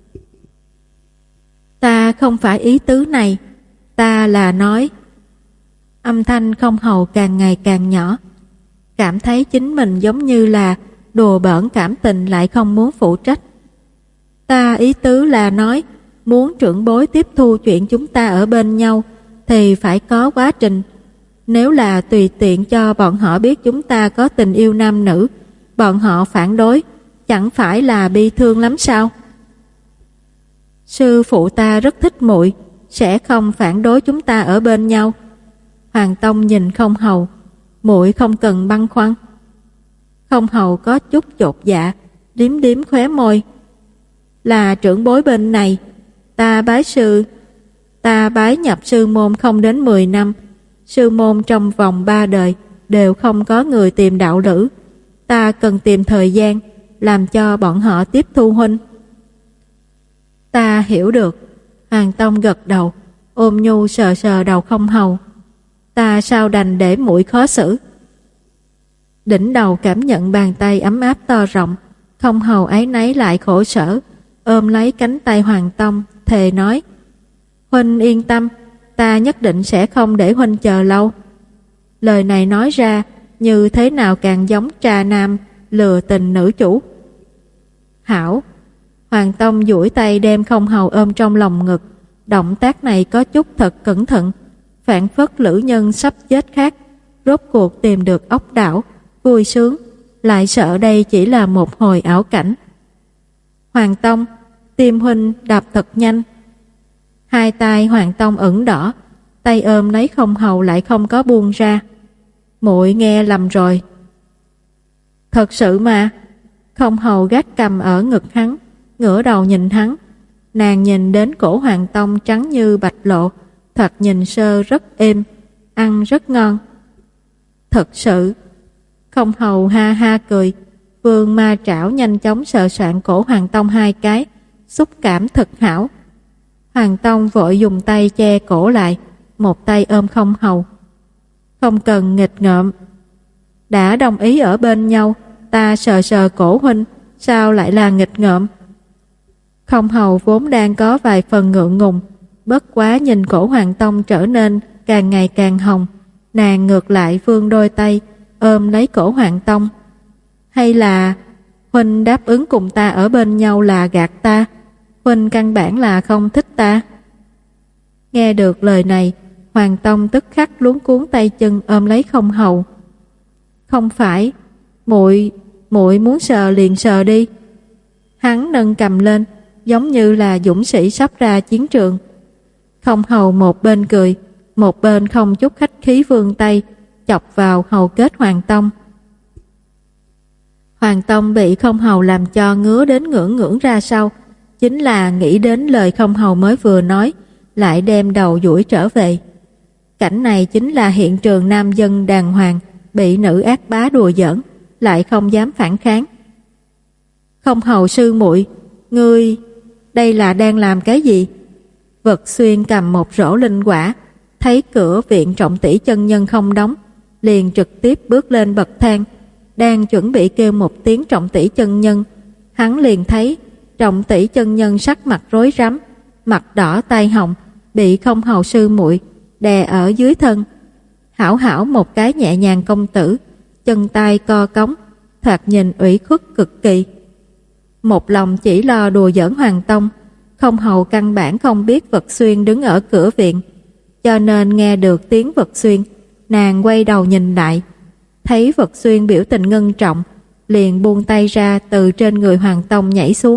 [SPEAKER 2] Ta không phải ý tứ này, ta là nói. Âm thanh Không Hầu càng ngày càng nhỏ, cảm thấy chính mình giống như là đùa bỡn cảm tình lại không muốn phụ trách. Ta ý tứ là nói, muốn trưởng bối tiếp thu chuyện chúng ta ở bên nhau thì phải có quá trình. Nếu là tùy tiện cho bọn họ biết chúng ta có tình yêu nam nữ, bọn họ phản đối, chẳng phải là bi thương lắm sao? Sư phụ ta rất thích muội, sẽ không phản đối chúng ta ở bên nhau. Hoàng Tông nhìn Không Hầu, muội không cần băn khoăn. Không Hầu có chút chột dạ, điếm điếm khóe môi. Là trưởng bối bên này, ta bái sư, ta bái nhập sư môn không đến mười năm, sư môn trong vòng ba đời đều không có người tìm đạo lữ, ta cần tìm thời gian làm cho bọn họ tiếp thu huynh. Ta hiểu được. Hoàng Tông gật đầu, ôm nhu sờ sờ đầu Không Hầu. Ta sao đành để muội khó xử. Đỉnh đầu cảm nhận bàn tay ấm áp to rộng, Không Hầu áy náy lại khổ sở, ôm lấy cánh tay Hoàng Tông, thề nói: Huynh yên tâm, ta nhất định sẽ không để huynh chờ lâu. Lời này nói ra như thế nào càng giống trà nam lừa tình nữ chủ. Hảo. Hoàng Tông duỗi tay đem Không Hầu ôm trong lòng ngực, động tác này có chút thật cẩn thận, phảng phất lữ nhân sắp chết khác, rốt cuộc tìm được ốc đảo, vui sướng, lại sợ đây chỉ là một hồi ảo cảnh. Hoàng Tông, tim huynh đập thật nhanh. Hai tay Hoàng Tông ửng đỏ, tay ôm lấy Không Hầu lại không có buông ra. Muội nghe lầm rồi. Thật sự mà. Không Hầu gác cầm ở ngực hắn, ngửa đầu nhìn hắn. Nàng nhìn đến cổ Hoàng Tông trắng như bạch lộ, thoạt nhìn sơ rất êm, ăn rất ngon. Thật sự. Không Hầu ha ha cười, vươn ma trảo nhanh chóng sờ soạn cổ Hoàng Tông hai cái, xúc cảm thật hảo. Hoàng Tông vội dùng tay che cổ lại, một tay ôm Không Hầu. Không cần nghịch ngợm. Đã đồng ý ở bên nhau, ta sờ sờ cổ huynh, sao lại là nghịch ngợm? Không Hầu vốn đang có vài phần ngượng ngùng, bất quá nhìn cổ Hoàng Tông trở nên càng ngày càng hồng, nàng ngược lại vươn đôi tay ôm lấy cổ Hoàng Tông. Hay là huynh đáp ứng cùng ta ở bên nhau là gạt ta? Huynh căn bản là không thích ta. Nghe được lời này, Hoàng Tông tức khắc luống cuống tay chân ôm lấy Không Hầu. Không phải, muội muội muốn sờ liền sờ đi. Hắn nâng cầm lên, giống như là dũng sĩ sắp ra chiến trường. Không Hầu một bên cười, một bên không chút khách khí vươn tay chọc vào hầu kết Hoàng Tông. Hoàng Tông bị Không Hầu làm cho ngứa đến ngưỡng ngưỡng ra sau, chính là nghĩ đến lời Không Hầu mới vừa nói, lại đem đầu duỗi trở về. Cảnh này chính là hiện trường nam dân đàng hoàng bị nữ ác bá đùa giỡn, lại không dám phản kháng. Không Hầu sư muội, ngươi đây là đang làm cái gì? Vật Xuyên cầm một rổ linh quả, thấy cửa viện Trọng Tỷ chân nhân không đóng, liền trực tiếp bước lên bậc thang, đang chuẩn bị kêu một tiếng Trọng Tỷ chân nhân, hắn liền thấy Trọng Tỷ chân nhân sắc mặt rối rắm, mặt đỏ tai hồng, bị Không Hầu sư muội đè ở dưới thân. Hảo hảo một cái nhẹ nhàng công tử, chân tay co cống, thoạt nhìn ủy khuất cực kỳ. Một lòng chỉ lo đùa giỡn Hoàng Tông, Không Hầu căn bản không biết Vật Xuyên đứng ở cửa viện, cho nên nghe được tiếng Vật Xuyên, nàng quay đầu nhìn lại, thấy Vật Xuyên biểu tình ngưng trọng, liền buông tay ra từ trên người Hoàng Tông nhảy xuống.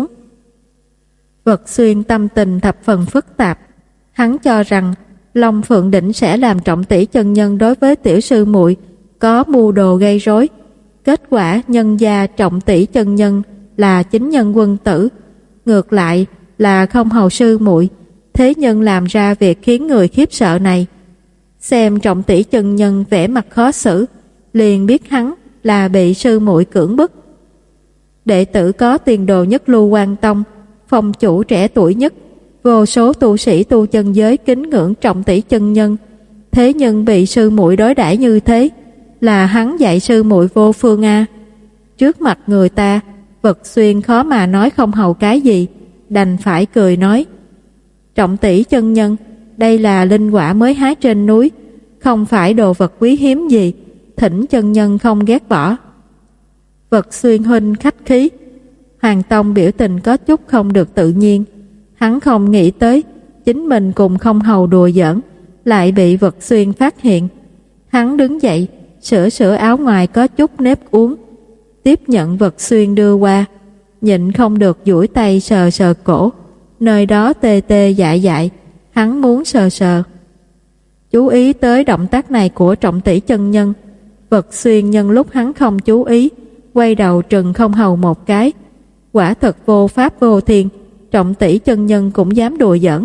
[SPEAKER 2] Vật Xuyên tâm tình thập phần phức tạp, hắn cho rằng Long Phượng Đỉnh sẽ làm Trọng Tỷ chân nhân đối với tiểu sư muội có mưu đồ gây rối. Kết quả nhân gia Trọng Tỷ chân nhân là chính nhân quân tử, ngược lại là Không Hầu sư muội thế nhân làm ra việc khiến người khiếp sợ này. Xem Trọng Tỷ chân nhân vẻ mặt khó xử, liền biết hắn là bị sư muội cưỡng bức. Đệ tử có tiền đồ nhất Lưu Quan Tông, phong chủ trẻ tuổi nhất, vô số tu sĩ tu chân giới kính ngưỡng Trọng Tỷ chân nhân, thế nhưng bị sư muội đối đãi như thế, là hắn dạy sư muội vô phương a. Trước mặt người ta, Vật Xuyên khó mà nói Không Hầu cái gì, đành phải cười nói: Trọng Tỷ chân nhân, đây là linh quả mới hái trên núi, không phải đồ vật quý hiếm gì, thỉnh chân nhân không ghét bỏ. Vật Xuyên huynh khách khí. Hoàng Tông biểu tình có chút không được tự nhiên, hắn không nghĩ tới chính mình cùng Không Hầu đùa giỡn lại bị Vật Xuyên phát hiện. Hắn đứng dậy, sửa sửa áo ngoài có chút nếp uốn, tiếp nhận Vật Xuyên đưa qua, nhịn không được duỗi tay sờ sờ cổ, nơi đó tê tê dại dại, hắn muốn sờ sờ. Chú ý tới động tác này của Trọng Tỷ chân nhân, Vật Xuyên nhân lúc hắn không chú ý, quay đầu trừng Không Hầu một cái. Quả thật vô pháp vô thiên, Trọng Tỷ chân nhân cũng dám đùa giỡn.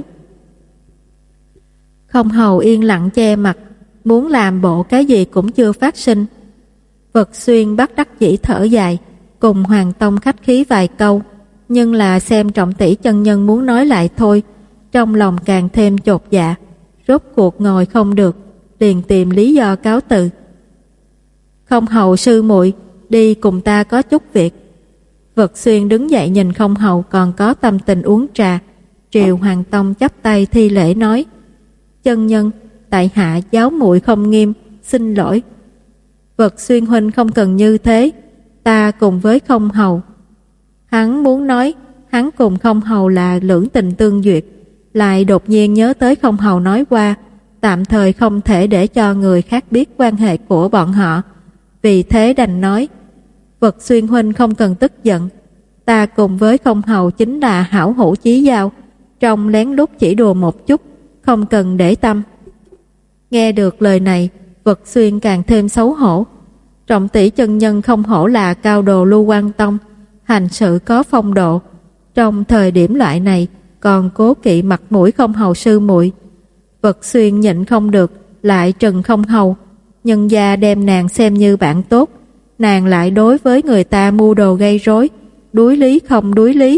[SPEAKER 2] Không Hầu yên lặng che mặt, muốn làm bộ cái gì cũng chưa phát sinh. Vật Xuyên bắt đắc dĩ thở dài, cùng Hoàng Tông khách khí vài câu, nhưng là xem Trọng Tỷ chân nhân muốn nói lại thôi, trong lòng càng thêm chột dạ, rốt cuộc ngồi không được, liền tìm lý do cáo từ. Không Hầu sư muội, đi cùng ta có chút việc. Vật Xuyên đứng dậy nhìn Không Hầu còn có tâm tình uống trà, triều Hoàng Tông chắp tay thi lễ nói: Chân nhân, tại hạ giáo muội không nghiêm, xin lỗi. Vật Xuyên huynh không cần như thế, ta cùng với Không Hầu. Hắn muốn nói hắn cùng Không Hầu là lưỡng tình tương duyệt, lại đột nhiên nhớ tới Không Hầu nói qua tạm thời không thể để cho người khác biết quan hệ của bọn họ, vì thế đành nói: Vật Xuyên huynh không cần tức giận, ta cùng với Không Hầu chính là hảo hữu chí giao, trong lén lút chỉ đùa một chút, không cần để tâm. Nghe được lời này, Vật Xuyên càng thêm xấu hổ. Trọng tỷ chân nhân không hổ là cao đồ Lưu Quan Tông, hành sự có phong độ, trong thời điểm loại này còn cố kỵ mặt mũi Không Hầu sư muội. Vật Xuyên nhịn không được, lại trừng Không Hầu, nhân gia đem nàng xem như bạn tốt, nàng lại đối với người ta mưu đồ gây rối, đuối lý không đuối lý.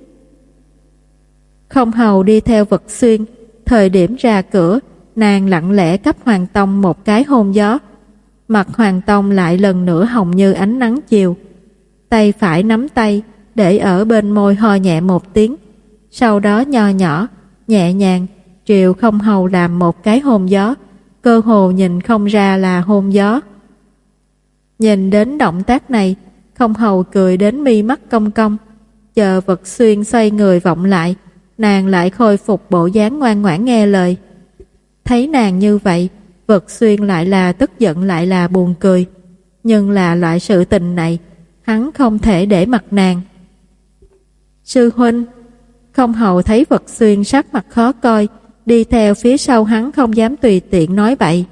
[SPEAKER 2] Không Hầu đi theo Vật Xuyên, thời điểm ra cửa, nàng lặng lẽ cấp Hoàng Tông một cái hôn gió. Mặt Hoàng Tông lại lần nữa hồng như ánh nắng chiều. Tay phải nắm tay, để ở bên môi ho nhẹ một tiếng, sau đó nho nhỏ, nhẹ nhàng triều Không Hầu làm một cái hôn gió, cơ hồ nhìn không ra là hôn gió. Nhìn đến động tác này, Không Hầu cười đến mi mắt cong cong. Chờ Vật Xuyên xoay người vọng lại, nàng lại khôi phục bộ dáng ngoan ngoãn nghe lời. Thấy nàng như vậy, Vật Xuyên lại là tức giận lại là buồn cười, nhưng là loại sự tình này hắn không thể để mặt nàng. Sư huynh. Không Hầu thấy Vật Xuyên sắc mặt khó coi, đi theo phía sau hắn không dám tùy tiện nói bậy.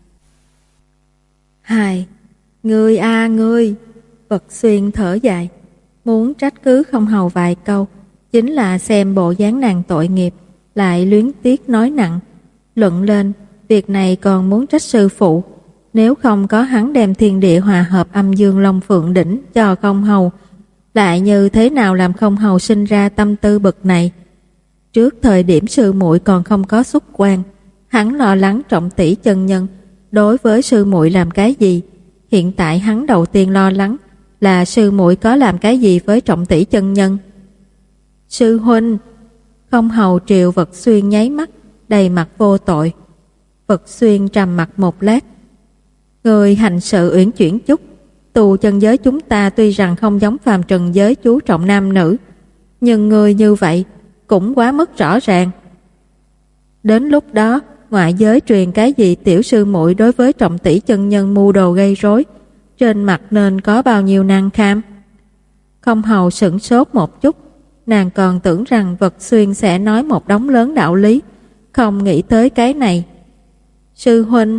[SPEAKER 2] Hai, ngươi a à, ngươi. Vật Xuyên thở dài, muốn trách cứ Không Hầu vài câu, chính là xem bộ dáng nàng tội nghiệp, lại luyến tiếc nói nặng. Luận lên, việc này còn muốn trách sư phụ, nếu không có hắn đem thiên địa hòa hợp âm dương long phượng đỉnh cho Không Hầu, lại như thế nào làm Không Hầu sinh ra tâm tư bực này. Trước thời điểm sư muội còn không có xuất quan, hắn lo lắng Trọng tỷ chân nhân đối với sư muội làm cái gì. Hiện tại hắn đầu tiên lo lắng là sư muội có làm cái gì với Trọng tỷ chân nhân. Sư huynh. Không Hầu triều Vật Xuyên nháy mắt, đầy mặt vô tội. Vật Xuyên trầm mặt một lát. Người hành sự uyển chuyển chút, tù chân giới chúng ta tuy rằng không giống phàm trần giới chú trọng nam nữ, nhưng người như vậy cũng quá mức rõ ràng. Đến lúc đó ngoại giới truyền cái gì tiểu sư muội đối với Trọng tỷ chân nhân mưu đồ gây rối, trên mặt nên có bao nhiêu nan kham. Không Hầu sửng sốt một chút, nàng còn tưởng rằng Vật Xuyên sẽ nói một đống lớn đạo lý, không nghĩ tới cái này. Sư huynh.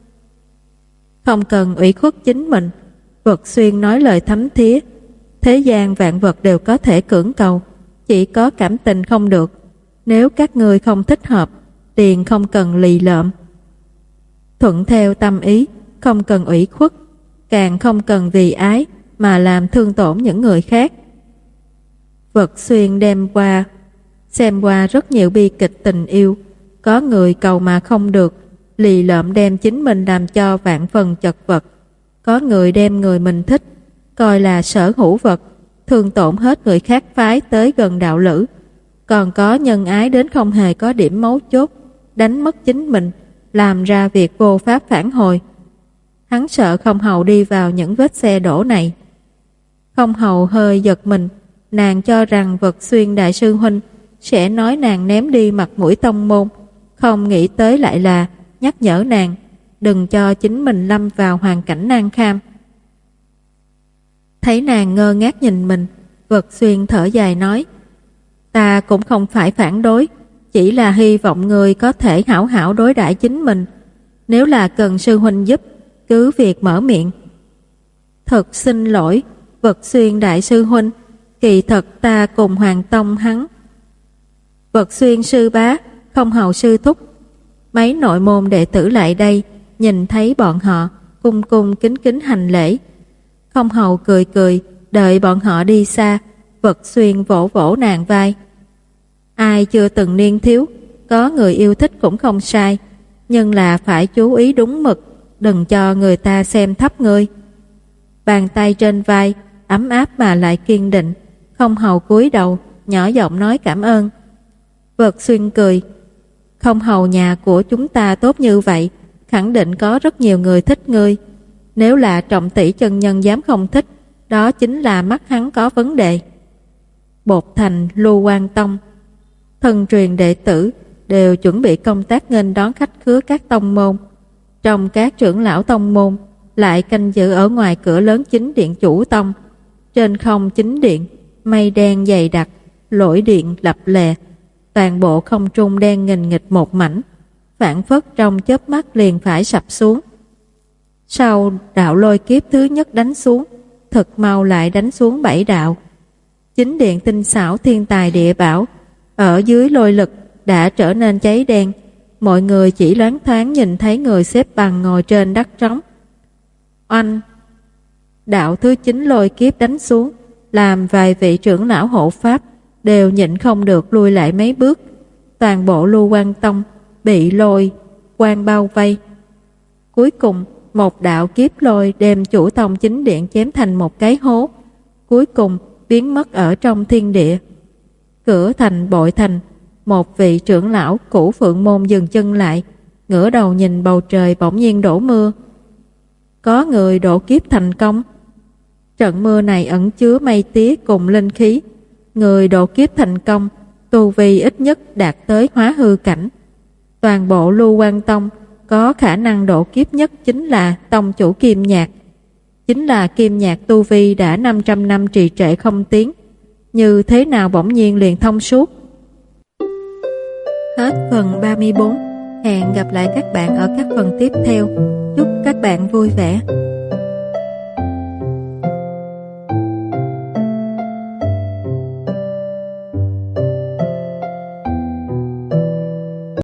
[SPEAKER 2] Không cần ủy khuất chính mình. Vật Xuyên nói lời thấm thía. Thế gian vạn vật đều có thể cưỡng cầu, chỉ có cảm tình không được. Nếu các ngươi không thích hợp, liền không cần lì lợm. Thuận theo tâm ý, không cần ủy khuất, càng không cần vì ái mà làm thương tổn những người khác. Vật Xuyên đem qua xem qua rất nhiều bi kịch tình yêu, có người cầu mà không được, lì lợm đem chính mình làm cho vạn phần chật vật. Có người đem người mình thích coi là sở hữu vật, thương tổn hết người khác phái tới gần đạo lữ. Còn có nhân ái đến không hề có điểm mấu chốt, đánh mất chính mình, làm ra việc vô pháp phản hồi. Hắn sợ Không Hầu đi vào những vết xe đổ này. Không Hầu hơi giật mình, nàng cho rằng Vật Xuyên đại sư huynh sẽ nói nàng ném đi mặt mũi tông môn, không nghĩ tới lại là nhắc nhở nàng đừng cho chính mình lâm vào hoàn cảnh nan kham. Thấy nàng ngơ ngác nhìn mình, Vật Xuyên thở dài nói: Ta cũng không phải phản đối, chỉ là hy vọng người có thể hảo hảo đối đãi chính mình. Nếu là cần sư huynh giúp, cứ việc mở miệng. Thật xin lỗi, Vật Xuyên đại sư huynh, kỳ thật ta cùng Hoàng Tông hắn. Vật Xuyên sư bá, Không Hầu sư thúc. Mấy nội môn đệ tử lại đây, nhìn thấy bọn họ, cung cung kính kính hành lễ. Không Hầu cười cười, đợi bọn họ đi xa, Vật Xuyên vỗ vỗ nàng vai. Ai chưa từng niên thiếu, có người yêu thích cũng không sai, nhưng là phải chú ý đúng mực, đừng cho người ta xem thấp ngươi. Bàn tay trên vai, ấm áp mà lại kiên định. Không Hầu cúi đầu, nhỏ giọng nói cảm ơn. Vật Xuyên cười: Không Hầu nhà của chúng ta tốt như vậy, khẳng định có rất nhiều người thích ngươi. Nếu là Trọng tỷ chân nhân dám không thích, đó chính là mắt hắn có vấn đề. Bột Thành Lưu Quan Tông, thân truyền đệ tử, đều chuẩn bị công tác nghênh đón khách khứa các tông môn. Trong các trưởng lão tông môn lại canh giữ ở ngoài cửa lớn chính điện chủ tông. Trên không chính điện, mây đen dày đặc, lỗi điện lập lè, toàn bộ không trung đen nghìn nghịch một mảnh, phảng phất trong chớp mắt liền phải sập xuống. Sau đạo lôi kiếp thứ nhất đánh xuống, thật mau lại đánh xuống bảy đạo. Chính điện tinh xảo thiên tài địa bảo, ở dưới lôi lực đã trở nên cháy đen, mọi người chỉ loáng thoáng nhìn thấy người xếp bằng ngồi trên đất trống. Oanh! Đạo thứ chín lôi kiếp đánh xuống, làm vài vị trưởng lão hộ pháp đều nhịn không được lui lại mấy bước. Toàn bộ Lưu Quan Tông bị lôi quang bao vây. Cuối cùng, một đạo kiếp lôi đem chủ tông chính điện chém thành một cái hố, cuối cùng biến mất ở trong thiên địa. Cửa thành bội thành, một vị trưởng lão cũ Phượng Môn dừng chân lại, ngửa đầu nhìn bầu trời bỗng nhiên đổ mưa. Có người độ kiếp thành công. Trận mưa này ẩn chứa mây tía cùng linh khí. Người độ kiếp thành công, tu vi ít nhất đạt tới hóa hư cảnh. Toàn bộ Lưu Quan Tông có khả năng độ kiếp nhất chính là tông chủ Kim Nhạc. Chính là Kim Nhạc tu vi đã năm trăm năm trì trệ không tiến, như thế nào bỗng nhiên liền thông suốt. Hết phần ba mươi bốn. Hẹn gặp lại các bạn ở các phần tiếp theo. Chúc các bạn vui vẻ.